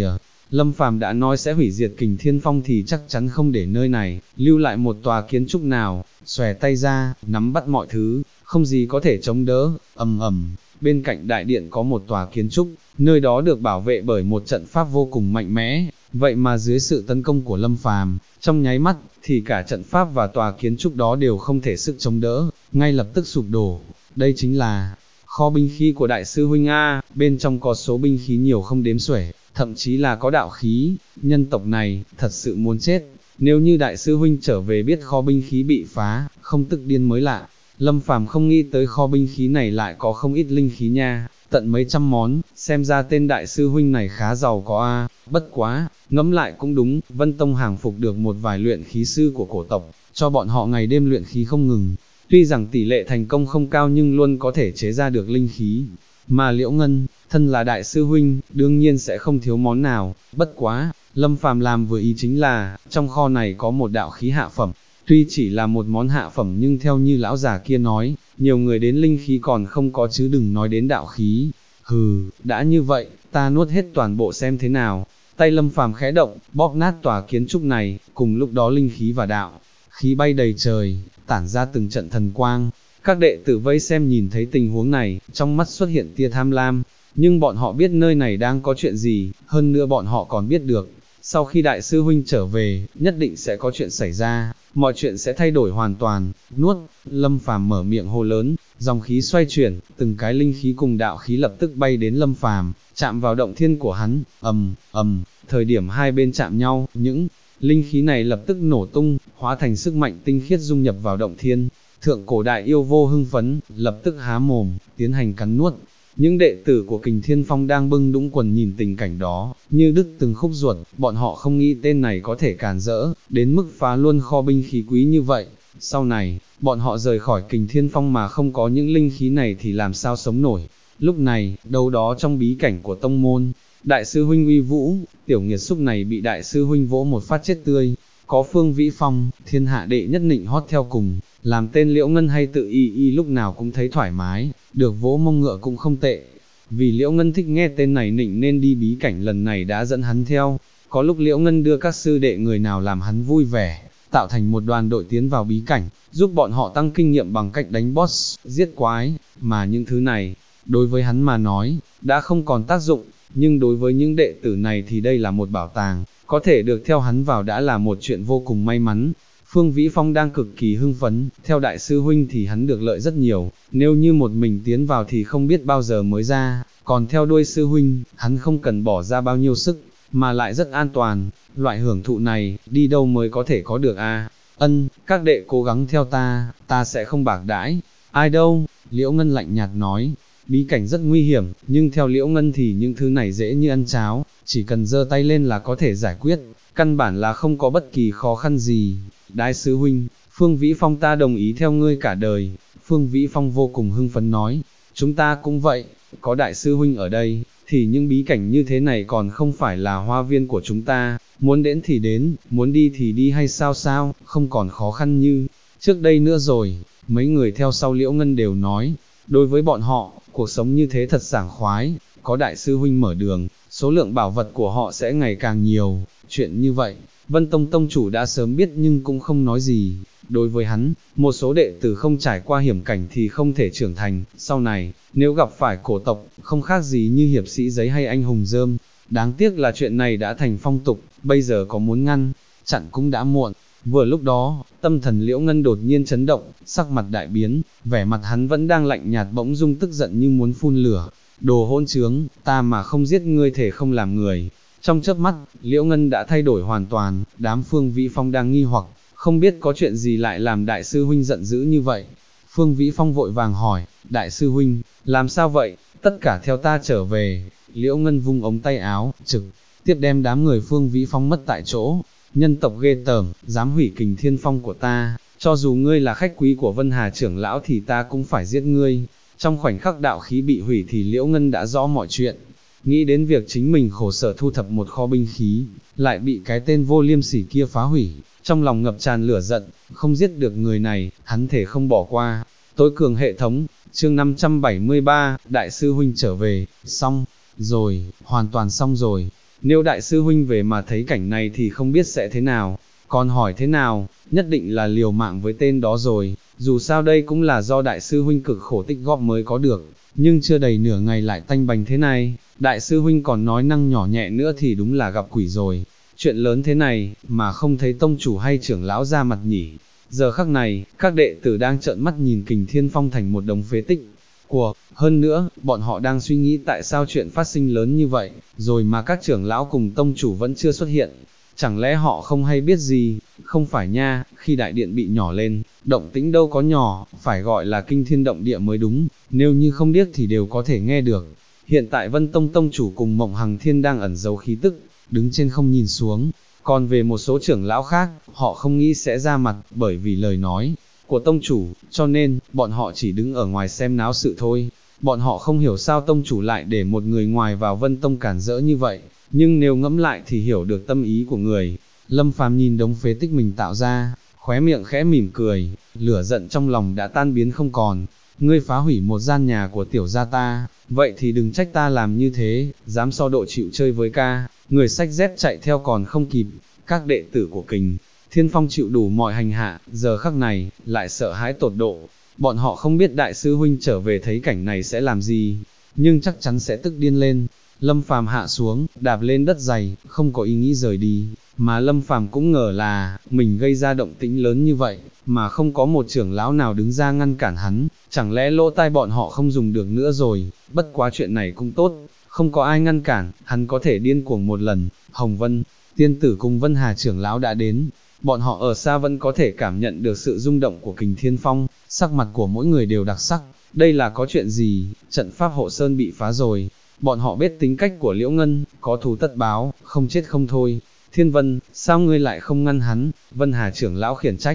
Lâm Phàm đã nói sẽ hủy diệt Kình Thiên Phong thì chắc chắn không để nơi này, lưu lại một tòa kiến trúc nào, xòe tay ra, nắm bắt mọi thứ, không gì có thể chống đỡ, ầm ầm. Bên cạnh đại điện có một tòa kiến trúc, nơi đó được bảo vệ bởi một trận pháp vô cùng mạnh mẽ, vậy mà dưới sự tấn công của Lâm Phàm, trong nháy mắt, thì cả trận pháp và tòa kiến trúc đó đều không thể sức chống đỡ, ngay lập tức sụp đổ. Đây chính là kho binh khí của đại sư huynh A, bên trong có số binh khí nhiều không đếm xuể, thậm chí là có đạo khí, nhân tộc này, thật sự muốn chết. Nếu như đại sư huynh trở về biết kho binh khí bị phá, không tức điên mới lạ. Lâm Phàm không nghĩ tới kho binh khí này lại có không ít linh khí nha, tận mấy trăm món, xem ra tên đại sư huynh này khá giàu có a. Bất quá, ngẫm lại cũng đúng, Vân Tông hàng phục được một vài luyện khí sư của cổ tộc, cho bọn họ ngày đêm luyện khí không ngừng. Tuy rằng tỷ lệ thành công không cao nhưng luôn có thể chế ra được linh khí. Mà Liễu Ngân, thân là đại sư huynh, đương nhiên sẽ không thiếu món nào. Bất quá, Lâm Phàm làm vừa ý chính là, trong kho này có một đạo khí hạ phẩm. Tuy chỉ là một món hạ phẩm nhưng theo như lão già kia nói, nhiều người đến linh khí còn không có chứ đừng nói đến đạo khí. Hừ, đã như vậy, ta nuốt hết toàn bộ xem thế nào. Tay Lâm Phàm khẽ động, bóp nát tòa kiến trúc này, cùng lúc đó linh khí và đạo khí bay đầy trời, tản ra từng trận thần quang. Các đệ tử vây xem nhìn thấy tình huống này, trong mắt xuất hiện tia tham lam, nhưng bọn họ biết nơi này đang có chuyện gì, hơn nữa bọn họ còn biết được, sau khi đại sư huynh trở về, nhất định sẽ có chuyện xảy ra, mọi chuyện sẽ thay đổi hoàn toàn. Nuốt, Lâm Phàm mở miệng hô lớn, dòng khí xoay chuyển, từng cái linh khí cùng đạo khí lập tức bay đến Lâm Phàm, chạm vào động thiên của hắn, thời điểm hai bên chạm nhau, những linh khí này lập tức nổ tung, hóa thành sức mạnh tinh khiết dung nhập vào động thiên. Thượng cổ đại yêu vô hưng phấn, lập tức há mồm, tiến hành cắn nuốt. Những đệ tử của Kình Thiên Phong đang bưng đũng quần nhìn tình cảnh đó, như đứt từng khúc ruột, bọn họ không nghĩ tên này có thể càn rỡ, đến mức phá luôn kho binh khí quý như vậy. Sau này, bọn họ rời khỏi Kình Thiên Phong mà không có những linh khí này thì làm sao sống nổi. Lúc này, đâu đó trong bí cảnh của tông môn, đại sư huynh uy vũ, tiểu nghiệt xúc này bị đại sư huynh vỗ một phát chết tươi. Có Phương Vĩ Phong, thiên hạ đệ nhất nịnh hót theo cùng, làm tên Liễu Ngân hay tự y lúc nào cũng thấy thoải mái, được vỗ mông ngựa cũng không tệ. Vì Liễu Ngân thích nghe tên này nịnh nên đi bí cảnh lần này đã dẫn hắn theo. Có lúc Liễu Ngân đưa các sư đệ người nào làm hắn vui vẻ, tạo thành một đoàn đội tiến vào bí cảnh, giúp bọn họ tăng kinh nghiệm bằng cách đánh boss, giết quái, mà những thứ này, đối với hắn mà nói, đã không còn tác dụng, nhưng đối với những đệ tử này thì đây là một bảo tàng, có thể được theo hắn vào đã là một chuyện vô cùng may mắn. Phương Vĩ Phong đang cực kỳ hưng phấn, theo đại sư huynh thì hắn được lợi rất nhiều, nếu như một mình tiến vào thì không biết bao giờ mới ra, còn theo đuôi sư huynh, hắn không cần bỏ ra bao nhiêu sức, mà lại rất an toàn, loại hưởng thụ này, đi đâu mới có thể có được a? Các đệ cố gắng theo ta sẽ không bạc đãi. Ai đâu? Liễu Ngân lạnh nhạt nói. Bí cảnh rất nguy hiểm, nhưng theo Liễu Ngân thì những thứ này dễ như ăn cháo, chỉ cần giơ tay lên là có thể giải quyết, căn bản là không có bất kỳ khó khăn gì. Đại sư huynh, Phương Vĩ Phong ta đồng ý theo ngươi cả đời. Phương Vĩ Phong vô cùng hưng phấn nói, chúng ta cũng vậy, có đại sư huynh ở đây, thì những bí cảnh như thế này còn không phải là hoa viên của chúng ta, muốn đến thì đến, muốn đi thì đi hay sao, không còn khó khăn như trước đây nữa rồi. Mấy người theo sau Liễu Ngân đều nói, đối với bọn họ, cuộc sống như thế thật sảng khoái, có đại sư huynh mở đường, số lượng bảo vật của họ sẽ ngày càng nhiều. Chuyện như vậy, Vân Tông Tông chủ đã sớm biết nhưng cũng không nói gì. Đối với hắn, một số đệ tử không trải qua hiểm cảnh thì không thể trưởng thành, sau này, nếu gặp phải cổ tộc, không khác gì như hiệp sĩ giấy hay anh hùng dơm. Đáng tiếc là chuyện này đã thành phong tục, bây giờ có muốn ngăn chặn cũng đã muộn. Vừa lúc đó, tâm thần Liễu Ngân đột nhiên chấn động, sắc mặt đại biến, vẻ mặt hắn vẫn đang lạnh nhạt bỗng dưng tức giận như muốn phun lửa. Đồ hỗn trướng, ta mà không giết ngươi thể không làm người. Trong chớp mắt, Liễu Ngân đã thay đổi hoàn toàn, đám Phương Vĩ Phong đang nghi hoặc, không biết có chuyện gì lại làm đại sư huynh giận dữ như vậy. Phương Vĩ Phong vội vàng hỏi, đại sư huynh, làm sao vậy, tất cả theo ta trở về. Liễu Ngân vung ống tay áo, trực tiếp đem đám người Phương Vĩ Phong mất tại chỗ. Nhân tộc ghê tởm, dám hủy Kình Thiên Phong của ta, cho dù ngươi là khách quý của Vân Hà trưởng lão thì ta cũng phải giết ngươi. Trong khoảnh khắc đạo khí bị hủy thì Liễu Ngân đã rõ mọi chuyện, nghĩ đến việc chính mình khổ sở thu thập một kho binh khí, lại bị cái tên vô liêm sỉ kia phá hủy, trong lòng ngập tràn lửa giận, không giết được người này, hắn thể không bỏ qua. Tối cường hệ thống, chương 573, đại sư huynh trở về, xong rồi, hoàn toàn xong rồi. nếu đại sư huynh về mà thấy cảnh này thì không biết sẽ thế nào, còn hỏi thế nào, nhất định là liều mạng với tên đó rồi, dù sao đây cũng là do đại sư huynh cực khổ tích góp mới có được, nhưng chưa đầy nửa ngày lại tanh bành thế này, đại sư huynh còn nói năng nhỏ nhẹ nữa thì đúng là gặp quỷ rồi, chuyện lớn thế này, mà không thấy tông chủ hay trưởng lão ra mặt nhỉ. Giờ khắc này, các đệ tử đang trợn mắt nhìn Kình Thiên Phong thành một đống phế tích. Hơn nữa, bọn họ đang suy nghĩ tại sao chuyện phát sinh lớn như vậy, rồi mà các trưởng lão cùng tông chủ vẫn chưa xuất hiện. Chẳng lẽ họ không hay biết gì, không phải nha, khi đại điện bị nhỏ lên, động tĩnh đâu có nhỏ, phải gọi là kinh thiên động địa mới đúng, nếu như không điếc thì đều có thể nghe được. Hiện tại Vân Tông tông chủ cùng Mộng Hằng Thiên đang ẩn giấu khí tức, đứng trên không nhìn xuống, còn về một số trưởng lão khác, họ không nghĩ sẽ ra mặt, bởi vì lời nói của tông chủ, cho nên, bọn họ chỉ đứng ở ngoài xem náo sự thôi. Bọn họ không hiểu sao tông chủ lại để một người ngoài vào Vân Tông cản rỡ như vậy, nhưng nếu ngẫm lại thì hiểu được tâm ý của người. Lâm Phàm nhìn đống phế tích mình tạo ra, khóe miệng khẽ mỉm cười, lửa giận trong lòng đã tan biến không còn. Ngươi phá hủy một gian nhà của tiểu gia ta, vậy thì đừng trách ta làm như thế, dám so độ chịu chơi với ca, người xách dép chạy theo còn không kịp. Các đệ tử của Kình Thiên Phong chịu đủ mọi hành hạ, giờ khắc này, lại sợ hãi tột độ. Bọn họ không biết đại sư huynh trở về thấy cảnh này sẽ làm gì, nhưng chắc chắn sẽ tức điên lên. Lâm Phàm hạ xuống, đạp lên đất dày, không có ý nghĩ rời đi, mà Lâm Phàm cũng ngờ là, mình gây ra động tĩnh lớn như vậy, mà không có một trưởng lão nào đứng ra ngăn cản hắn, chẳng lẽ lỗ tai bọn họ không dùng được nữa rồi, bất quá chuyện này cũng tốt, không có ai ngăn cản, hắn có thể điên cuồng một lần. Hồng Vân, tiên tử cùng Vân Hà trưởng lão đã đến, bọn họ ở xa vẫn có thể cảm nhận được sự rung động của Kình Thiên Phong, sắc mặt của mỗi người đều đặc sắc, đây là có chuyện gì, trận pháp hộ sơn bị phá rồi. Bọn họ biết tính cách của Liễu Ngân, có thù tất báo, không chết không thôi. Thiên Vân, sao ngươi lại không ngăn hắn? Vân Hà trưởng lão khiển trách.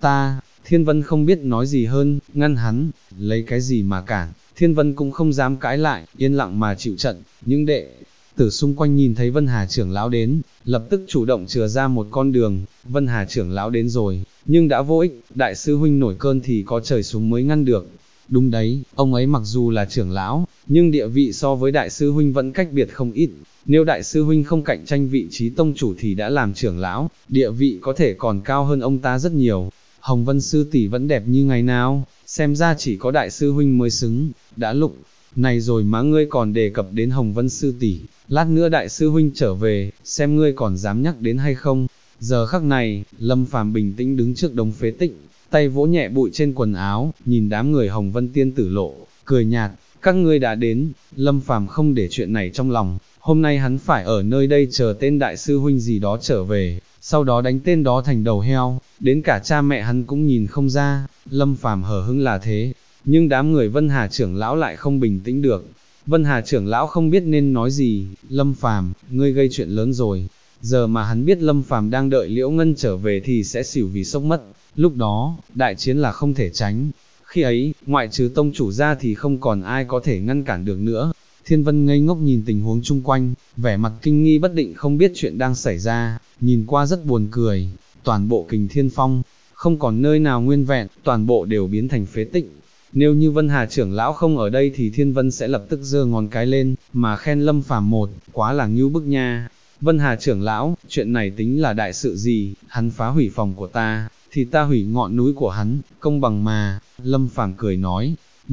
Thiên Vân không biết nói gì hơn, ngăn hắn, lấy cái gì mà cản. Thiên Vân cũng không dám cãi lại, yên lặng mà chịu trận. Những đệ tử xung quanh nhìn thấy Vân Hà trưởng lão đến, lập tức chủ động chừa ra một con đường. Vân Hà trưởng lão đến rồi, nhưng đã vô ích, đại sư huynh nổi cơn thì có trời xuống mới ngăn được. Đúng đấy, ông ấy mặc dù là trưởng lão, nhưng địa vị so với đại sư huynh vẫn cách biệt không ít. Nếu đại sư huynh không cạnh tranh vị trí tông chủ thì đã làm trưởng lão, địa vị có thể còn cao hơn ông ta rất nhiều. Hồng Vân sư tỷ vẫn đẹp như ngày nào, xem ra chỉ có đại sư huynh mới xứng. Đã lúc này rồi mà ngươi còn đề cập đến Hồng Vân sư tỷ, lát nữa đại sư huynh trở về, xem ngươi còn dám nhắc đến hay không. Giờ khắc này, Lâm Phàm bình tĩnh đứng trước đống phế tích, tay vỗ nhẹ bụi trên quần áo, nhìn đám người Hồng Vân tiên tử lộ, cười nhạt, các ngươi đã đến. Lâm Phàm không để chuyện này trong lòng, hôm nay hắn phải ở nơi đây chờ tên đại sư huynh gì đó trở về, sau đó đánh tên đó thành đầu heo, đến cả cha mẹ hắn cũng nhìn không ra. Lâm Phàm hờ hững là thế, nhưng đám người Vân Hà trưởng lão lại không bình tĩnh được. Vân Hà trưởng lão không biết nên nói gì. Lâm Phàm, ngươi gây chuyện lớn rồi. Giờ mà hắn biết Lâm Phàm đang đợi Liễu Ngân trở về thì sẽ xỉu vì sốc mất, lúc đó, đại chiến là không thể tránh. Khi ấy, ngoại trừ tông chủ ra thì không còn ai có thể ngăn cản được nữa. Thiên Vân ngây ngốc nhìn tình huống chung quanh, vẻ mặt kinh nghi bất định không biết chuyện đang xảy ra, nhìn qua rất buồn cười. Toàn bộ Kình Thiên Phong, không còn nơi nào nguyên vẹn, toàn bộ đều biến thành phế tích. Nếu như Vân Hà trưởng lão không ở đây thì Thiên Vân sẽ lập tức giơ ngón cái lên, mà khen Lâm Phàm một, quá là ngưu bức nha. Vân Hà trưởng lão, chuyện này tính là đại sự gì, hắn phá hủy phòng của ta, thì ta hủy ngọn núi của hắn, công bằng mà. Lâm Phàm cười nói,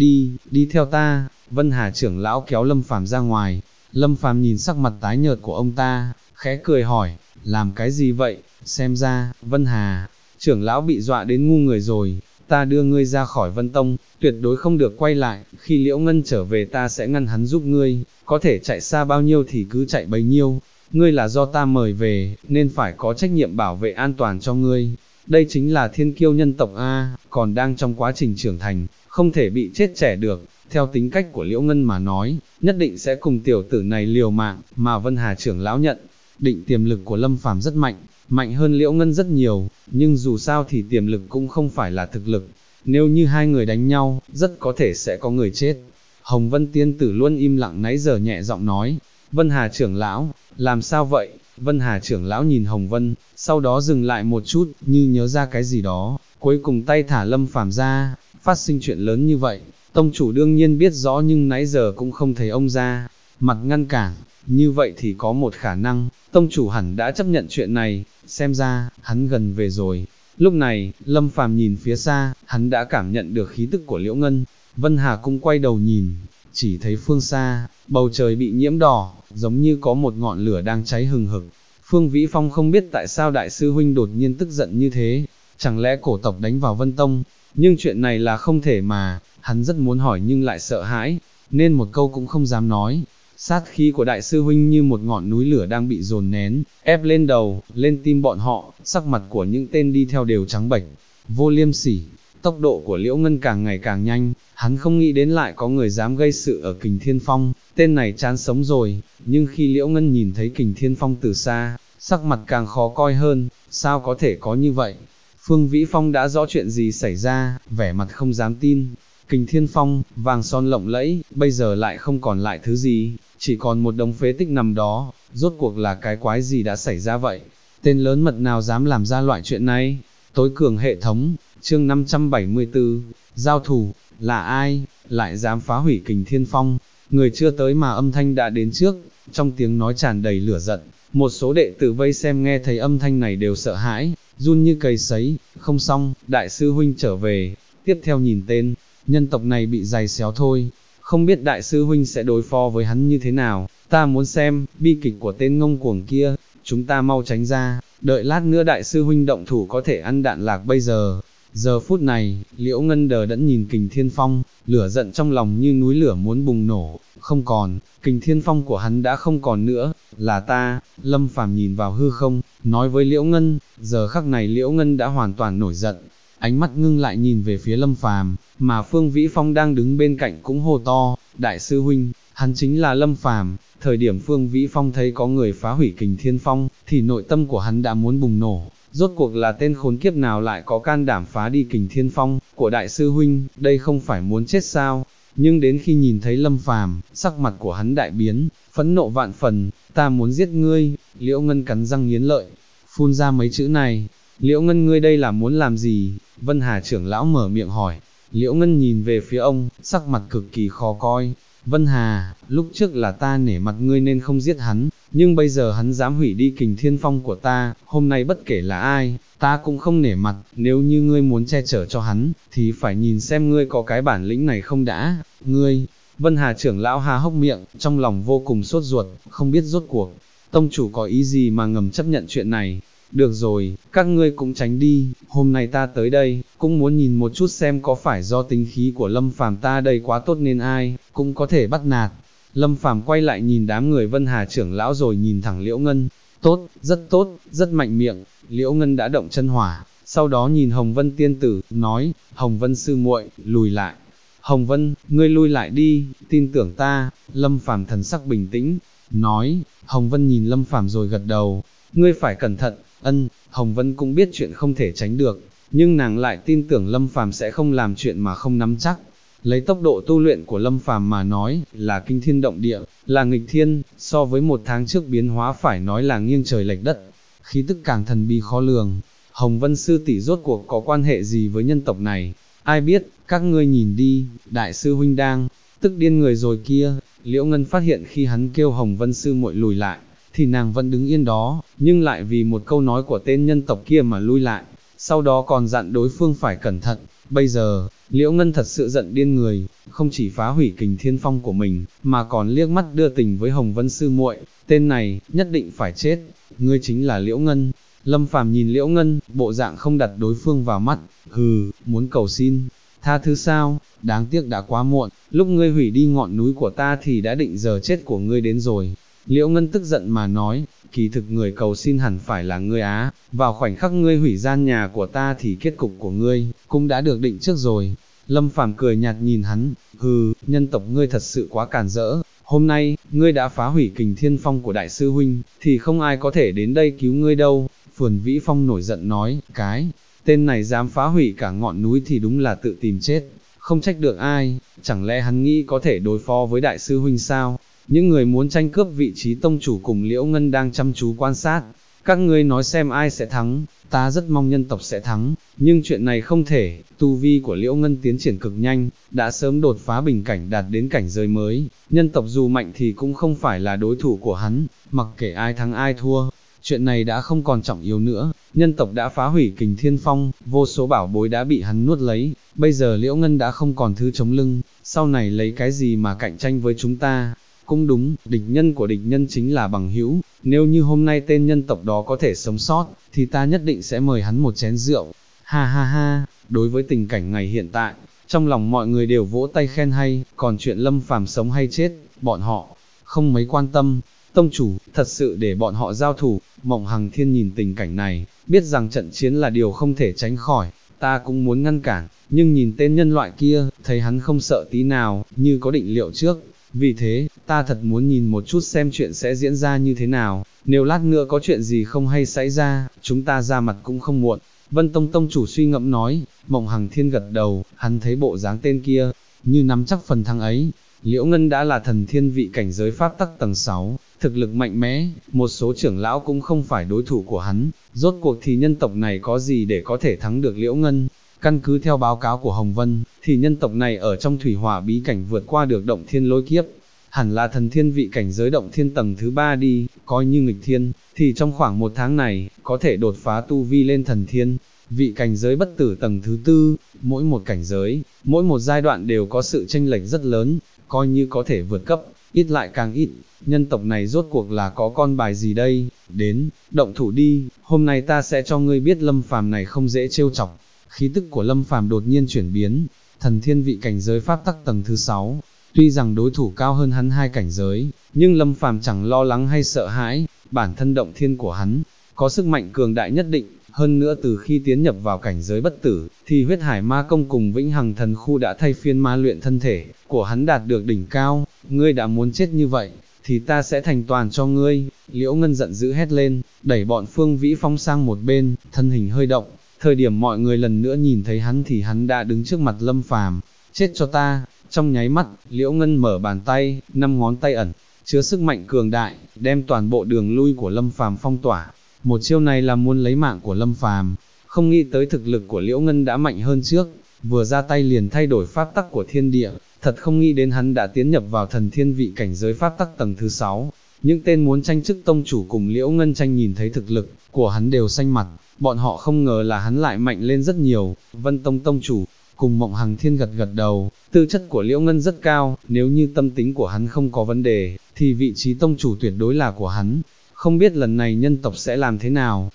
đi theo ta. Vân Hà trưởng lão kéo Lâm Phàm ra ngoài. Lâm Phàm nhìn sắc mặt tái nhợt của ông ta, khẽ cười hỏi, làm cái gì vậy? Xem ra, Vân Hà trưởng lão bị dọa đến ngu người rồi. Ta đưa ngươi ra khỏi Vân Tông, tuyệt đối không được quay lại, khi Liễu Ngân trở về ta sẽ ngăn hắn giúp ngươi, có thể chạy xa bao nhiêu thì cứ chạy bấy nhiêu. Ngươi là do ta mời về, nên phải có trách nhiệm bảo vệ an toàn cho ngươi. Đây chính là thiên kiêu nhân tộc A, còn đang trong quá trình trưởng thành, không thể bị chết trẻ được. Theo tính cách của Liễu Ngân mà nói, nhất định sẽ cùng tiểu tử này liều mạng, mà Vân Hà trưởng lão nhận định tiềm lực của Lâm Phàm rất mạnh, mạnh hơn Liễu Ngân rất nhiều, nhưng dù sao thì tiềm lực cũng không phải là thực lực. Nếu như hai người đánh nhau, rất có thể sẽ có người chết. Hồng Vân tiên tử luôn im lặng nãy giờ nhẹ giọng nói, Vân Hà trưởng lão, làm sao vậy? Vân Hà trưởng lão nhìn Hồng Vân, sau đó dừng lại một chút, như nhớ ra cái gì đó, cuối cùng tay thả Lâm Phàm ra. Phát sinh chuyện lớn như vậy, tông chủ đương nhiên biết rõ nhưng nãy giờ cũng không thấy ông ra mặt ngăn cản. như vậy thì có một khả năng, tông chủ hẳn đã chấp nhận chuyện này, xem ra, hắn gần về rồi. Lúc này, Lâm Phàm nhìn phía xa, hắn đã cảm nhận được khí tức của Liễu Ngân, Vân Hà cũng quay đầu nhìn, chỉ thấy phương xa, bầu trời bị nhiễm đỏ, giống như có một ngọn lửa đang cháy hừng hực. Phương Vĩ Phong không biết tại sao đại sư huynh đột nhiên tức giận như thế, chẳng lẽ cổ tộc đánh vào Vân Tông, nhưng chuyện này là không thể mà, hắn rất muốn hỏi nhưng lại sợ hãi, nên một câu cũng không dám nói. Sát khí của đại sư huynh như một ngọn núi lửa đang bị dồn nén, ép lên đầu, lên tim bọn họ, sắc mặt của những tên đi theo đều trắng bệch. Vô Liêm Sỉ, tốc độ của Liễu Ngân càng ngày càng nhanh, hắn không nghĩ đến lại có người dám gây sự ở Kình Thiên Phong, tên này chán sống rồi, nhưng khi Liễu Ngân nhìn thấy Kình Thiên Phong từ xa, sắc mặt càng khó coi hơn, sao có thể có như vậy? Phương Vĩ Phong đã rõ chuyện gì xảy ra, vẻ mặt không dám tin. Kình Thiên Phong, vàng son lộng lẫy, bây giờ lại không còn lại thứ gì, chỉ còn một đống phế tích nằm đó, rốt cuộc là cái quái gì đã xảy ra vậy? Tên lớn mật nào dám làm ra loại chuyện này? Tối cường hệ thống, chương 574, giao thủ, là ai, lại dám phá hủy Kình Thiên Phong? Người chưa tới mà âm thanh đã đến trước, trong tiếng nói tràn đầy lửa giận, một số đệ tử vây xem nghe thấy âm thanh này đều sợ hãi, run như cầy sấy, không xong, đại sư huynh trở về, tiếp theo nhìn tên, nhân tộc này bị giày xéo thôi, không biết đại sư huynh sẽ đối phó với hắn như thế nào, ta muốn xem, bi kịch của tên ngông cuồng kia, chúng ta mau tránh ra, đợi lát nữa đại sư huynh động thủ có thể ăn đạn lạc bây giờ. Giờ phút này, Liễu Ngân đờ đẫn nhìn Kình Thiên Phong, lửa giận trong lòng như núi lửa muốn bùng nổ, không còn, Kình Thiên Phong của hắn đã không còn nữa, là ta. Lâm Phàm nhìn vào hư không, nói với Liễu Ngân, giờ khắc này Liễu Ngân đã hoàn toàn nổi giận, ánh mắt ngưng lại nhìn về phía Lâm Phàm, mà Phương Vĩ Phong đang đứng bên cạnh cũng hô to, đại sư huynh, hắn chính là Lâm Phàm. Thời điểm Phương Vĩ Phong thấy có người phá hủy Kình Thiên Phong, thì nội tâm của hắn đã muốn bùng nổ. Rốt cuộc là tên khốn kiếp nào lại có can đảm phá đi Kình Thiên Phong của đại sư huynh, đây không phải muốn chết sao? Nhưng đến khi nhìn thấy Lâm Phàm, sắc mặt của hắn đại biến, phẫn nộ vạn phần, ta muốn giết ngươi. Liễu Ngân cắn răng nghiến lợi, phun ra mấy chữ này. Liễu Ngân, ngươi đây là muốn làm gì? Vân Hà trưởng lão mở miệng hỏi. Liễu Ngân nhìn về phía ông, sắc mặt cực kỳ khó coi. Vân Hà, lúc trước là ta nể mặt ngươi nên không giết hắn, nhưng bây giờ hắn dám hủy đi Kình Thiên Phong của ta, hôm nay bất kể là ai, ta cũng không nể mặt, nếu như ngươi muốn che chở cho hắn, thì phải nhìn xem ngươi có cái bản lĩnh này không đã, ngươi. Vân Hà trưởng lão há hốc miệng, trong lòng vô cùng sốt ruột, không biết rốt cuộc, tông chủ có ý gì mà ngầm chấp nhận chuyện này. Được rồi, các ngươi cũng tránh đi, hôm nay ta tới đây, cũng muốn nhìn một chút xem có phải do tính khí của Lâm Phàm ta đây quá tốt nên ai, cũng có thể bắt nạt. Lâm Phàm quay lại nhìn đám người Vân Hà trưởng lão rồi nhìn thẳng Liễu Ngân, tốt, rất mạnh miệng. Liễu Ngân đã động chân hỏa, sau đó nhìn Hồng Vân tiên tử, nói, Hồng Vân sư muội, lùi lại. Hồng Vân, ngươi lui lại đi, tin tưởng ta. Lâm Phàm thần sắc bình tĩnh, nói. Hồng Vân nhìn Lâm Phàm rồi gật đầu, ngươi phải cẩn thận. Ân, Hồng Vân cũng biết chuyện không thể tránh được, nhưng nàng lại tin tưởng Lâm Phàm sẽ không làm chuyện mà không nắm chắc. Lấy tốc độ tu luyện của Lâm Phàm mà nói, là kinh thiên động địa, là nghịch thiên, so với một tháng trước biến hóa phải nói là nghiêng trời lệch đất, khí tức càng thần bí khó lường. Hồng Vân sư tỷ rốt cuộc có quan hệ gì với nhân tộc này? Ai biết, các ngươi nhìn đi, đại sư huynh đang tức điên người rồi kia. Liễu Ngân phát hiện khi hắn kêu Hồng Vân sư muội lùi lại, thì nàng vẫn đứng yên đó, nhưng lại vì một câu nói của tên nhân tộc kia mà lui lại, sau đó còn dặn đối phương phải cẩn thận. Bây giờ, Liễu Ngân thật sự giận điên người, không chỉ phá hủy Kình Thiên Phong của mình, mà còn liếc mắt đưa tình với Hồng Vân sư muội, tên này, nhất định phải chết, ngươi chính là Liễu Ngân. Lâm Phàm nhìn Liễu Ngân, bộ dạng không đặt đối phương vào mắt, hừ, muốn cầu xin tha thứ sao, đáng tiếc đã quá muộn, lúc ngươi hủy đi ngọn núi của ta thì đã định giờ chết của ngươi đến rồi. Liễu Ngân tức giận mà nói, kỳ thực người cầu xin hẳn phải là ngươi á, vào khoảnh khắc ngươi hủy gian nhà của ta thì kết cục của ngươi, cũng đã được định trước rồi. Lâm Phàm cười nhạt nhìn hắn, hừ, nhân tộc ngươi thật sự quá càn rỡ, hôm nay, ngươi đã phá hủy Kình Thiên Phong của đại sư huynh, thì không ai có thể đến đây cứu ngươi đâu. Phườn Vĩ Phong nổi giận nói, cái tên này dám phá hủy cả ngọn núi thì đúng là tự tìm chết, không trách được ai, chẳng lẽ hắn nghĩ có thể đối phó với đại sư huynh sao? Những người muốn tranh cướp vị trí tông chủ cùng Liễu Ngân đang chăm chú quan sát, các ngươi nói xem ai sẽ thắng, ta rất mong nhân tộc sẽ thắng, nhưng chuyện này không thể, tu vi của Liễu Ngân tiến triển cực nhanh, đã sớm đột phá bình cảnh đạt đến cảnh giới mới, nhân tộc dù mạnh thì cũng không phải là đối thủ của hắn, mặc kệ ai thắng ai thua, chuyện này đã không còn trọng yếu nữa, nhân tộc đã phá hủy Kình Thiên Phong, vô số bảo bối đã bị hắn nuốt lấy, bây giờ Liễu Ngân đã không còn thứ chống lưng, sau này lấy cái gì mà cạnh tranh với chúng ta? Cũng đúng, địch nhân của địch nhân chính là bằng hữu, nếu như hôm nay tên nhân tộc đó có thể sống sót, thì ta nhất định sẽ mời hắn một chén rượu. Ha ha ha, đối với tình cảnh ngày hiện tại, trong lòng mọi người đều vỗ tay khen hay, còn chuyện Lâm Phàm sống hay chết, bọn họ không mấy quan tâm. Tông chủ, thật sự để bọn họ giao thủ, Mộng Hằng Thiên nhìn tình cảnh này, biết rằng trận chiến là điều không thể tránh khỏi, ta cũng muốn ngăn cản, nhưng nhìn tên nhân loại kia, thấy hắn không sợ tí nào, như có định liệu trước. Vì thế, ta thật muốn nhìn một chút xem chuyện sẽ diễn ra như thế nào, nếu lát nữa có chuyện gì không hay xảy ra, chúng ta ra mặt cũng không muộn. Vân Tông Tông chủ suy ngẫm nói, Mộng Hằng Thiên gật đầu, hắn thấy bộ dáng tên kia, như nắm chắc phần thắng ấy. Liễu Ngân đã là thần thiên vị cảnh giới pháp tắc tầng 6, thực lực mạnh mẽ, một số trưởng lão cũng không phải đối thủ của hắn, rốt cuộc thì nhân tộc này có gì để có thể thắng được Liễu Ngân. Căn cứ theo báo cáo của Hồng Vân, thì nhân tộc này ở trong thủy hỏa bí cảnh vượt qua được động thiên lôi kiếp, hẳn là thần thiên vị cảnh giới động thiên tầng thứ 3 đi, coi như nghịch thiên, thì trong khoảng 1 tháng này, có thể đột phá tu vi lên thần thiên, vị cảnh giới bất tử tầng thứ 4, mỗi một cảnh giới, mỗi một giai đoạn đều có sự chênh lệch rất lớn, coi như có thể vượt cấp, ít lại càng ít, nhân tộc này rốt cuộc là có con bài gì đây, đến, động thủ đi, hôm nay ta sẽ cho ngươi biết Lâm Phàm này không dễ trêu chọc. Khí tức của Lâm Phàm đột nhiên chuyển biến, thần thiên vị cảnh giới pháp tắc tầng thứ 6, tuy rằng đối thủ cao hơn hắn 2 cảnh giới, nhưng Lâm Phàm chẳng lo lắng hay sợ hãi, bản thân động thiên của hắn, có sức mạnh cường đại nhất định, hơn nữa từ khi tiến nhập vào cảnh giới bất tử, thì huyết hải ma công cùng vĩnh hằng thần khu đã thay phiên ma luyện thân thể, của hắn đạt được đỉnh cao, ngươi đã muốn chết như vậy, thì ta sẽ thành toàn cho ngươi, Liễu Ngân giận dữ hét lên, đẩy bọn Phương Vĩ Phong sang một bên, thân hình hơi động. Thời điểm mọi người lần nữa nhìn thấy hắn thì hắn đã đứng trước mặt Lâm Phàm, chết cho ta, trong nháy mắt, Liễu Ngân mở bàn tay, 5 ngón tay ẩn, chứa sức mạnh cường đại, đem toàn bộ đường lui của Lâm Phàm phong tỏa, một chiêu này là muốn lấy mạng của Lâm Phàm, không nghĩ tới thực lực của Liễu Ngân đã mạnh hơn trước, vừa ra tay liền thay đổi pháp tắc của thiên địa, thật không nghĩ đến hắn đã tiến nhập vào thần thiên vị cảnh giới pháp tắc tầng thứ 6, những tên muốn tranh chức tông chủ cùng Liễu Ngân tranh nhìn thấy thực lực của hắn đều xanh mặt. Bọn họ không ngờ là hắn lại mạnh lên rất nhiều. Vân Tông Tông chủ, cùng Mộng Hằng Thiên gật gật đầu, tư chất của Liễu Ngân rất cao, nếu như tâm tính của hắn không có vấn đề, thì vị trí tông chủ tuyệt đối là của hắn. Không biết lần này nhân tộc sẽ làm thế nào,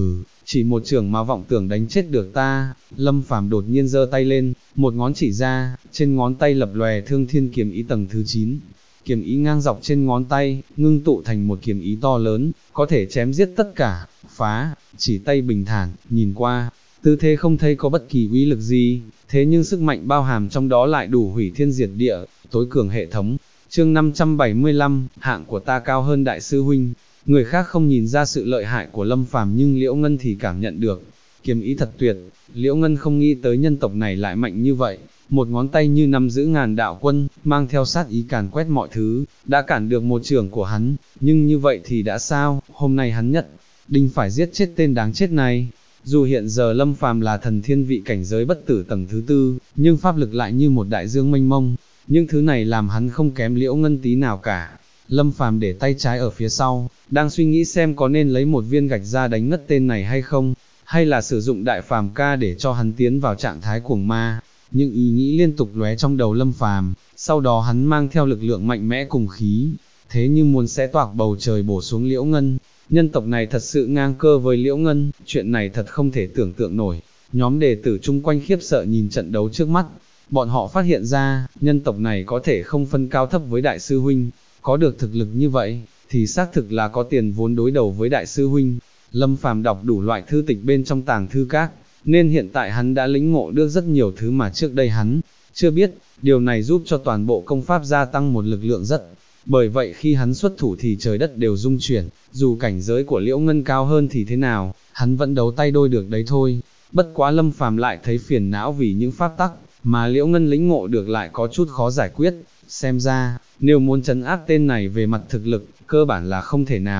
chỉ một trường mà vọng tưởng đánh chết được ta. Lâm Phàm đột nhiên giơ tay lên, một ngón chỉ ra, trên ngón tay lập lòe Thương Thiên kiếm ý tầng thứ 9. Kiếm ý ngang dọc trên ngón tay, ngưng tụ thành một kiếm ý to lớn, có thể chém giết tất cả, phá, chỉ tay bình thản, nhìn qua, tư thế không thấy có bất kỳ uy lực gì, thế nhưng sức mạnh bao hàm trong đó lại đủ hủy thiên diệt địa, tối cường hệ thống. Chương 575, hạng của ta cao hơn đại sư huynh. Người khác không nhìn ra sự lợi hại của Lâm Phàm nhưng Liễu Ngân thì cảm nhận được, kiếm ý thật tuyệt, Liễu Ngân không nghĩ tới nhân tộc này lại mạnh như vậy. Một ngón tay như nắm giữ ngàn đạo quân, mang theo sát ý càn quét mọi thứ, đã cản được một trường của hắn, nhưng như vậy thì đã sao, hôm nay hắn nhất định phải giết chết tên đáng chết này. Dù hiện giờ Lâm Phàm là thần thiên vị cảnh giới bất tử tầng thứ 4, nhưng pháp lực lại như một đại dương mênh mông, những thứ này làm hắn không kém Liễu Ngân tí nào cả. Lâm Phàm để tay trái ở phía sau, đang suy nghĩ xem có nên lấy một viên gạch ra đánh ngất tên này hay không, hay là sử dụng đại phàm ca để cho hắn tiến vào trạng thái cuồng ma. Những ý nghĩ liên tục lóe trong đầu Lâm Phàm, sau đó hắn mang theo lực lượng mạnh mẽ cùng khí, thế như muốn xé toạc bầu trời bổ xuống Liễu Ngân. Nhân tộc này thật sự ngang cơ với Liễu Ngân, chuyện này thật không thể tưởng tượng nổi. Nhóm đệ tử chung quanh khiếp sợ nhìn trận đấu trước mắt, bọn họ phát hiện ra, nhân tộc này có thể không phân cao thấp với đại sư huynh, có được thực lực như vậy, thì xác thực là có tiền vốn đối đầu với đại sư huynh. Lâm Phàm đọc đủ loại thư tịch bên trong tàng thư các, nên hiện tại hắn đã lĩnh ngộ được rất nhiều thứ mà trước đây hắn chưa biết, điều này giúp cho toàn bộ công pháp gia tăng một lực lượng rất. Bởi vậy khi hắn xuất thủ thì trời đất đều rung chuyển, dù cảnh giới của Liễu Ngân cao hơn thì thế nào, hắn vẫn đấu tay đôi được đấy thôi. Bất quá Lâm Phàm lại thấy phiền não vì những pháp tắc mà Liễu Ngân lĩnh ngộ được lại có chút khó giải quyết, xem ra, nếu muốn trấn áp tên này về mặt thực lực, cơ bản là không thể nào,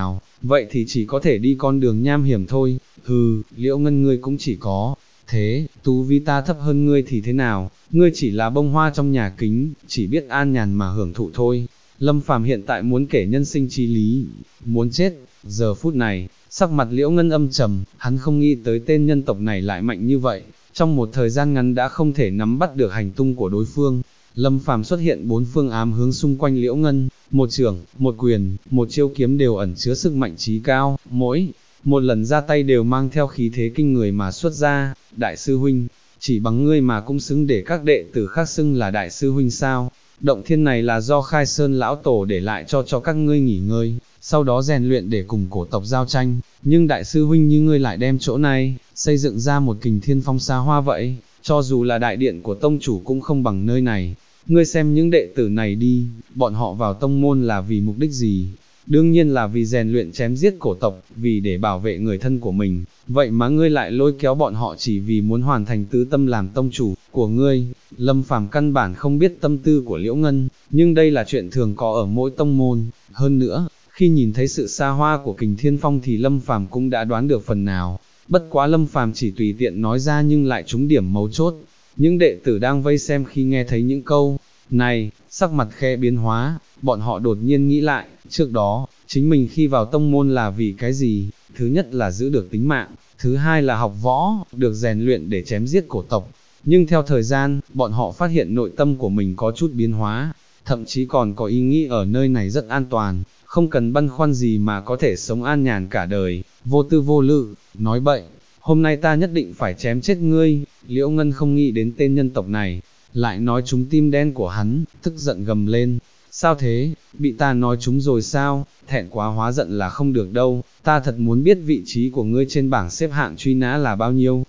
vậy thì chỉ có thể đi con đường nham hiểm thôi, Liễu Ngân ngươi cũng chỉ có, thế, tu vi ta thấp hơn ngươi thì thế nào, ngươi chỉ là bông hoa trong nhà kính, chỉ biết an nhàn mà hưởng thụ thôi. Lâm Phàm hiện tại muốn kể nhân sinh chí lý, muốn chết, giờ phút này, sắc mặt Liễu Ngân âm trầm, hắn không nghĩ tới tên nhân tộc này lại mạnh như vậy, trong một thời gian ngắn đã không thể nắm bắt được hành tung của đối phương. Lâm Phàm xuất hiện bốn phương ám hướng xung quanh Liễu Ngân, một chưởng, một quyền, một chiêu kiếm đều ẩn chứa sức mạnh trí cao, mỗi một lần ra tay đều mang theo khí thế kinh người mà xuất ra. Đại sư huynh, chỉ bằng ngươi mà cũng xứng để các đệ tử khác xưng là đại sư huynh sao? Động thiên này là do Khai Sơn lão tổ để lại cho các ngươi nghỉ ngơi, sau đó rèn luyện để cùng cổ tộc giao tranh, nhưng đại sư huynh như ngươi lại đem chỗ này xây dựng ra một Kình Thiên Phong xa hoa vậy, cho dù là đại điện của tông chủ cũng không bằng nơi này. Ngươi xem những đệ tử này đi, bọn họ vào tông môn là vì mục đích gì? Đương nhiên là vì rèn luyện chém giết cổ tộc, vì để bảo vệ người thân của mình, vậy mà ngươi lại lôi kéo bọn họ chỉ vì muốn hoàn thành tứ tâm làm tông chủ của ngươi. Lâm Phàm căn bản không biết tâm tư của Liễu Ngân, nhưng đây là chuyện thường có ở mỗi tông môn, hơn nữa, khi nhìn thấy sự xa hoa của Kình Thiên Phong thì Lâm Phàm cũng đã đoán được phần nào, bất quá Lâm Phàm chỉ tùy tiện nói ra nhưng lại trúng điểm mấu chốt. Những đệ tử đang vây xem khi nghe thấy những câu này, sắc mặt khẽ biến hóa, bọn họ đột nhiên nghĩ lại, trước đó, chính mình khi vào tông môn là vì cái gì? Thứ nhất là giữ được tính mạng, thứ hai là học võ, được rèn luyện để chém giết cổ tộc. Nhưng theo thời gian, bọn họ phát hiện nội tâm của mình có chút biến hóa, thậm chí còn có ý nghĩ ở nơi này rất an toàn, không cần băn khoăn gì mà có thể sống an nhàn cả đời, vô tư vô lự. Nói bậy, hôm nay ta nhất định phải chém chết ngươi. Liễu Ngân không nghĩ đến tên nhân tộc này, lại nói trúng tim đen của hắn, tức giận gầm lên. Sao thế, bị ta nói trúng rồi sao? Thẹn quá hóa giận là không được đâu, ta thật muốn biết vị trí của ngươi trên bảng xếp hạng truy nã là bao nhiêu.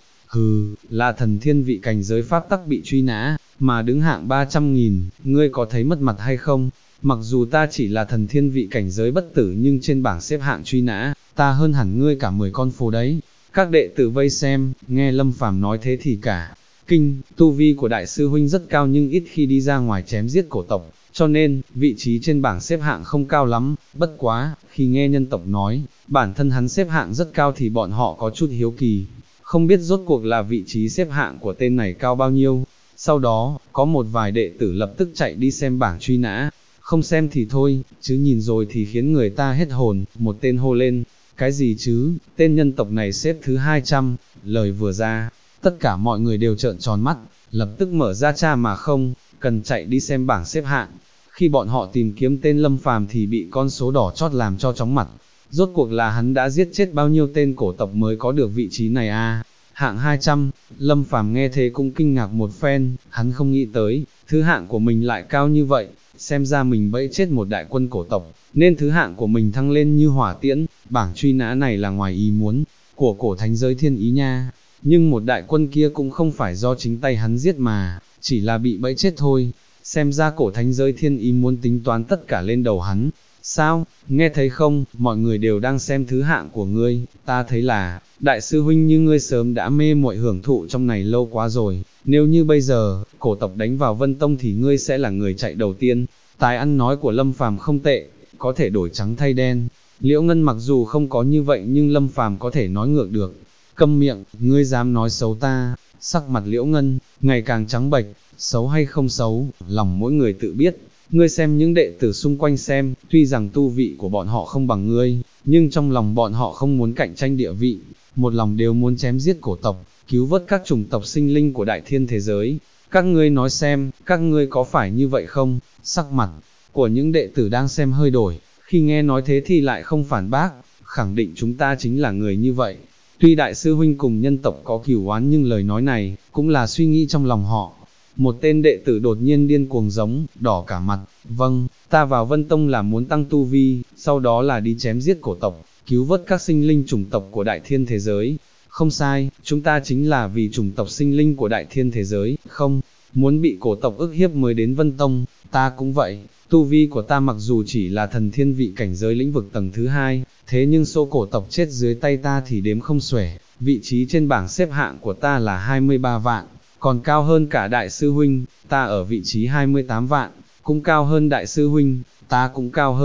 Là thần thiên vị cảnh giới pháp tắc bị truy nã, mà đứng hạng 300.000, ngươi có thấy mất mặt hay không? Mặc dù ta chỉ là thần thiên vị cảnh giới bất tử nhưng trên bảng xếp hạng truy nã, ta hơn hẳn ngươi cả 10 con phố đấy. Các đệ tử vây xem, nghe Lâm Phàm nói thế thì cả kinh, tu vi của đại sư huynh rất cao nhưng ít khi đi ra ngoài chém giết cổ tộc, cho nên, vị trí trên bảng xếp hạng không cao lắm. Bất quá, khi nghe nhân tộc nói, bản thân hắn xếp hạng rất cao thì bọn họ có chút hiếu kỳ, không biết rốt cuộc là vị trí xếp hạng của tên này cao bao nhiêu. Sau đó, có một vài đệ tử lập tức chạy đi xem bảng truy nã, không xem thì thôi, chứ nhìn rồi thì khiến người ta hết hồn. Một tên hô lên, cái gì chứ, tên nhân tộc này xếp thứ 200, lời vừa ra, tất cả mọi người đều trợn tròn mắt, lập tức mở ra tra mà không cần chạy đi xem bảng xếp hạng. Khi bọn họ tìm kiếm tên Lâm Phàm thì bị con số đỏ chót làm cho chóng mặt, rốt cuộc là hắn đã giết chết bao nhiêu tên cổ tộc mới có được vị trí này à? Hạng 200, Lâm Phàm nghe thế cũng kinh ngạc một phen, hắn không nghĩ tới, thứ hạng của mình lại cao như vậy, xem ra mình bẫy chết một đại quân cổ tộc, nên thứ hạng của mình thăng lên như hỏa tiễn. Bảng truy nã này là ngoài ý muốn của cổ thánh giới thiên ý nha, nhưng một đại quân kia cũng không phải do chính tay hắn giết mà, chỉ là bị bẫy chết thôi. Xem ra cổ thánh giới thiên ý muốn tính toán tất cả lên đầu hắn. Sao, nghe thấy không, mọi người đều đang xem thứ hạng của ngươi, ta thấy là, đại sư huynh như ngươi sớm đã mê muội hưởng thụ trong này lâu quá rồi, nếu như bây giờ, cổ tộc đánh vào Vân Tông thì ngươi sẽ là người chạy đầu tiên. Tài ăn nói của Lâm Phàm không tệ, có thể đổi trắng thay đen. Liễu Ngân mặc dù không có như vậy nhưng Lâm Phàm có thể nói ngược được. Câm miệng, ngươi dám nói xấu ta? Sắc mặt Liễu Ngân ngày càng trắng bệch, xấu hay không xấu, lòng mỗi người tự biết. Ngươi xem những đệ tử xung quanh xem, tuy rằng tu vị của bọn họ không bằng ngươi, nhưng trong lòng bọn họ không muốn cạnh tranh địa vị, một lòng đều muốn chém giết cổ tộc, cứu vớt các chủng tộc sinh linh của đại thiên thế giới. Các ngươi nói xem, các ngươi có phải như vậy không? Sắc mặt của những đệ tử đang xem hơi đổi, khi nghe nói thế thì lại không phản bác, khẳng định chúng ta chính là người như vậy. Tuy đại sư huynh cùng nhân tộc có cửu oán nhưng lời nói này, cũng là suy nghĩ trong lòng họ. Một tên đệ tử đột nhiên điên cuồng giống, đỏ cả mặt, vâng, ta vào Vân Tông là muốn tăng tu vi, sau đó là đi chém giết cổ tộc, cứu vớt các sinh linh chủng tộc của đại thiên thế giới. Không sai, chúng ta chính là vì chủng tộc sinh linh của đại thiên thế giới, không, muốn bị cổ tộc ức hiếp mới đến Vân Tông, ta cũng vậy, tu vi của ta mặc dù chỉ là thần thiên vị cảnh giới lĩnh vực tầng thứ 2, thế nhưng số cổ tộc chết dưới tay ta thì đếm không xuể, vị trí trên bảng xếp hạng của ta là 23 vạn, còn cao hơn cả đại sư huynh, ta ở vị trí 28 vạn, cũng cao hơn đại sư huynh, ta cũng cao hơn.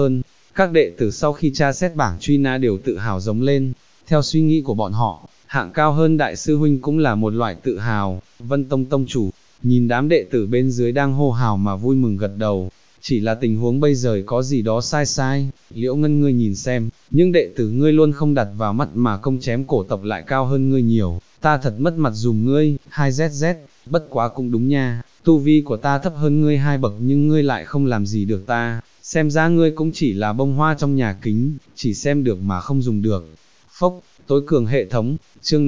Các đệ tử sau khi tra xét bảng truy nã đều tự hào giống lên, theo suy nghĩ của bọn họ, hạng cao hơn đại sư huynh cũng là một loại tự hào. Vân Tông tông chủ, nhìn đám đệ tử bên dưới đang hô hào mà vui mừng gật đầu, chỉ là tình huống bây giờ có gì đó sai, Liễu Ngân ngươi nhìn xem, nhưng đệ tử ngươi luôn không đặt vào mắt mà công chém cổ tộc lại cao hơn ngươi nhiều, ta thật mất mặt dùm ngươi. 2ZZ, bất quá cũng đúng nha, tu vi của ta thấp hơn ngươi 2 bậc nhưng ngươi lại không làm gì được ta, xem ra ngươi cũng chỉ là bông hoa trong nhà kính, chỉ xem được mà không dùng được. Phốc, tối cường hệ thống, chương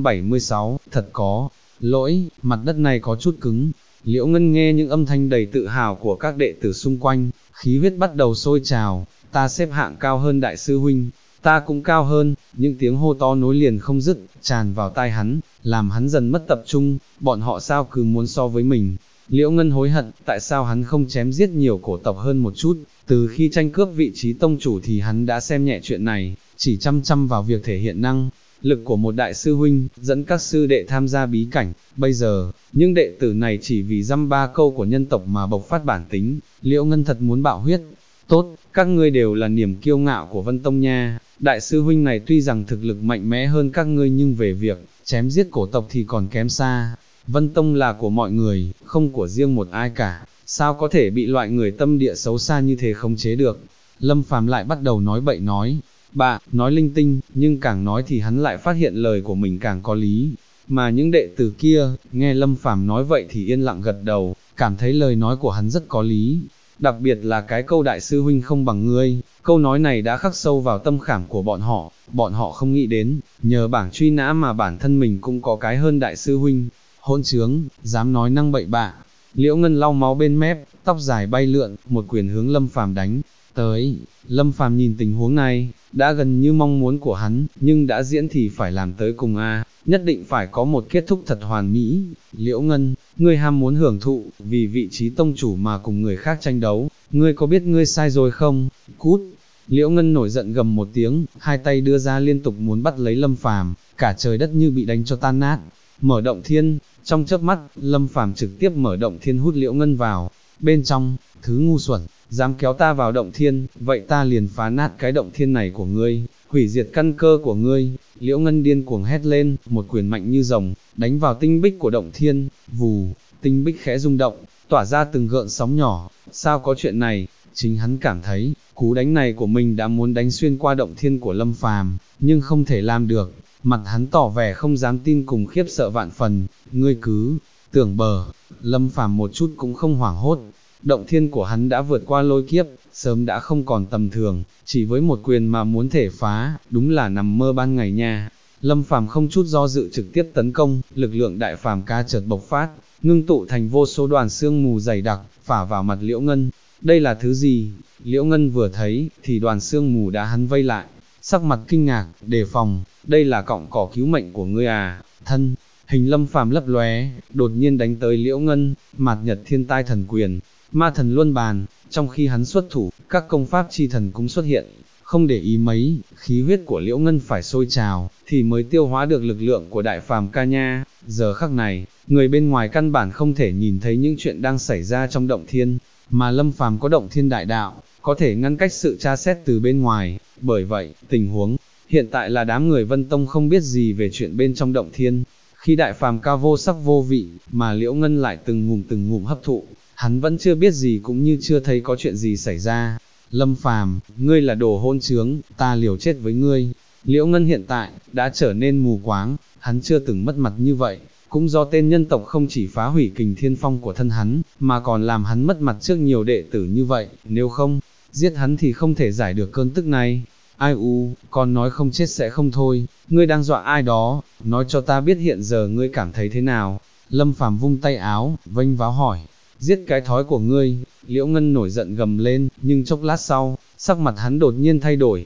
576, thật có lỗi, mặt đất này có chút cứng. Liễu Ngân nghe những âm thanh đầy tự hào của các đệ tử xung quanh, khí huyết bắt đầu sôi trào, ta xếp hạng cao hơn đại sư huynh, ta cũng cao hơn, những tiếng hô to nối liền không dứt, tràn vào tai hắn, làm hắn dần mất tập trung, bọn họ sao cứ muốn so với mình. Liễu Ngân hối hận, tại sao hắn không chém giết nhiều cổ tộc hơn một chút, từ khi tranh cướp vị trí tông chủ thì hắn đã xem nhẹ chuyện này, chỉ chăm chăm vào việc thể hiện năng lực của một đại sư huynh, dẫn các sư đệ tham gia bí cảnh. Bây giờ, những đệ tử này chỉ vì dăm ba câu của nhân tộc mà bộc phát bản tính, Liễu Ngân thật muốn bạo huyết. Tốt, các ngươi đều là niềm kiêu ngạo của Vân Tông nha, đại sư huynh này tuy rằng thực lực mạnh mẽ hơn các ngươi nhưng về việc chém giết cổ tộc thì còn kém xa. Vân Tông là của mọi người, không của riêng một ai cả, sao có thể bị loại người tâm địa xấu xa như thế khống chế được. Lâm Phàm lại bắt đầu nói bậy nói nói linh tinh, nhưng càng nói thì hắn lại phát hiện lời của mình càng có lý. Mà những đệ tử kia, nghe Lâm Phàm nói vậy thì yên lặng gật đầu, cảm thấy lời nói của hắn rất có lý. Đặc biệt là cái câu đại sư huynh không bằng ngươi, câu nói này đã khắc sâu vào tâm khảm của bọn họ không nghĩ đến, nhờ bảng truy nã mà bản thân mình cũng có cái hơn đại sư huynh. Hỗn trướng, dám nói năng bậy bạ. Liễu Ngân lau máu bên mép, tóc dài bay lượn, một quyền hướng Lâm Phàm đánh tới. Lâm Phàm nhìn tình huống này, đã gần như mong muốn của hắn, nhưng đã diễn thì phải làm tới cùng a, nhất định phải có một kết thúc thật hoàn mỹ. Liễu Ngân, ngươi ham muốn hưởng thụ, vì vị trí tông chủ mà cùng người khác tranh đấu, ngươi có biết ngươi sai rồi không? Cút! Liễu Ngân nổi giận gầm một tiếng, hai tay đưa ra liên tục muốn bắt lấy Lâm Phàm, cả trời đất như bị đánh cho tan nát. Mở động thiên, trong chớp mắt, Lâm Phàm trực tiếp mở động thiên hút Liễu Ngân vào. Bên trong, thứ ngu xuẩn, dám kéo ta vào động thiên, vậy ta liền phá nát cái động thiên này của ngươi, hủy diệt căn cơ của ngươi. Liễu Ngân điên cuồng hét lên, một quyền mạnh như rồng, đánh vào tinh bích của động thiên, vù, tinh bích khẽ rung động, tỏa ra từng gợn sóng nhỏ. Sao có chuyện này? Chính hắn cảm thấy, cú đánh này của mình đã muốn đánh xuyên qua động thiên của Lâm Phàm, nhưng không thể làm được. Mặt hắn tỏ vẻ không dám tin cùng khiếp sợ vạn phần, ngươi cứ tưởng bờ. Lâm Phàm một chút cũng không hoảng hốt, động thiên của hắn đã vượt qua lôi kiếp, sớm đã không còn tầm thường, chỉ với một quyền mà muốn thể phá, đúng là nằm mơ ban ngày nha. Lâm Phàm không chút do dự trực tiếp tấn công, lực lượng đại phàm ca chợt bộc phát, ngưng tụ thành vô số đoàn sương mù dày đặc, phả vào mặt Liễu Ngân. Đây là thứ gì? Liễu Ngân vừa thấy, thì đoàn sương mù đã hắn vây lại, sắc mặt kinh ngạc, đề phòng, đây là cọng cỏ cứu mệnh của ngươi à? Thân hình Lâm Phàm lấp lóe, đột nhiên đánh tới Liễu Ngân, mạt nhật thiên tai thần quyền, ma thần luân bàn. Trong khi hắn xuất thủ, các công pháp chi thần cũng xuất hiện, không để ý mấy, khí huyết của Liễu Ngân phải sôi trào, thì mới tiêu hóa được lực lượng của đại phàm ca nha. Giờ khắc này, người bên ngoài căn bản không thể nhìn thấy những chuyện đang xảy ra trong động thiên, mà Lâm Phàm có động thiên đại đạo, có thể ngăn cách sự tra xét từ bên ngoài. Bởi vậy, tình huống hiện tại là đám người Vân Tông không biết gì về chuyện bên trong động thiên. Khi đại phàm ca vô sắc vô vị, mà Liễu Ngân lại từng ngụm hấp thụ, hắn vẫn chưa biết gì cũng như chưa thấy có chuyện gì xảy ra. Lâm Phàm, ngươi là đồ hỗn trướng, ta liều chết với ngươi. Liễu Ngân hiện tại đã trở nên mù quáng, hắn chưa từng mất mặt như vậy, cũng do tên nhân tộc không chỉ phá hủy kình thiên phong của thân hắn, mà còn làm hắn mất mặt trước nhiều đệ tử như vậy, nếu không giết hắn thì không thể giải được cơn tức này. Ai u, con nói không chết sẽ không thôi, ngươi đang dọa ai đó, nói cho ta biết hiện giờ ngươi cảm thấy thế nào. Lâm Phàm vung tay áo, vênh váo hỏi, giết cái thói của ngươi. Liễu Ngân nổi giận gầm lên, nhưng chốc lát sau, sắc mặt hắn đột nhiên thay đổi,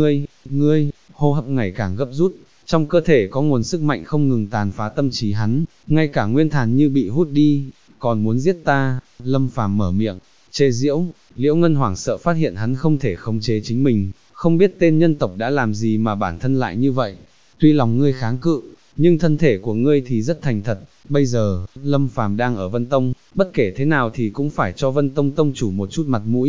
ngươi, hô hấp ngày càng gấp rút, trong cơ thể có nguồn sức mạnh không ngừng tàn phá tâm trí hắn, ngay cả nguyên thần như bị hút đi, còn muốn giết ta. Lâm Phàm mở miệng, chê giễu. Liễu Ngân hoảng sợ phát hiện hắn không thể khống chế chính mình, không biết tên nhân tộc đã làm gì mà bản thân lại như vậy. Tuy lòng ngươi kháng cự, nhưng thân thể của ngươi thì rất thành thật. Bây giờ, Lâm Phàm đang ở Vân Tông, bất kể thế nào thì cũng phải cho Vân Tông tông chủ một chút mặt mũi.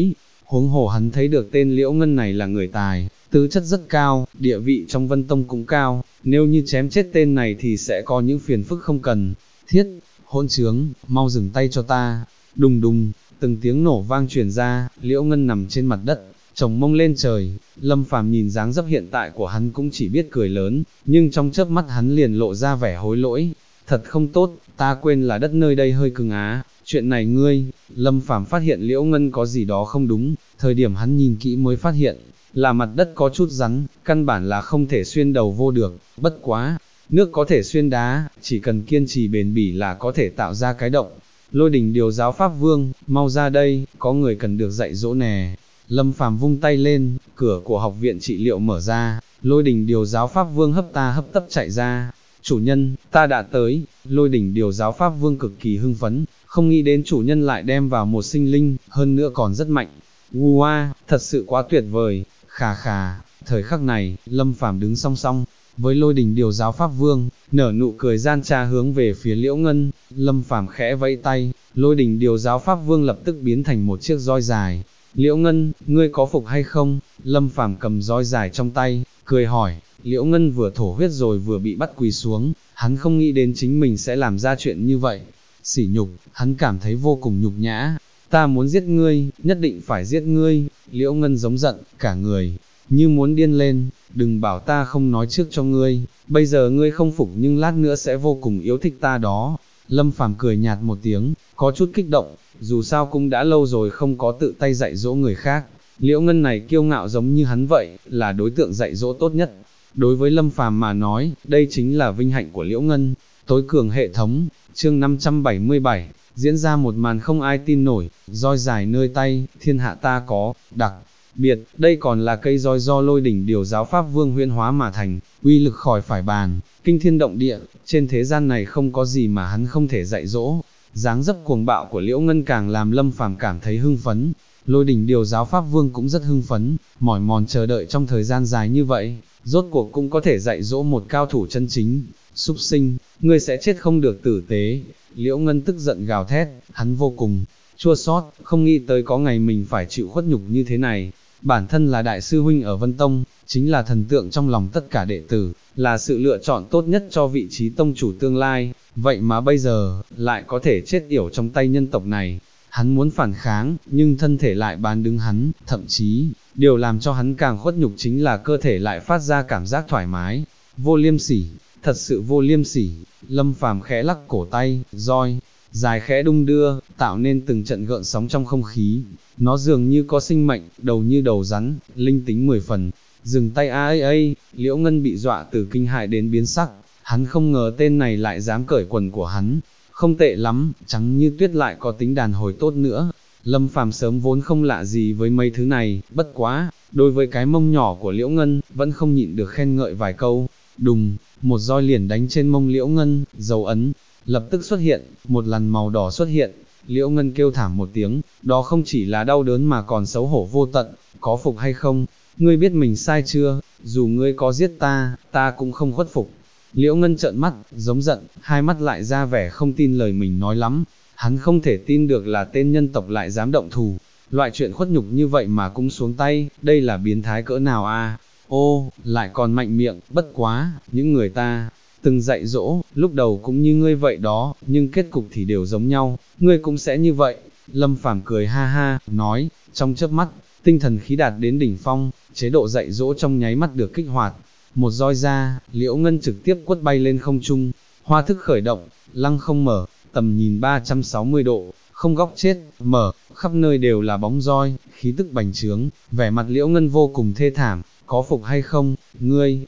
huống hồ hắn thấy được tên Liễu Ngân này là người tài, tứ chất rất cao, địa vị trong Vân Tông cũng cao, nếu như chém chết tên này thì sẽ có những phiền phức không cần thiết. Hỗn trướng, mau dừng tay cho ta. Đùng đùng, từng tiếng nổ vang truyền ra, Liễu Ngân nằm trên mặt đất, chồng mông lên trời. Lâm Phàm nhìn dáng dấp hiện tại của hắn cũng chỉ biết cười lớn, nhưng trong chớp mắt hắn liền lộ ra vẻ hối lỗi. Thật không tốt, ta quên là đất nơi đây hơi cứng á, chuyện này ngươi. Lâm Phàm phát hiện Liễu Ngân có gì đó không đúng, thời điểm hắn nhìn kỹ mới phát hiện, là mặt đất có chút rắn, căn bản là không thể xuyên đầu vô được, bất quá, nước có thể xuyên đá, chỉ cần kiên trì bền bỉ là có thể tạo ra cái động. Lôi Đình Điều Giáo Pháp Vương, mau ra đây, có người cần được dạy dỗ nè. Lâm Phàm vung tay lên, cửa của học viện trị liệu mở ra, Lôi Đình Điều Giáo Pháp Vương hấp tấp chạy ra. Chủ nhân, ta đã tới. Lôi Đình Điều Giáo Pháp Vương cực kỳ hưng phấn, không nghĩ đến chủ nhân lại đem vào một sinh linh, hơn nữa còn rất mạnh. Wow, thật sự quá tuyệt vời. Khà khà, thời khắc này, Lâm Phàm đứng song song với Lôi Đình Điều Giáo Pháp Vương, nở nụ cười gian trá hướng về phía Liễu Ngân. Lâm Phàm khẽ vẫy tay, Lôi Đình Điều Giáo Pháp Vương lập tức biến thành một chiếc roi dài. Liễu Ngân, ngươi có phục hay không? Lâm Phàm cầm roi dài trong tay, cười hỏi. Liễu Ngân vừa thổ huyết rồi vừa bị bắt quỳ xuống, hắn không nghĩ đến chính mình sẽ làm ra chuyện như vậy. Sỉ nhục, hắn cảm thấy vô cùng nhục nhã. Ta muốn giết ngươi, nhất định phải giết ngươi. Liễu Ngân giống giận, cả người như muốn điên lên. Đừng bảo ta không nói trước cho ngươi, bây giờ ngươi không phục nhưng lát nữa sẽ vô cùng yêu thích ta đó. Lâm Phàm cười nhạt một tiếng, có chút kích động, dù sao cũng đã lâu rồi không có tự tay dạy dỗ người khác. Liễu Ngân này kiêu ngạo giống như hắn vậy, là đối tượng dạy dỗ tốt nhất. Đối với Lâm Phàm mà nói, đây chính là vinh hạnh của Liễu Ngân. Tối cường hệ thống, chương 577, diễn ra một màn không ai tin nổi, roi dài nơi tay, thiên hạ ta có, đặc biệt, đây còn là cây roi do Lôi Đỉnh Điều Giáo Pháp Vương huyễn hóa mà thành, uy lực khỏi phải bàn, kinh thiên động địa, trên thế gian này không có gì mà hắn không thể dạy dỗ. Dáng dấp cuồng bạo của Liễu Ngân càng làm Lâm Phàm cảm thấy hưng phấn. Lôi Đỉnh Điều Giáo Pháp Vương cũng rất hưng phấn, mỏi mòn chờ đợi trong thời gian dài như vậy, rốt cuộc cũng có thể dạy dỗ một cao thủ chân chính. Súc sinh, ngươi sẽ chết không được tử tế. Liễu Ngân tức giận gào thét, hắn vô cùng chua xót, không nghĩ tới có ngày mình phải chịu khuất nhục như thế này. Bản thân là đại sư huynh ở Vân Tông, chính là thần tượng trong lòng tất cả đệ tử, là sự lựa chọn tốt nhất cho vị trí tông chủ tương lai, vậy mà bây giờ, lại có thể chết yểu trong tay nhân tộc này. Hắn muốn phản kháng, nhưng thân thể lại bán đứng hắn, thậm chí, điều làm cho hắn càng khuất nhục chính là cơ thể lại phát ra cảm giác thoải mái. Vô liêm sỉ, thật sự vô liêm sỉ. Lâm Phàm khẽ lắc cổ tay, roi dài khẽ đung đưa, tạo nên từng trận gợn sóng trong không khí. Nó dường như có sinh mệnh, đầu như đầu rắn, linh tính 10 phần. Dừng tay ấy, Liễu Ngân bị dọa từ kinh hại đến biến sắc, hắn không ngờ tên này lại dám cởi quần của hắn. Không tệ lắm, trắng như tuyết lại có tính đàn hồi tốt nữa. Lâm Phàm sớm vốn không lạ gì với mấy thứ này, bất quá, đối với cái mông nhỏ của Liễu Ngân, vẫn không nhịn được khen ngợi vài câu. Đùng, một roi liền đánh trên mông Liễu Ngân, dấu ấn lập tức xuất hiện, một lằn màu đỏ xuất hiện. Liễu Ngân kêu thảm một tiếng, đó không chỉ là đau đớn mà còn xấu hổ vô tận. Có phục hay không? Ngươi biết mình sai chưa? Dù ngươi có giết ta, ta cũng không khuất phục. Liễu Ngân trợn mắt, giống giận, hai mắt lại ra vẻ không tin lời mình nói lắm. Hắn không thể tin được là tên nhân tộc lại dám động thủ. Loại chuyện khuất nhục như vậy mà cũng xuống tay, đây là biến thái cỡ nào a? Ô, lại còn mạnh miệng, bất quá, những người ta từng dạy dỗ, lúc đầu cũng như ngươi vậy đó, nhưng kết cục thì đều giống nhau, ngươi cũng sẽ như vậy. Lâm Phàm cười ha ha, nói, trong chớp mắt, tinh thần khí đạt đến đỉnh phong, chế độ dạy dỗ trong nháy mắt được kích hoạt. Một roi ra, Liễu Ngân trực tiếp quất bay lên không trung, hoa thức khởi động, lăng không mở, tầm nhìn 360 độ, không góc chết, mở, khắp nơi đều là bóng roi, khí tức bành trướng, vẻ mặt Liễu Ngân vô cùng thê thảm, có phục hay không, ngươi,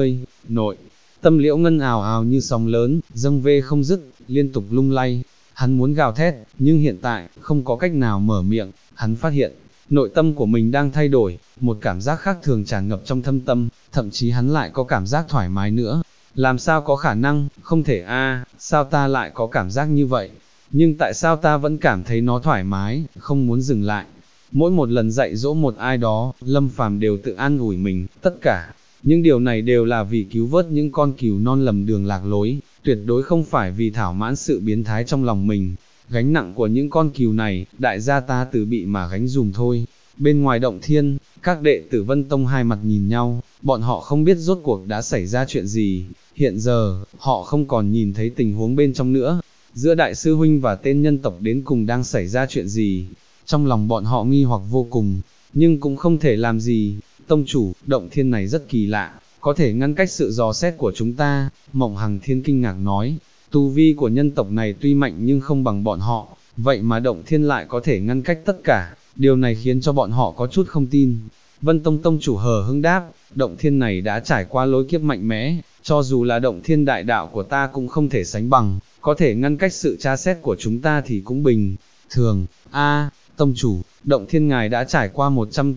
nội. Tâm Liễu Ngân ào ào như sóng lớn, dâng vê không dứt, liên tục lung lay. Hắn muốn gào thét, nhưng hiện tại, không có cách nào mở miệng. Hắn phát hiện, nội tâm của mình đang thay đổi, một cảm giác khác thường tràn ngập trong thâm tâm, thậm chí hắn lại có cảm giác thoải mái nữa. Làm sao có khả năng, không thể a, sao ta lại có cảm giác như vậy? Nhưng tại sao ta vẫn cảm thấy nó thoải mái, không muốn dừng lại? Mỗi một lần dạy dỗ một ai đó, Lâm Phàm đều tự an ủi mình, tất cả những điều này đều là vì cứu vớt những con cừu non lầm đường lạc lối, tuyệt đối không phải vì thỏa mãn sự biến thái trong lòng mình. Gánh nặng của những con cừu này, đại gia ta từ bị mà gánh dùm thôi. Bên ngoài động thiên, các đệ tử Vân Tông hai mặt nhìn nhau, bọn họ không biết rốt cuộc đã xảy ra chuyện gì, hiện giờ, họ không còn nhìn thấy tình huống bên trong nữa, giữa đại sư huynh và tên nhân tộc đến cùng đang xảy ra chuyện gì, trong lòng bọn họ nghi hoặc vô cùng, nhưng cũng không thể làm gì. Tông chủ, động thiên này rất kỳ lạ, có thể ngăn cách sự dò xét của chúng ta, Mộng Hằng Thiên kinh ngạc nói, tu vi của nhân tộc này tuy mạnh nhưng không bằng bọn họ, vậy mà động thiên lại có thể ngăn cách tất cả, điều này khiến cho bọn họ có chút không tin. Vân Tông tông chủ hờ hững đáp, động thiên này đã trải qua lôi kiếp mạnh mẽ, cho dù là động thiên đại đạo của ta cũng không thể sánh bằng, có thể ngăn cách sự tra xét của chúng ta thì cũng bình thường. Tông chủ, động thiên ngài đã trải qua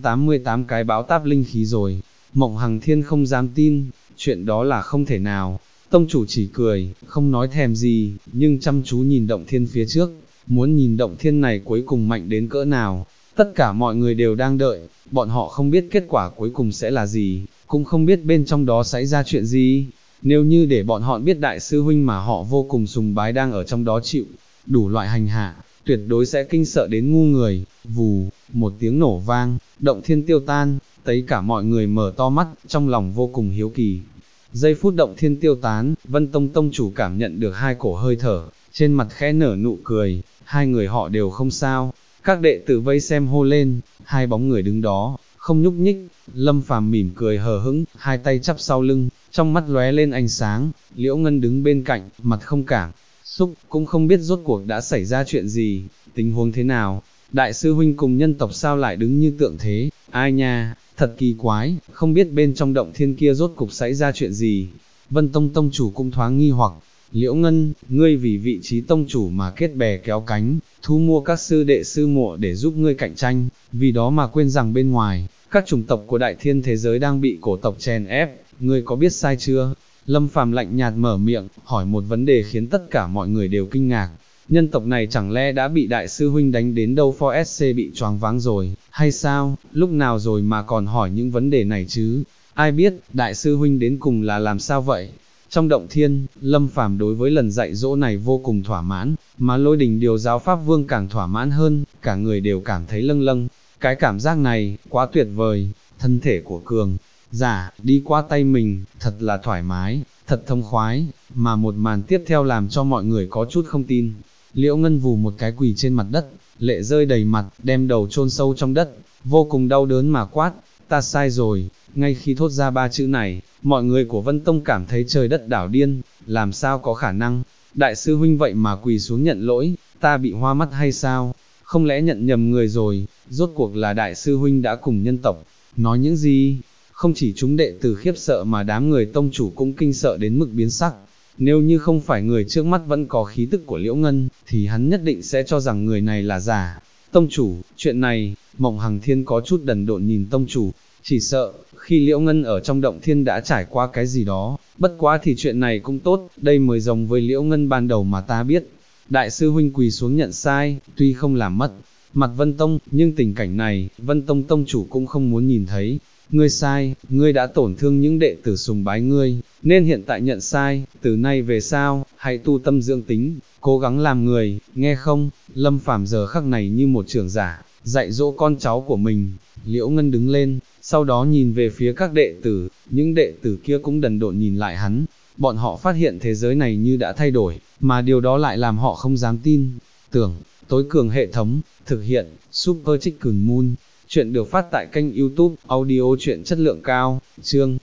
188 cái báo táp linh khí rồi. Mộng Hằng Thiên không dám tin, chuyện đó là không thể nào. Tông chủ chỉ cười, không nói thèm gì, nhưng chăm chú nhìn động thiên phía trước, muốn nhìn động thiên này cuối cùng mạnh đến cỡ nào. Tất cả mọi người đều đang đợi, bọn họ không biết kết quả cuối cùng sẽ là gì, cũng không biết bên trong đó xảy ra chuyện gì. Nếu như để bọn họ biết đại sư huynh mà họ vô cùng sùng bái đang ở trong đó chịu đủ loại hành hạ, tuyệt đối sẽ kinh sợ đến ngu người. Vù, một tiếng nổ vang, động thiên tiêu tan, thấy cả mọi người mở to mắt, trong lòng vô cùng hiếu kỳ. Giây phút động thiên tiêu tán, Vân Tông tông chủ cảm nhận được hai cổ hơi thở, trên mặt khẽ nở nụ cười, hai người họ đều không sao. Các đệ tử vây xem hô lên, hai bóng người đứng đó, không nhúc nhích. Lâm Phàm mỉm cười hờ hững, hai tay chắp sau lưng, trong mắt lóe lên ánh sáng. Liễu Ngân đứng bên cạnh, mặt không cảm xúc, cũng không biết rốt cuộc đã xảy ra chuyện gì, tình huống thế nào. Đại sư huynh cùng nhân tộc sao lại đứng như tượng thế, ai nha, thật kỳ quái, không biết bên trong động thiên kia rốt cục xảy ra chuyện gì. Vân Tông tông chủ cũng thoáng nghi hoặc, Liễu Ngân, ngươi vì vị trí tông chủ mà kết bè kéo cánh, thu mua các sư đệ sư muội để giúp ngươi cạnh tranh, vì đó mà quên rằng bên ngoài, các chủng tộc của đại thiên thế giới đang bị cổ tộc chèn ép, ngươi có biết sai chưa? Lâm Phàm lạnh nhạt mở miệng, hỏi một vấn đề khiến tất cả mọi người đều kinh ngạc. Nhân tộc này chẳng lẽ đã bị đại sư huynh đánh đến đâu for SC bị choáng váng rồi, hay sao, lúc nào rồi mà còn hỏi những vấn đề này chứ? Ai biết, đại sư huynh đến cùng là làm sao vậy? Trong động thiên, Lâm Phàm đối với lần dạy dỗ này vô cùng thỏa mãn, mà Lôi Đình Điều giáo Pháp Vương càng thỏa mãn hơn, cả người đều cảm thấy lâng lâng. Cái cảm giác này, quá tuyệt vời, thân thể của cường giả đi qua tay mình, thật là thoải mái, thật thông khoái, mà một màn tiếp theo làm cho mọi người có chút không tin. Liễu Ngân vù một cái quỳ trên mặt đất, lệ rơi đầy mặt, đem đầu chôn sâu trong đất, vô cùng đau đớn mà quát, ta sai rồi. Ngay khi thốt ra ba chữ này, mọi người của Vân Tông cảm thấy trời đất đảo điên, làm sao có khả năng, đại sư huynh vậy mà quỳ xuống nhận lỗi, ta bị hoa mắt hay sao, không lẽ nhận nhầm người rồi, rốt cuộc là đại sư huynh đã cùng nhân tộc, nói những gì, không chỉ chúng đệ tử khiếp sợ mà đám người tông chủ cũng kinh sợ đến mức biến sắc. Nếu như không phải người trước mắt vẫn có khí tức của Liễu Ngân, thì hắn nhất định sẽ cho rằng người này là giả. Tông chủ, chuyện này, Mộng Hằng Thiên có chút đần độn nhìn tông chủ, chỉ sợ, khi Liễu Ngân ở trong động thiên đã trải qua cái gì đó, bất quá thì chuyện này cũng tốt, đây mới giống với Liễu Ngân ban đầu mà ta biết. Đại sư huynh quỳ xuống nhận sai, tuy không làm mất mặt Vân Tông, nhưng tình cảnh này, Vân Tông tông chủ cũng không muốn nhìn thấy. Ngươi sai, ngươi đã tổn thương những đệ tử sùng bái ngươi, nên hiện tại nhận sai, từ nay về sau, hãy tu tâm dưỡng tính, cố gắng làm người, nghe không? Lâm Phàm giờ khắc này như một trưởng giả, dạy dỗ con cháu của mình. Liễu Ngân đứng lên, sau đó nhìn về phía các đệ tử, những đệ tử kia cũng đần độn nhìn lại hắn, bọn họ phát hiện thế giới này như đã thay đổi, mà điều đó lại làm họ không dám tin. Tưởng, tối cường hệ thống, thực hiện, Super Chicken Moon. Chuyện được phát tại kênh YouTube, audio truyện chất lượng cao, chương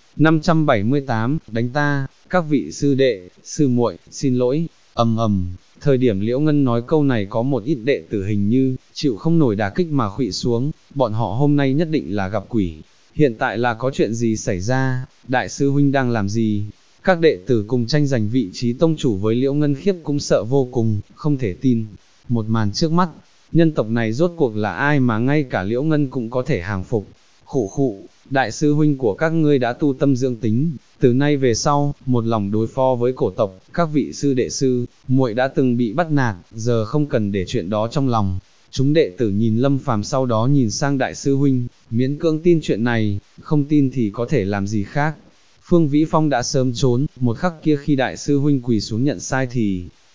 578, đánh ta, các vị sư đệ, sư muội, xin lỗi, thời điểm Liễu Ngân nói câu này có một ít đệ tử hình như, chịu không nổi đả kích mà khuỵu xuống, bọn họ hôm nay nhất định là gặp quỷ, hiện tại là có chuyện gì xảy ra, đại sư huynh đang làm gì? Các đệ tử cùng tranh giành vị trí tông chủ với Liễu Ngân khiếp cũng sợ vô cùng, không thể tin, một màn trước mắt. Nhân tộc này rốt cuộc là ai mà ngay cả Liễu Ngân cũng có thể hàng phục. Khụ, đại sư huynh của các ngươi đã tu tâm dưỡng tính, từ nay về sau, một lòng đối phó với cổ tộc, các vị sư đệ sư, muội đã từng bị bắt nạt, giờ không cần để chuyện đó trong lòng. Chúng đệ tử nhìn Lâm Phàm sau đó nhìn sang đại sư huynh, miễn cưỡng tin chuyện này, không tin thì có thể làm gì khác. Phương Vĩ Phong đã sớm trốn, một khắc kia khi đại sư huynh quỳ xuống nhận sai thì,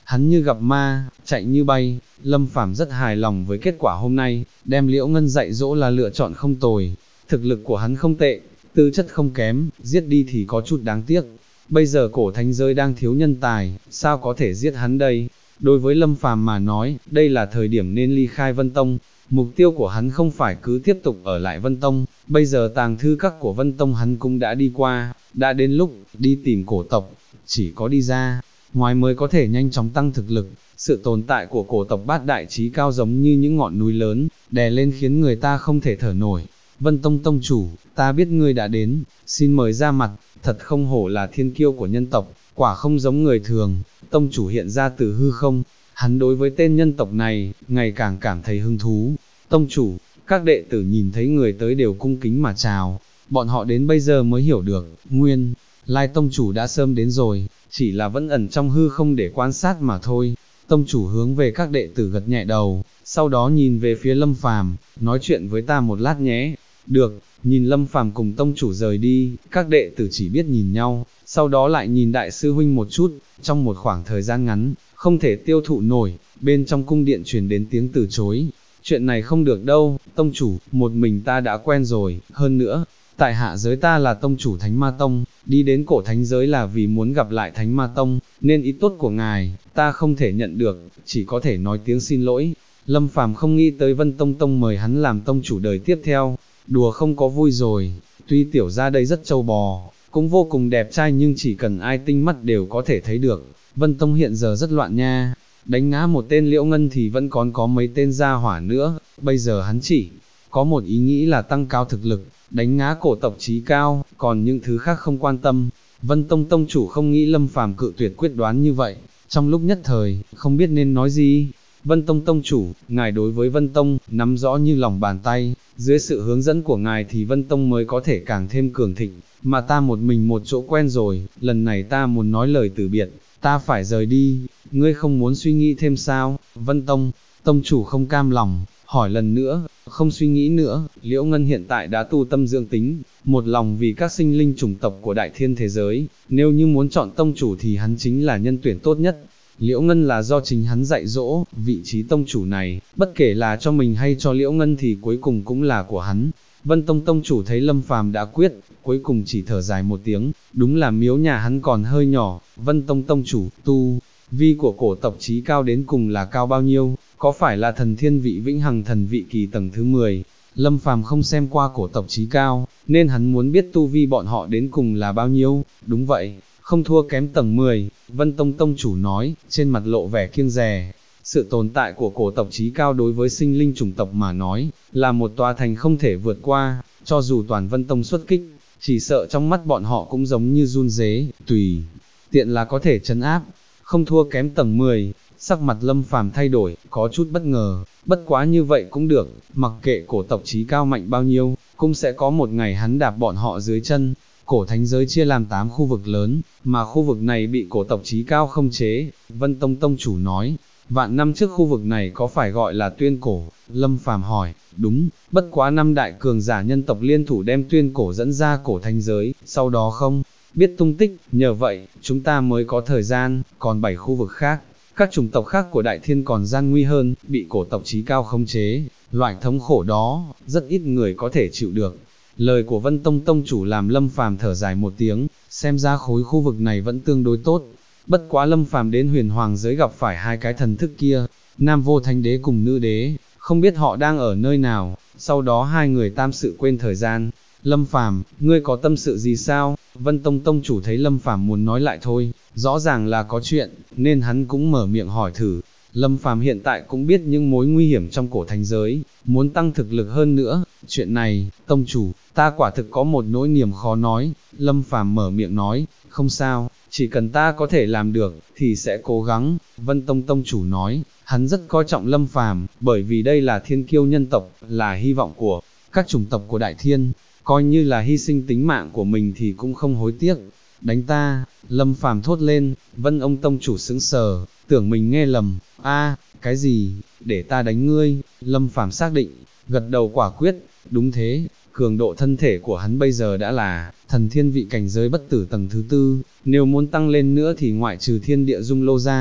hắn như gặp ma, chạy như bay. Lâm Phàm rất hài lòng với kết quả hôm nay, đem Liễu Ngân dạy dỗ là lựa chọn không tồi, thực lực của hắn không tệ, tư chất không kém, giết đi thì có chút đáng tiếc. Bây giờ cổ thánh giới đang thiếu nhân tài, sao có thể giết hắn đây? Đối với Lâm Phàm mà nói, đây là thời điểm nên ly khai Vân Tông. Mục tiêu của hắn không phải cứ tiếp tục ở lại Vân Tông, bây giờ tàng thư các của Vân Tông hắn cũng đã đi qua, đã đến lúc đi tìm cổ tộc, chỉ có đi ra ngoài mới có thể nhanh chóng tăng thực lực. Sự tồn tại của cổ tộc Bát Đại Chí Cao giống như những ngọn núi lớn, đè lên khiến người ta không thể thở nổi. Vân Tông tông chủ, ta biết ngươi đã đến, xin mời ra mặt, thật không hổ là thiên kiêu của nhân tộc, quả không giống người thường. Tông chủ hiện ra từ hư không, hắn đối với tên nhân tộc này, ngày càng cảm thấy hứng thú. Tông chủ, các đệ tử nhìn thấy người tới đều cung kính mà chào, bọn họ đến bây giờ mới hiểu được, nguyên lai tông chủ đã sớm đến rồi, chỉ là vẫn ẩn trong hư không để quan sát mà thôi. Tông chủ hướng về các đệ tử gật nhẹ đầu, sau đó nhìn về phía Lâm Phàm, nói chuyện với ta một lát nhé. Được, nhìn Lâm Phàm cùng tông chủ rời đi, các đệ tử chỉ biết nhìn nhau, sau đó lại nhìn đại sư huynh một chút. Trong một khoảng thời gian ngắn, không thể tiêu thụ nổi, bên trong cung điện truyền đến tiếng từ chối. Chuyện này không được đâu, tông chủ, một mình ta đã quen rồi, hơn nữa, tại hạ giới ta là tông chủ Thánh Ma Tông, đi đến cổ thánh giới là vì muốn gặp lại Thánh Ma Tông, nên ý tốt của ngài, ta không thể nhận được, chỉ có thể nói tiếng xin lỗi. Lâm Phàm không nghĩ tới Vân Tông Tông mời hắn làm tông chủ đời tiếp theo, đùa không có vui rồi, tuy tiểu gia đây rất trâu bò, cũng vô cùng đẹp trai nhưng chỉ cần ai tinh mắt đều có thể thấy được, Vân Tông hiện giờ rất loạn nha, đánh ngã một tên Liễu Ngân thì vẫn còn có mấy tên gia hỏa nữa, bây giờ hắn chỉ có một ý nghĩ là tăng cao thực lực, đánh ngã cổ tộc Chí Cao, còn những thứ khác không quan tâm. Vân Tông tông chủ không nghĩ Lâm Phàm cự tuyệt quyết đoán như vậy, trong lúc nhất thời, không biết nên nói gì. Vân Tông tông chủ, ngài đối với Vân Tông, nắm rõ như lòng bàn tay, dưới sự hướng dẫn của ngài thì Vân Tông mới có thể càng thêm cường thịnh, mà ta một mình một chỗ quen rồi, lần này ta muốn nói lời từ biệt, ta phải rời đi, ngươi không muốn suy nghĩ thêm sao? Vân Tông, tông chủ không cam lòng, hỏi lần nữa, không suy nghĩ nữa. Liễu Ngân hiện tại đã tu tâm dưỡng tính, một lòng vì các sinh linh chủng tộc của đại thiên thế giới, nếu như muốn chọn tông chủ thì hắn chính là nhân tuyển tốt nhất. Liễu Ngân là do chính hắn dạy dỗ, vị trí tông chủ này, bất kể là cho mình hay cho Liễu Ngân thì cuối cùng cũng là của hắn. Vân Tông tông chủ thấy Lâm Phàm đã quyết, cuối cùng chỉ thở dài một tiếng, đúng là miếu nhà hắn còn hơi nhỏ. Vân Tông tông chủ, tu vi của cổ tộc Chí Cao đến cùng là cao bao nhiêu, có phải là thần thiên vị vĩnh hằng thần vị kỳ tầng thứ 10? Lâm Phàm không xem qua cổ tộc Chí Cao, nên hắn muốn biết tu vi bọn họ đến cùng là bao nhiêu. Đúng vậy, không thua kém tầng 10, Vân Tông tông chủ nói, trên mặt lộ vẻ kiêng dè. Sự tồn tại của cổ tộc Chí Cao đối với sinh linh chủng tộc mà nói, là một tòa thành không thể vượt qua, cho dù toàn Vân Tông xuất kích, chỉ sợ trong mắt bọn họ cũng giống như run rế, tùy tiện là có thể trấn áp, không thua kém tầng 10. Sắc mặt Lâm Phàm thay đổi, có chút bất ngờ, bất quá như vậy cũng được, mặc kệ cổ tộc Chí Cao mạnh bao nhiêu, cũng sẽ có một ngày hắn đạp bọn họ dưới chân. Cổ thánh giới chia làm 8 khu vực lớn, mà khu vực này bị cổ tộc Chí Cao không chế. Vân Tông tông chủ nói, vạn năm trước khu vực này có phải gọi là Tuyên Cổ? Lâm Phàm hỏi, đúng, bất quá 5 đại cường giả nhân tộc liên thủ đem Tuyên Cổ dẫn ra cổ thánh giới, sau đó không biết tung tích, nhờ vậy, chúng ta mới có thời gian. Còn 7 khu vực khác, các chủng tộc khác của đại thiên còn gian nguy hơn, bị cổ tộc Chí Cao khống chế, loại thống khổ đó, rất ít người có thể chịu được. Lời của Vân Tông tông chủ làm Lâm Phàm thở dài một tiếng, xem ra khối khu vực này vẫn tương đối tốt. Bất quá Lâm Phàm đến Huyền Hoàng giới gặp phải hai cái thần thức kia, Nam Vô Thánh Đế cùng Nữ Đế, không biết họ đang ở nơi nào. Sau đó hai người tam sự quên thời gian. Lâm Phàm, ngươi có tâm sự gì sao? Vân Tông tông chủ thấy Lâm Phàm muốn nói lại thôi, rõ ràng là có chuyện, nên hắn cũng mở miệng hỏi thử. Lâm Phàm hiện tại cũng biết những mối nguy hiểm trong cổ thánh giới, muốn tăng thực lực hơn nữa. Chuyện này, tông chủ, ta quả thực có một nỗi niềm khó nói. Lâm Phàm mở miệng nói, không sao, chỉ cần ta có thể làm được, thì sẽ cố gắng. Vân Tông tông chủ nói, hắn rất coi trọng Lâm Phàm, bởi vì đây là thiên kiêu nhân tộc, là hy vọng của các chủng tộc của đại thiên, coi như là hy sinh tính mạng của mình thì cũng không hối tiếc. Đánh ta, Lâm Phàm thốt lên. Vân ông tông chủ sững sờ, tưởng mình nghe lầm. Cái gì, để ta đánh ngươi? Lâm Phàm xác định, gật đầu quả quyết, đúng thế, cường độ thân thể của hắn bây giờ đã là thần thiên vị cảnh giới bất tử tầng thứ 4, nếu muốn tăng lên nữa thì ngoại trừ thiên địa dung lô ra,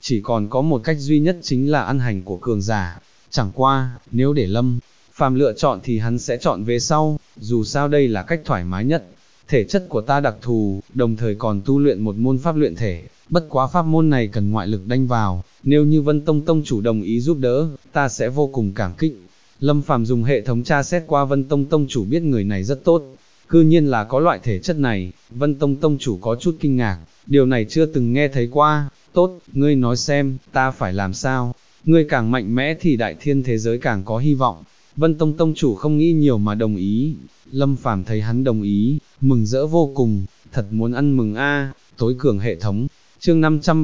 chỉ còn có một cách duy nhất chính là ăn hành của cường giả. Chẳng qua, nếu để Lâm Phàm lựa chọn thì hắn sẽ chọn về sau, dù sao đây là cách thoải mái nhất. Thể chất của ta đặc thù, đồng thời còn tu luyện một môn pháp luyện thể, bất quá pháp môn này cần ngoại lực đanh vào, nếu như Vân Tông Tông chủ đồng ý giúp đỡ, ta sẽ vô cùng cảm kích. Lâm Phàm dùng hệ thống tra xét qua Vân Tông Tông chủ biết người này rất tốt, cư nhiên là có loại thể chất này. Vân Tông Tông chủ có chút kinh ngạc, điều này chưa từng nghe thấy qua. Tốt, ngươi nói xem, ta phải làm sao? Ngươi càng mạnh mẽ thì đại thiên thế giới càng có hy vọng. Vân Tông Tông chủ không nghĩ nhiều mà đồng ý. Lâm Phàm thấy hắn đồng ý, mừng rỡ vô cùng, thật muốn ăn mừng a. Tối cường hệ thống. Chương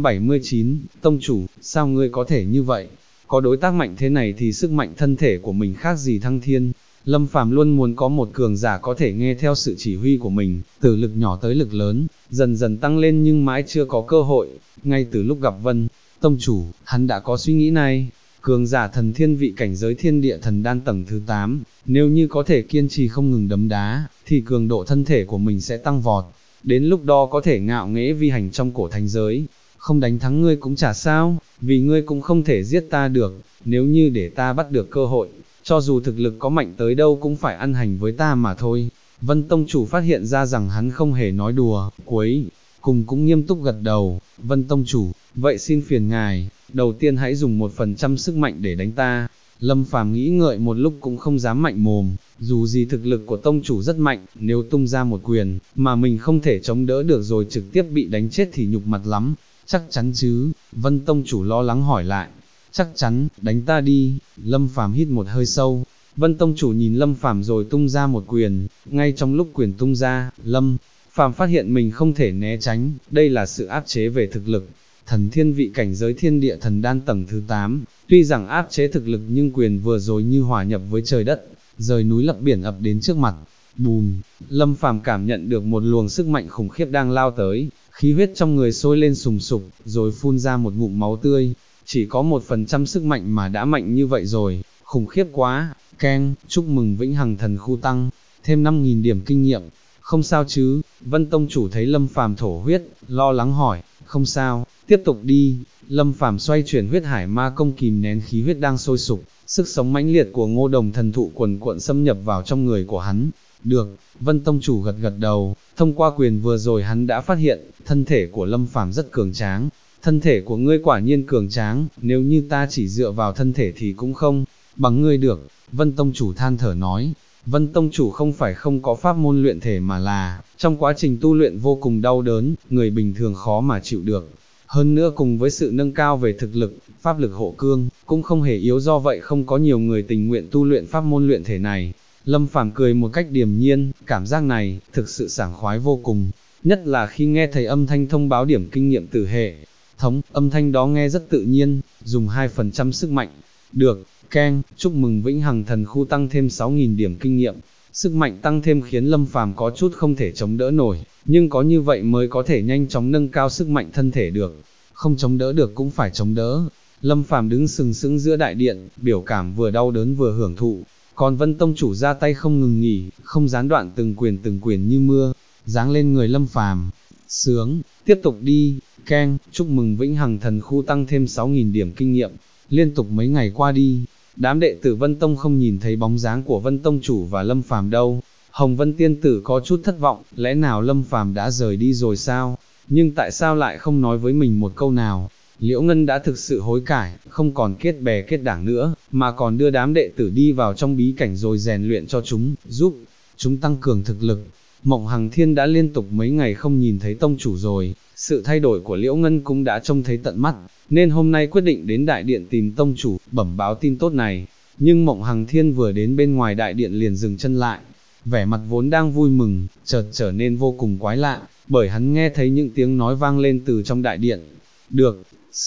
579, Tông chủ, sao ngươi có thể như vậy? Có đối tác mạnh thế này thì sức mạnh thân thể của mình khác gì thăng thiên. Lâm Phàm luôn muốn có một cường giả có thể nghe theo sự chỉ huy của mình, từ lực nhỏ tới lực lớn, dần dần tăng lên nhưng mãi chưa có cơ hội. Ngay từ lúc gặp Vân Tông chủ, hắn đã có suy nghĩ này. Cường giả thần thiên vị cảnh giới thiên địa thần đan tầng thứ 8, nếu như có thể kiên trì không ngừng đấm đá, thì cường độ thân thể của mình sẽ tăng vọt. Đến lúc đó có thể ngạo nghễ vi hành trong cổ thánh giới. Không đánh thắng ngươi cũng chả sao, vì ngươi cũng không thể giết ta được. Nếu như để ta bắt được cơ hội, cho dù thực lực có mạnh tới đâu cũng phải ăn hành với ta mà thôi. Vân Tông chủ phát hiện ra rằng hắn không hề nói đùa, cuối cùng cũng nghiêm túc gật đầu. Vân Tông chủ, vậy xin phiền ngài, đầu tiên hãy dùng 1% sức mạnh để đánh ta. Lâm Phàm nghĩ ngợi một lúc cũng không dám mạnh mồm, dù gì thực lực của Tông chủ rất mạnh, nếu tung ra một quyền, mà mình không thể chống đỡ được rồi trực tiếp bị đánh chết thì nhục mặt lắm. Chắc chắn chứ? Vân Tông chủ lo lắng hỏi lại. Chắc chắn, đánh ta đi. Lâm Phàm hít một hơi sâu. Vân Tông chủ nhìn Lâm Phàm rồi tung ra một quyền. Ngay trong lúc quyền tung ra, Lâm Phàm phát hiện mình không thể né tránh. Đây là sự áp chế về thực lực. Thần thiên vị cảnh giới thiên địa thần đan tầng thứ 8, tuy rằng áp chế thực lực nhưng quyền vừa rồi như hòa nhập với trời đất, rời núi lập biển ập đến trước mặt. Bùm! Lâm Phàm cảm nhận được một luồng sức mạnh khủng khiếp đang lao tới, khí huyết trong người sôi lên sùng sục, rồi phun ra một ngụm máu tươi. Chỉ có 1% sức mạnh mà đã mạnh như vậy rồi, khủng khiếp quá. Keng, chúc mừng vĩnh hằng thần khu tăng, thêm 5.000 điểm kinh nghiệm. Không sao chứ? Vân Tông chủ thấy Lâm Phàm thổ huyết, lo lắng hỏi. Không sao, tiếp tục đi. Lâm Phàm xoay chuyển huyết hải ma công kìm nén khí huyết đang sôi sục, sức sống mãnh liệt của Ngô Đồng thần thụ quần cuộn xâm nhập vào trong người của hắn. Được, Vân Tông chủ gật gật đầu, thông qua quyền vừa rồi hắn đã phát hiện, thân thể của Lâm Phàm rất cường tráng. Thân thể của ngươi quả nhiên cường tráng, nếu như ta chỉ dựa vào thân thể thì cũng không bằng ngươi được. Vân Tông chủ than thở nói. Vân Tông chủ không phải không có pháp môn luyện thể mà là, trong quá trình tu luyện vô cùng đau đớn, người bình thường khó mà chịu được. Hơn nữa cùng với sự nâng cao về thực lực, pháp lực hộ cương, cũng không hề yếu, do vậy không có nhiều người tình nguyện tu luyện pháp môn luyện thể này. Lâm Phàm cười một cách điềm nhiên, cảm giác này, thực sự sảng khoái vô cùng, nhất là khi nghe thấy âm thanh thông báo điểm kinh nghiệm từ hệ thống, âm thanh đó nghe rất tự nhiên, dùng 2% sức mạnh. Được, keng, chúc mừng vĩnh hằng thần khu tăng thêm 6.000 điểm kinh nghiệm. Sức mạnh tăng thêm khiến Lâm Phàm có chút không thể chống đỡ nổi, nhưng có như vậy mới có thể nhanh chóng nâng cao sức mạnh thân thể được. Không chống đỡ được cũng phải chống đỡ. Lâm Phàm đứng sừng sững giữa đại điện, biểu cảm vừa đau đớn vừa hưởng thụ. Còn Vân Tông chủ ra tay không ngừng nghỉ, không gián đoạn từng quyền như mưa, giáng lên người Lâm Phàm. Sướng, tiếp tục đi. Keng, chúc mừng vĩnh hằng thần khu tăng thêm 6.000 điểm kinh nghiệm. Liên tục mấy ngày qua đi, đám đệ tử Vân Tông không nhìn thấy bóng dáng của Vân Tông chủ và Lâm Phàm đâu. Hồng Vân tiên tử có chút thất vọng, lẽ nào Lâm Phàm đã rời đi rồi sao? Nhưng tại sao lại không nói với mình một câu nào? Liễu Ngân đã thực sự hối cải, không còn kết bè kết đảng nữa, mà còn đưa đám đệ tử đi vào trong bí cảnh rồi rèn luyện cho chúng, giúp chúng tăng cường thực lực. Mộng Hằng Thiên đã liên tục mấy ngày không nhìn thấy tông chủ rồi, sự thay đổi của Liễu Ngân cũng đã trông thấy tận mắt, nên hôm nay quyết định đến đại điện tìm tông chủ, bẩm báo tin tốt này. Nhưng Mộng Hằng Thiên vừa đến bên ngoài đại điện liền dừng chân lại, vẻ mặt vốn đang vui mừng, chợt trở nên vô cùng quái lạ, bởi hắn nghe thấy những tiếng nói vang lên từ trong đại điện. Được,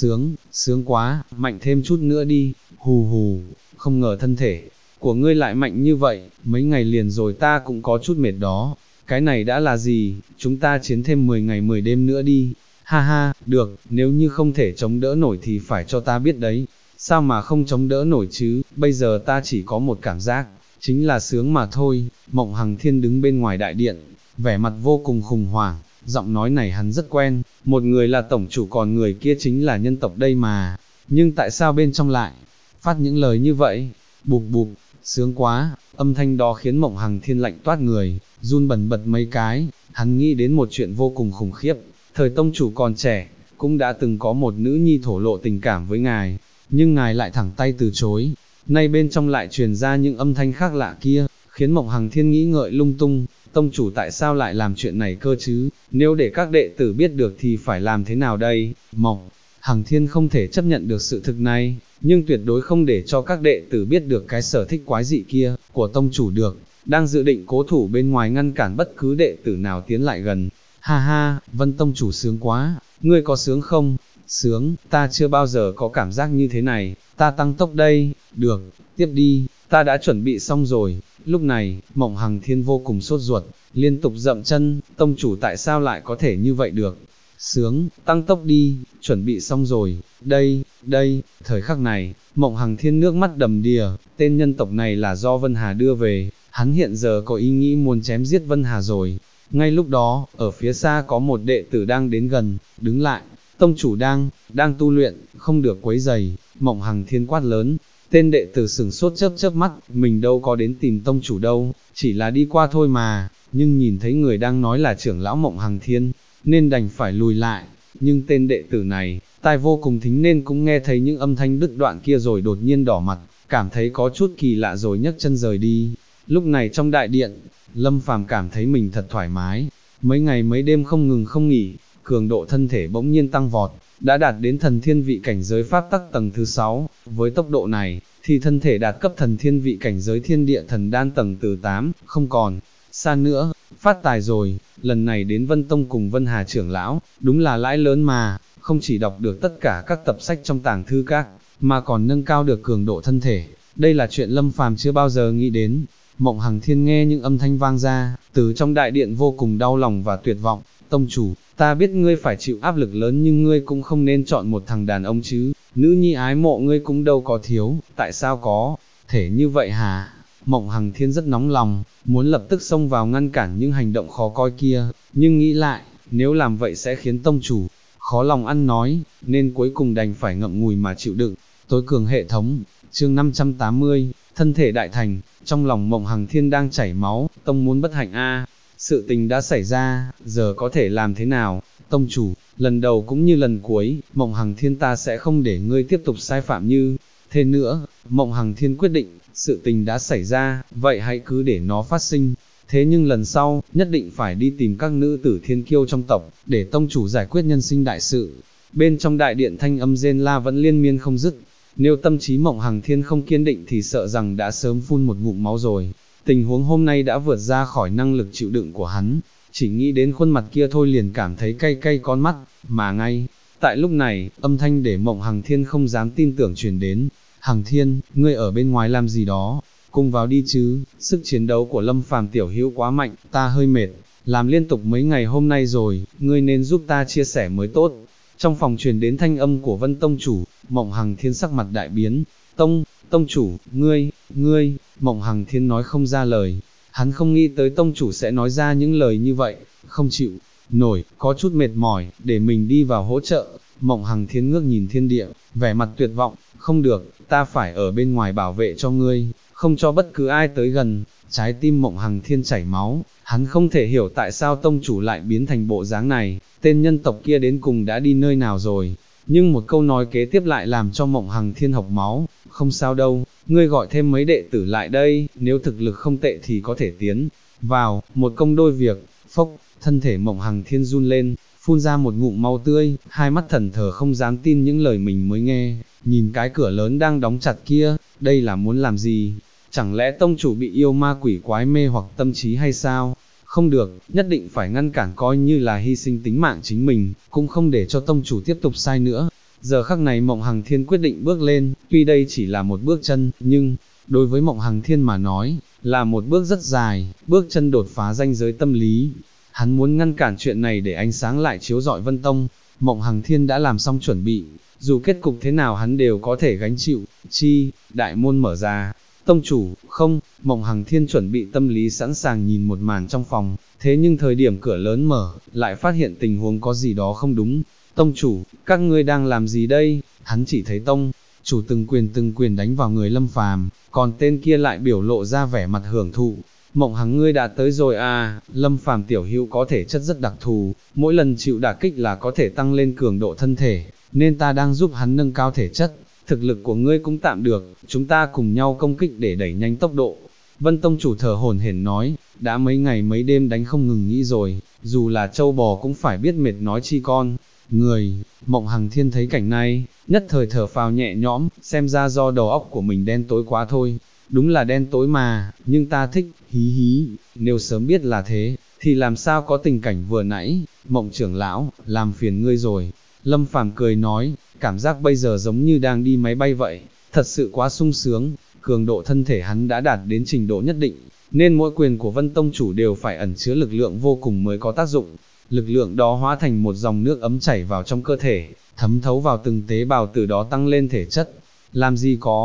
sướng quá, mạnh thêm chút nữa đi, hù hù, không ngờ thân thể của ngươi lại mạnh như vậy, mấy ngày liền rồi ta cũng có chút mệt đó. Cái này đã là gì, chúng ta chiến thêm 10 ngày 10 đêm nữa đi. Ha ha, được, nếu như không thể chống đỡ nổi thì phải cho ta biết đấy. Sao mà không chống đỡ nổi chứ, bây giờ ta chỉ có một cảm giác, chính là sướng mà thôi. Mộng Hằng Thiên đứng bên ngoài đại điện, vẻ mặt vô cùng khủng hoảng, giọng nói này hắn rất quen, một người là tổng chủ còn người kia chính là nhân tộc đây mà, nhưng tại sao bên trong lại phát những lời như vậy, bụp bụp, sướng quá, âm thanh đó khiến Mộng Hằng Thiên lạnh toát người, run bần bật mấy cái, hắn nghĩ đến một chuyện vô cùng khủng khiếp, thời tông chủ còn trẻ, cũng đã từng có một nữ nhi thổ lộ tình cảm với ngài, nhưng ngài lại thẳng tay từ chối, nay bên trong lại truyền ra những âm thanh khác lạ kia, khiến Mộng Hằng Thiên nghĩ ngợi lung tung, tông chủ tại sao lại làm chuyện này cơ chứ, nếu để các đệ tử biết được thì phải làm thế nào đây, Mộng Hằng Thiên không thể chấp nhận được sự thực này, nhưng tuyệt đối không để cho các đệ tử biết được cái sở thích quái dị kia, của tông chủ được, đang dự định cố thủ bên ngoài ngăn cản bất cứ đệ tử nào tiến lại gần. Ha ha, Vân tông chủ sướng quá, ngươi có sướng không? Sướng, ta chưa bao giờ có cảm giác như thế này, ta tăng tốc đây, được, tiếp đi, ta đã chuẩn bị xong rồi. Lúc này, Mộng Hằng Thiên vô cùng sốt ruột, liên tục dậm chân, tông chủ tại sao lại có thể như vậy được? Sướng, tăng tốc đi, chuẩn bị xong rồi, đây, thời khắc này, Mộng Hằng Thiên nước mắt đầm đìa, tên nhân tộc này là do Vân Hà đưa về, hắn hiện giờ có ý nghĩ muốn chém giết Vân Hà rồi. Ngay lúc đó, ở phía xa có một đệ tử đang đến gần, đứng lại, tông chủ đang tu luyện, không được quấy rầy. Mộng Hằng Thiên quát lớn, tên đệ tử sửng sốt chớp mắt, mình đâu có đến tìm tông chủ đâu, chỉ là đi qua thôi mà, nhưng nhìn thấy người đang nói là trưởng lão Mộng Hằng Thiên, nên đành phải lùi lại, nhưng tên đệ tử này, tai vô cùng thính nên cũng nghe thấy những âm thanh đứt đoạn kia rồi đột nhiên đỏ mặt, cảm thấy có chút kỳ lạ rồi nhấc chân rời đi. Lúc này trong đại điện, Lâm Phàm cảm thấy mình thật thoải mái, mấy ngày mấy đêm không ngừng không nghỉ, cường độ thân thể bỗng nhiên tăng vọt, đã đạt đến thần thiên vị cảnh giới pháp tắc tầng thứ 6, với tốc độ này, thì thân thể đạt cấp thần thiên vị cảnh giới thiên địa thần đan tầng thứ 8, không còn xa nữa, phát tài rồi, lần này đến Vân Tông cùng Vân Hà trưởng lão, đúng là lãi lớn mà, không chỉ đọc được tất cả các tập sách trong tàng thư các, mà còn nâng cao được cường độ thân thể, đây là chuyện Lâm Phàm chưa bao giờ nghĩ đến. Mộng Hằng Thiên nghe những âm thanh vang ra, từ trong đại điện vô cùng đau lòng và tuyệt vọng, tông chủ, ta biết ngươi phải chịu áp lực lớn nhưng ngươi cũng không nên chọn một thằng đàn ông chứ, nữ nhi ái mộ ngươi cũng đâu có thiếu, tại sao có thể như vậy hả? Mộng Hằng Thiên rất nóng lòng, muốn lập tức xông vào ngăn cản những hành động khó coi kia, nhưng nghĩ lại, nếu làm vậy sẽ khiến tông chủ khó lòng ăn nói, nên cuối cùng đành phải ngậm ngùi mà chịu đựng. Tối cường hệ thống, chương 580, thân thể đại thành, trong lòng Mộng Hằng Thiên đang chảy máu, tông muốn bất hạnh a, sự tình đã xảy ra, giờ có thể làm thế nào? Tông chủ, lần đầu cũng như lần cuối, Mộng Hằng Thiên ta sẽ không để ngươi tiếp tục sai phạm như thế nữa. Mộng Hằng Thiên quyết định, sự tình đã xảy ra, vậy hãy cứ để nó phát sinh. Thế nhưng lần sau, nhất định phải đi tìm các nữ tử thiên kiêu trong tộc, để tông chủ giải quyết nhân sinh đại sự. Bên trong đại điện thanh âm rên la vẫn liên miên không dứt. Nếu tâm trí Mộng Hằng Thiên không kiên định thì sợ rằng đã sớm phun một ngụm máu rồi. Tình huống hôm nay đã vượt ra khỏi năng lực chịu đựng của hắn. Chỉ nghĩ đến khuôn mặt kia thôi liền cảm thấy cay cay con mắt, mà ngay tại lúc này, âm thanh để Mộng Hằng Thiên không dám tin tưởng truyền đến. Hằng Thiên, ngươi ở bên ngoài làm gì đó? Cùng vào đi chứ, sức chiến đấu của Lâm Phàm tiểu hữu quá mạnh, ta hơi mệt, làm liên tục mấy ngày hôm nay rồi, ngươi nên giúp ta chia sẻ mới tốt. Trong phòng truyền đến thanh âm của Vân Tông chủ, Mộng Hằng Thiên sắc mặt đại biến, Tông chủ, ngươi, Mộng Hằng Thiên nói không ra lời, hắn không nghĩ tới tông chủ sẽ nói ra những lời như vậy, không chịu nổi, có chút mệt mỏi, để mình đi vào hỗ trợ. Mộng Hằng Thiên ngước nhìn thiên địa, vẻ mặt tuyệt vọng, không được, ta phải ở bên ngoài bảo vệ cho ngươi, không cho bất cứ ai tới gần. Trái tim Mộng Hằng Thiên chảy máu, hắn không thể hiểu tại sao tông chủ lại biến thành bộ dáng này, tên nhân tộc kia đến cùng đã đi nơi nào rồi. Nhưng một câu nói kế tiếp lại làm cho Mộng Hằng Thiên hộc máu, không sao đâu, ngươi gọi thêm mấy đệ tử lại đây, nếu thực lực không tệ thì có thể tiến vào, một công đôi việc. Phốc, thân thể Mộng Hằng Thiên run lên, phun ra một ngụm máu tươi, hai mắt thần thờ không dám tin những lời mình mới nghe, nhìn cái cửa lớn đang đóng chặt kia, đây là muốn làm gì? Chẳng lẽ tông chủ bị yêu ma quỷ quái mê hoặc tâm trí hay sao? Không được, nhất định phải ngăn cản, coi như là hy sinh tính mạng chính mình, cũng không để cho tông chủ tiếp tục sai nữa. Giờ khắc này Mộng Hằng Thiên quyết định bước lên, tuy đây chỉ là một bước chân, nhưng đối với Mộng Hằng Thiên mà nói, là một bước rất dài, bước chân đột phá ranh giới tâm lý. Hắn muốn ngăn cản chuyện này để ánh sáng lại chiếu rọi Vân Tông. Mộng Hằng Thiên đã làm xong chuẩn bị, dù kết cục thế nào hắn đều có thể gánh chịu. Đại môn mở ra, Tông chủ, không, Mộng Hằng Thiên chuẩn bị tâm lý sẵn sàng nhìn một màn trong phòng, thế nhưng thời điểm cửa lớn mở, lại phát hiện tình huống có gì đó không đúng. Tông chủ, các ngươi đang làm gì đây? Hắn chỉ thấy tông chủ từng quyền đánh vào người Lâm Phàm, còn tên kia lại biểu lộ ra vẻ mặt hưởng thụ. Mộng Hằng, ngươi đã tới rồi à? Lâm Phàm tiểu hữu có thể chất rất đặc thù, mỗi lần chịu đả kích là có thể tăng lên cường độ thân thể, nên ta đang giúp hắn nâng cao thể chất. Thực lực của ngươi cũng tạm được, chúng ta cùng nhau công kích để đẩy nhanh tốc độ. Vân tông chủ thở hổn hển nói, đã mấy ngày mấy đêm đánh không ngừng nghĩ rồi, dù là trâu bò cũng phải biết mệt nói chi con. Người, Mộng Hằng Thiên thấy cảnh này, nhất thời thở phào nhẹ nhõm, xem ra do đầu óc của mình đen tối quá thôi. Đúng là đen tối mà, nhưng ta thích, hí hí, nếu sớm biết là thế, thì làm sao có tình cảnh vừa nãy. Mộng trưởng lão, làm phiền ngươi rồi. Lâm Phàm cười nói, cảm giác bây giờ giống như đang đi máy bay vậy, thật sự quá sung sướng. Cường độ thân thể hắn đã đạt đến trình độ nhất định, nên mỗi quyền của Vân tông chủ đều phải ẩn chứa lực lượng vô cùng mới có tác dụng. Lực lượng đó hóa thành một dòng nước ấm chảy vào trong cơ thể, thấm thấu vào từng tế bào, từ đó tăng lên thể chất. Làm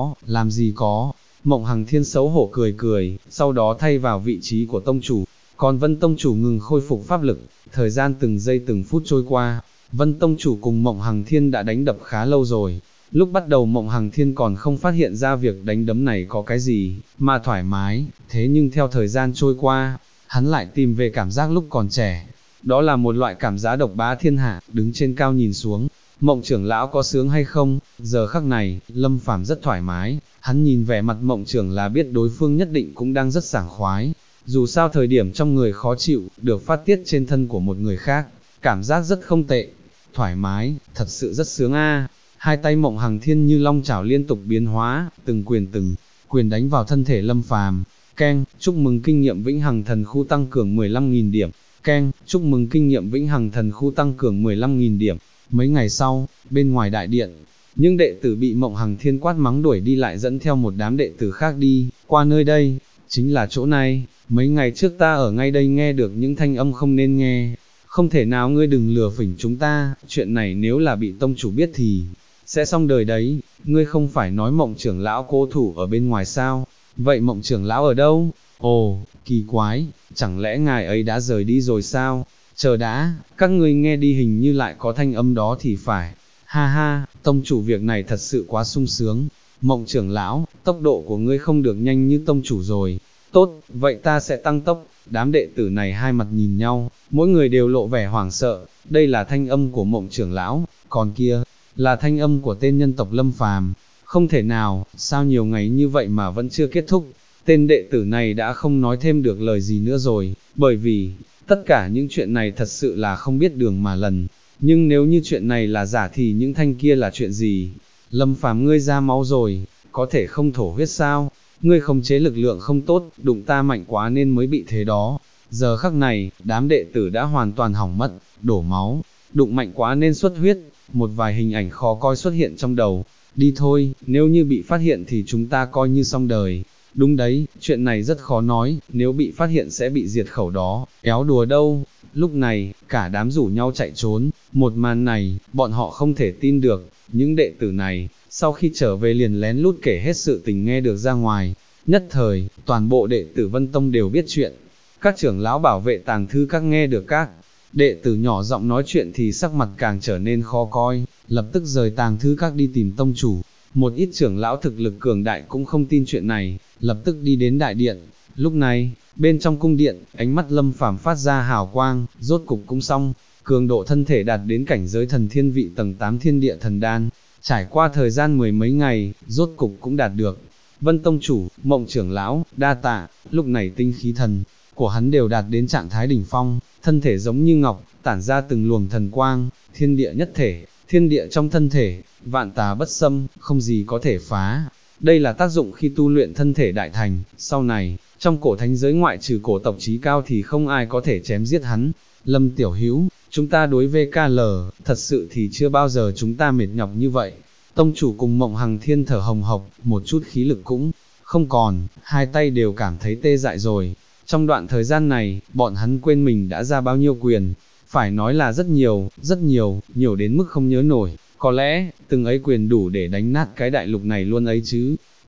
gì có, Mộng Hằng Thiên xấu hổ cười cười, sau đó thay vào vị trí của tông chủ, còn Vân tông chủ ngừng khôi phục pháp lực. Thời gian từng giây từng phút trôi qua, Vân tông chủ cùng Mộng Hằng Thiên đã đánh đập khá lâu rồi. Lúc bắt đầu Mộng Hằng Thiên còn không phát hiện ra việc đánh đấm này có cái gì mà thoải mái, thế nhưng theo thời gian trôi qua, hắn lại tìm về cảm giác lúc còn trẻ. Đó là một loại cảm giác độc bá thiên hạ, đứng trên cao nhìn xuống. Mộng trưởng lão có sướng hay không? Giờ khắc này, Lâm Phàm rất thoải mái, hắn nhìn vẻ mặt Mộng trưởng là biết đối phương nhất định cũng đang rất sảng khoái. Dù sao thời điểm trong người khó chịu, được phát tiết trên thân của một người khác, cảm giác rất không tệ, thoải mái, thật sự rất sướng a. Hai tay Mộng Hằng Thiên như long chảo liên tục biến hóa, từng quyền đánh vào thân thể Lâm Phàm. Keng, chúc mừng kinh nghiệm vĩnh hằng thần khu tăng cường 15.000 điểm. Keng, chúc mừng kinh nghiệm vĩnh hằng thần khu tăng cường 15.000 điểm. Mấy ngày sau, bên ngoài đại điện, những đệ tử bị Mộng Hằng Thiên quát mắng đuổi đi lại dẫn theo một đám đệ tử khác đi qua nơi đây. Chính là chỗ này, mấy ngày trước ta ở ngay đây nghe được những thanh âm không nên nghe. Không thể nào, ngươi đừng lừa phỉnh chúng ta, chuyện này nếu là bị tông chủ biết thì sẽ xong đời đấy. Ngươi không phải nói Mộng trưởng lão cố thủ ở bên ngoài sao? Vậy Mộng trưởng lão ở đâu? Ồ, kỳ quái, chẳng lẽ ngài ấy đã rời đi rồi sao? Chờ đã, các ngươi nghe đi, hình như lại có thanh âm đó thì phải. Ha ha, tông chủ, việc này thật sự quá sung sướng. Mộng trưởng lão, tốc độ của ngươi không được nhanh như tông chủ rồi. Tốt, vậy ta sẽ tăng tốc. Đám đệ tử này hai mặt nhìn nhau, mỗi người đều lộ vẻ hoảng sợ. Đây là thanh âm của Mộng trưởng lão, còn kia là thanh âm của tên nhân tộc Lâm Phàm. Không thể nào, sao nhiều ngày như vậy mà vẫn chưa kết thúc? Tên đệ tử này đã không nói thêm được lời gì nữa rồi, bởi vì tất cả những chuyện này thật sự là không biết đường mà lần. Nhưng nếu như chuyện này là giả thì những thanh kia là chuyện gì? Lâm Phàm, ngươi ra máu rồi, có thể không thổ huyết sao? Ngươi khống chế lực lượng không tốt, đụng ta mạnh quá nên mới bị thế đó. Giờ khắc này, đám đệ tử đã hoàn toàn hỏng mất, đổ máu, đụng mạnh quá nên xuất huyết. Một vài hình ảnh khó coi xuất hiện trong đầu. Đi thôi, nếu như bị phát hiện thì chúng ta coi như xong đời. Đúng đấy, chuyện này rất khó nói, nếu bị phát hiện sẽ bị diệt khẩu đó, kéo đùa đâu. Lúc này, cả đám rủ nhau chạy trốn, một màn này, bọn họ không thể tin được. Những đệ tử này, sau khi trở về liền lén lút kể hết sự tình nghe được ra ngoài. Nhất thời, toàn bộ đệ tử Vân Tông đều biết chuyện. Các trưởng lão bảo vệ tàng thư các nghe được các đệ tử nhỏ giọng nói chuyện thì sắc mặt càng trở nên khó coi, lập tức rời tàng thư các đi tìm tông chủ. Một ít trưởng lão thực lực cường đại cũng không tin chuyện này, lập tức đi đến đại điện. Lúc này, bên trong cung điện, ánh mắt Lâm Phàm phát ra hào quang, rốt cục cũng xong, cường độ thân thể đạt đến cảnh giới thần thiên vị tầng 8 thiên địa thần đan. Trải qua thời gian mười mấy ngày, rốt cục cũng đạt được. Vân tông chủ, Mộng trưởng lão, đa tạ. Lúc này tinh khí thần của hắn đều đạt đến trạng thái đỉnh phong, thân thể giống như ngọc, tản ra từng luồng thần quang, thiên địa nhất thể, thiên địa trong thân thể, vạn tà bất xâm, không gì có thể phá. Đây là tác dụng khi tu luyện thân thể đại thành, sau này, trong cổ thánh giới ngoại trừ cổ tộc trí cao thì không ai có thể chém giết hắn. Lâm tiểu hữu, chúng ta đối VKL, thật sự thì chưa bao giờ chúng ta mệt nhọc như vậy. Tông chủ cùng Mộng Hằng Thiên thở hồng hộc, một chút khí lực cũng không còn, hai tay đều cảm thấy tê dại rồi. Trong đoạn thời gian này, bọn hắn quên mình đã ra bao nhiêu quyền, phải nói là rất nhiều, nhiều đến mức không nhớ nổi. Có lẽ, từng ấy quyền đủ để đánh nát cái đại lục này luôn ấy chứ.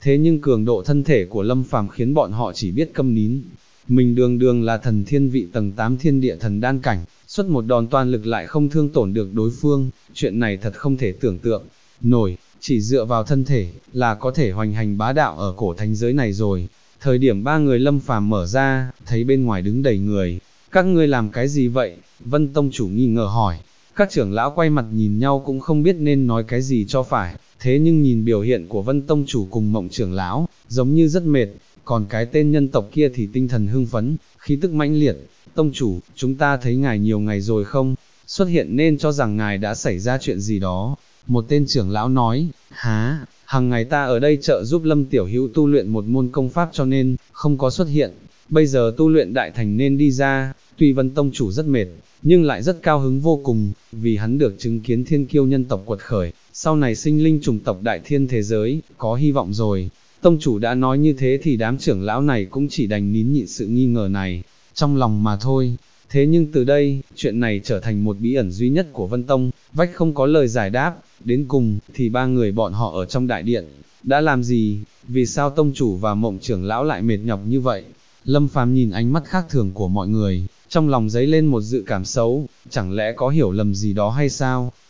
thế nhưng cường độ thân thể của Lâm Phàm khiến bọn họ chỉ biết câm nín. Mình đường đường là thần thiên vị tầng 8 thiên địa thần đan cảnh, xuất một đòn toàn lực lại không thương tổn được đối phương, chuyện này thật không thể tưởng tượng nổi, chỉ dựa vào thân thể, là có thể hoành hành bá đạo ở cổ thánh giới này rồi. Thời điểm ba người Lâm Phàm mở ra, thấy bên ngoài đứng đầy người, các ngươi làm cái gì vậy? Vân Tông chủ nghi ngờ hỏi, các trưởng lão quay mặt nhìn nhau cũng không biết nên nói cái gì cho phải, thế nhưng nhìn biểu hiện của Vân Tông chủ cùng Mộng trưởng lão, giống như rất mệt, còn cái tên nhân tộc kia thì tinh thần hưng phấn, khí tức mãnh liệt. Tông chủ, chúng ta thấy ngài nhiều ngày rồi không? Xuất hiện nên cho rằng ngài đã xảy ra chuyện gì đó. Một tên trưởng lão nói, há, hàng ngày ta ở đây trợ giúp Lâm Tiểu Hữu tu luyện một môn công pháp cho nên, không có xuất hiện. Bây giờ tu luyện đại thành nên đi ra, tuy Vân Tông chủ rất mệt, nhưng lại rất cao hứng vô cùng, vì hắn được chứng kiến thiên kiêu nhân tộc quật khởi, sau này sinh linh chủng tộc đại thiên thế giới, có hy vọng rồi. Tông chủ đã nói như thế thì đám trưởng lão này cũng chỉ đành nín nhịn sự nghi ngờ này, trong lòng mà thôi. Thế nhưng từ đây, chuyện này trở thành một bí ẩn duy nhất của Vân Tông, vách không có lời giải đáp, đến cùng, thì ba người bọn họ ở trong đại điện, đã làm gì, vì sao tông chủ và Mộng trưởng lão lại mệt nhọc như vậy? Lâm Phàm nhìn ánh mắt khác thường của mọi người, trong lòng dấy lên một dự cảm xấu, chẳng lẽ có hiểu lầm gì đó hay sao?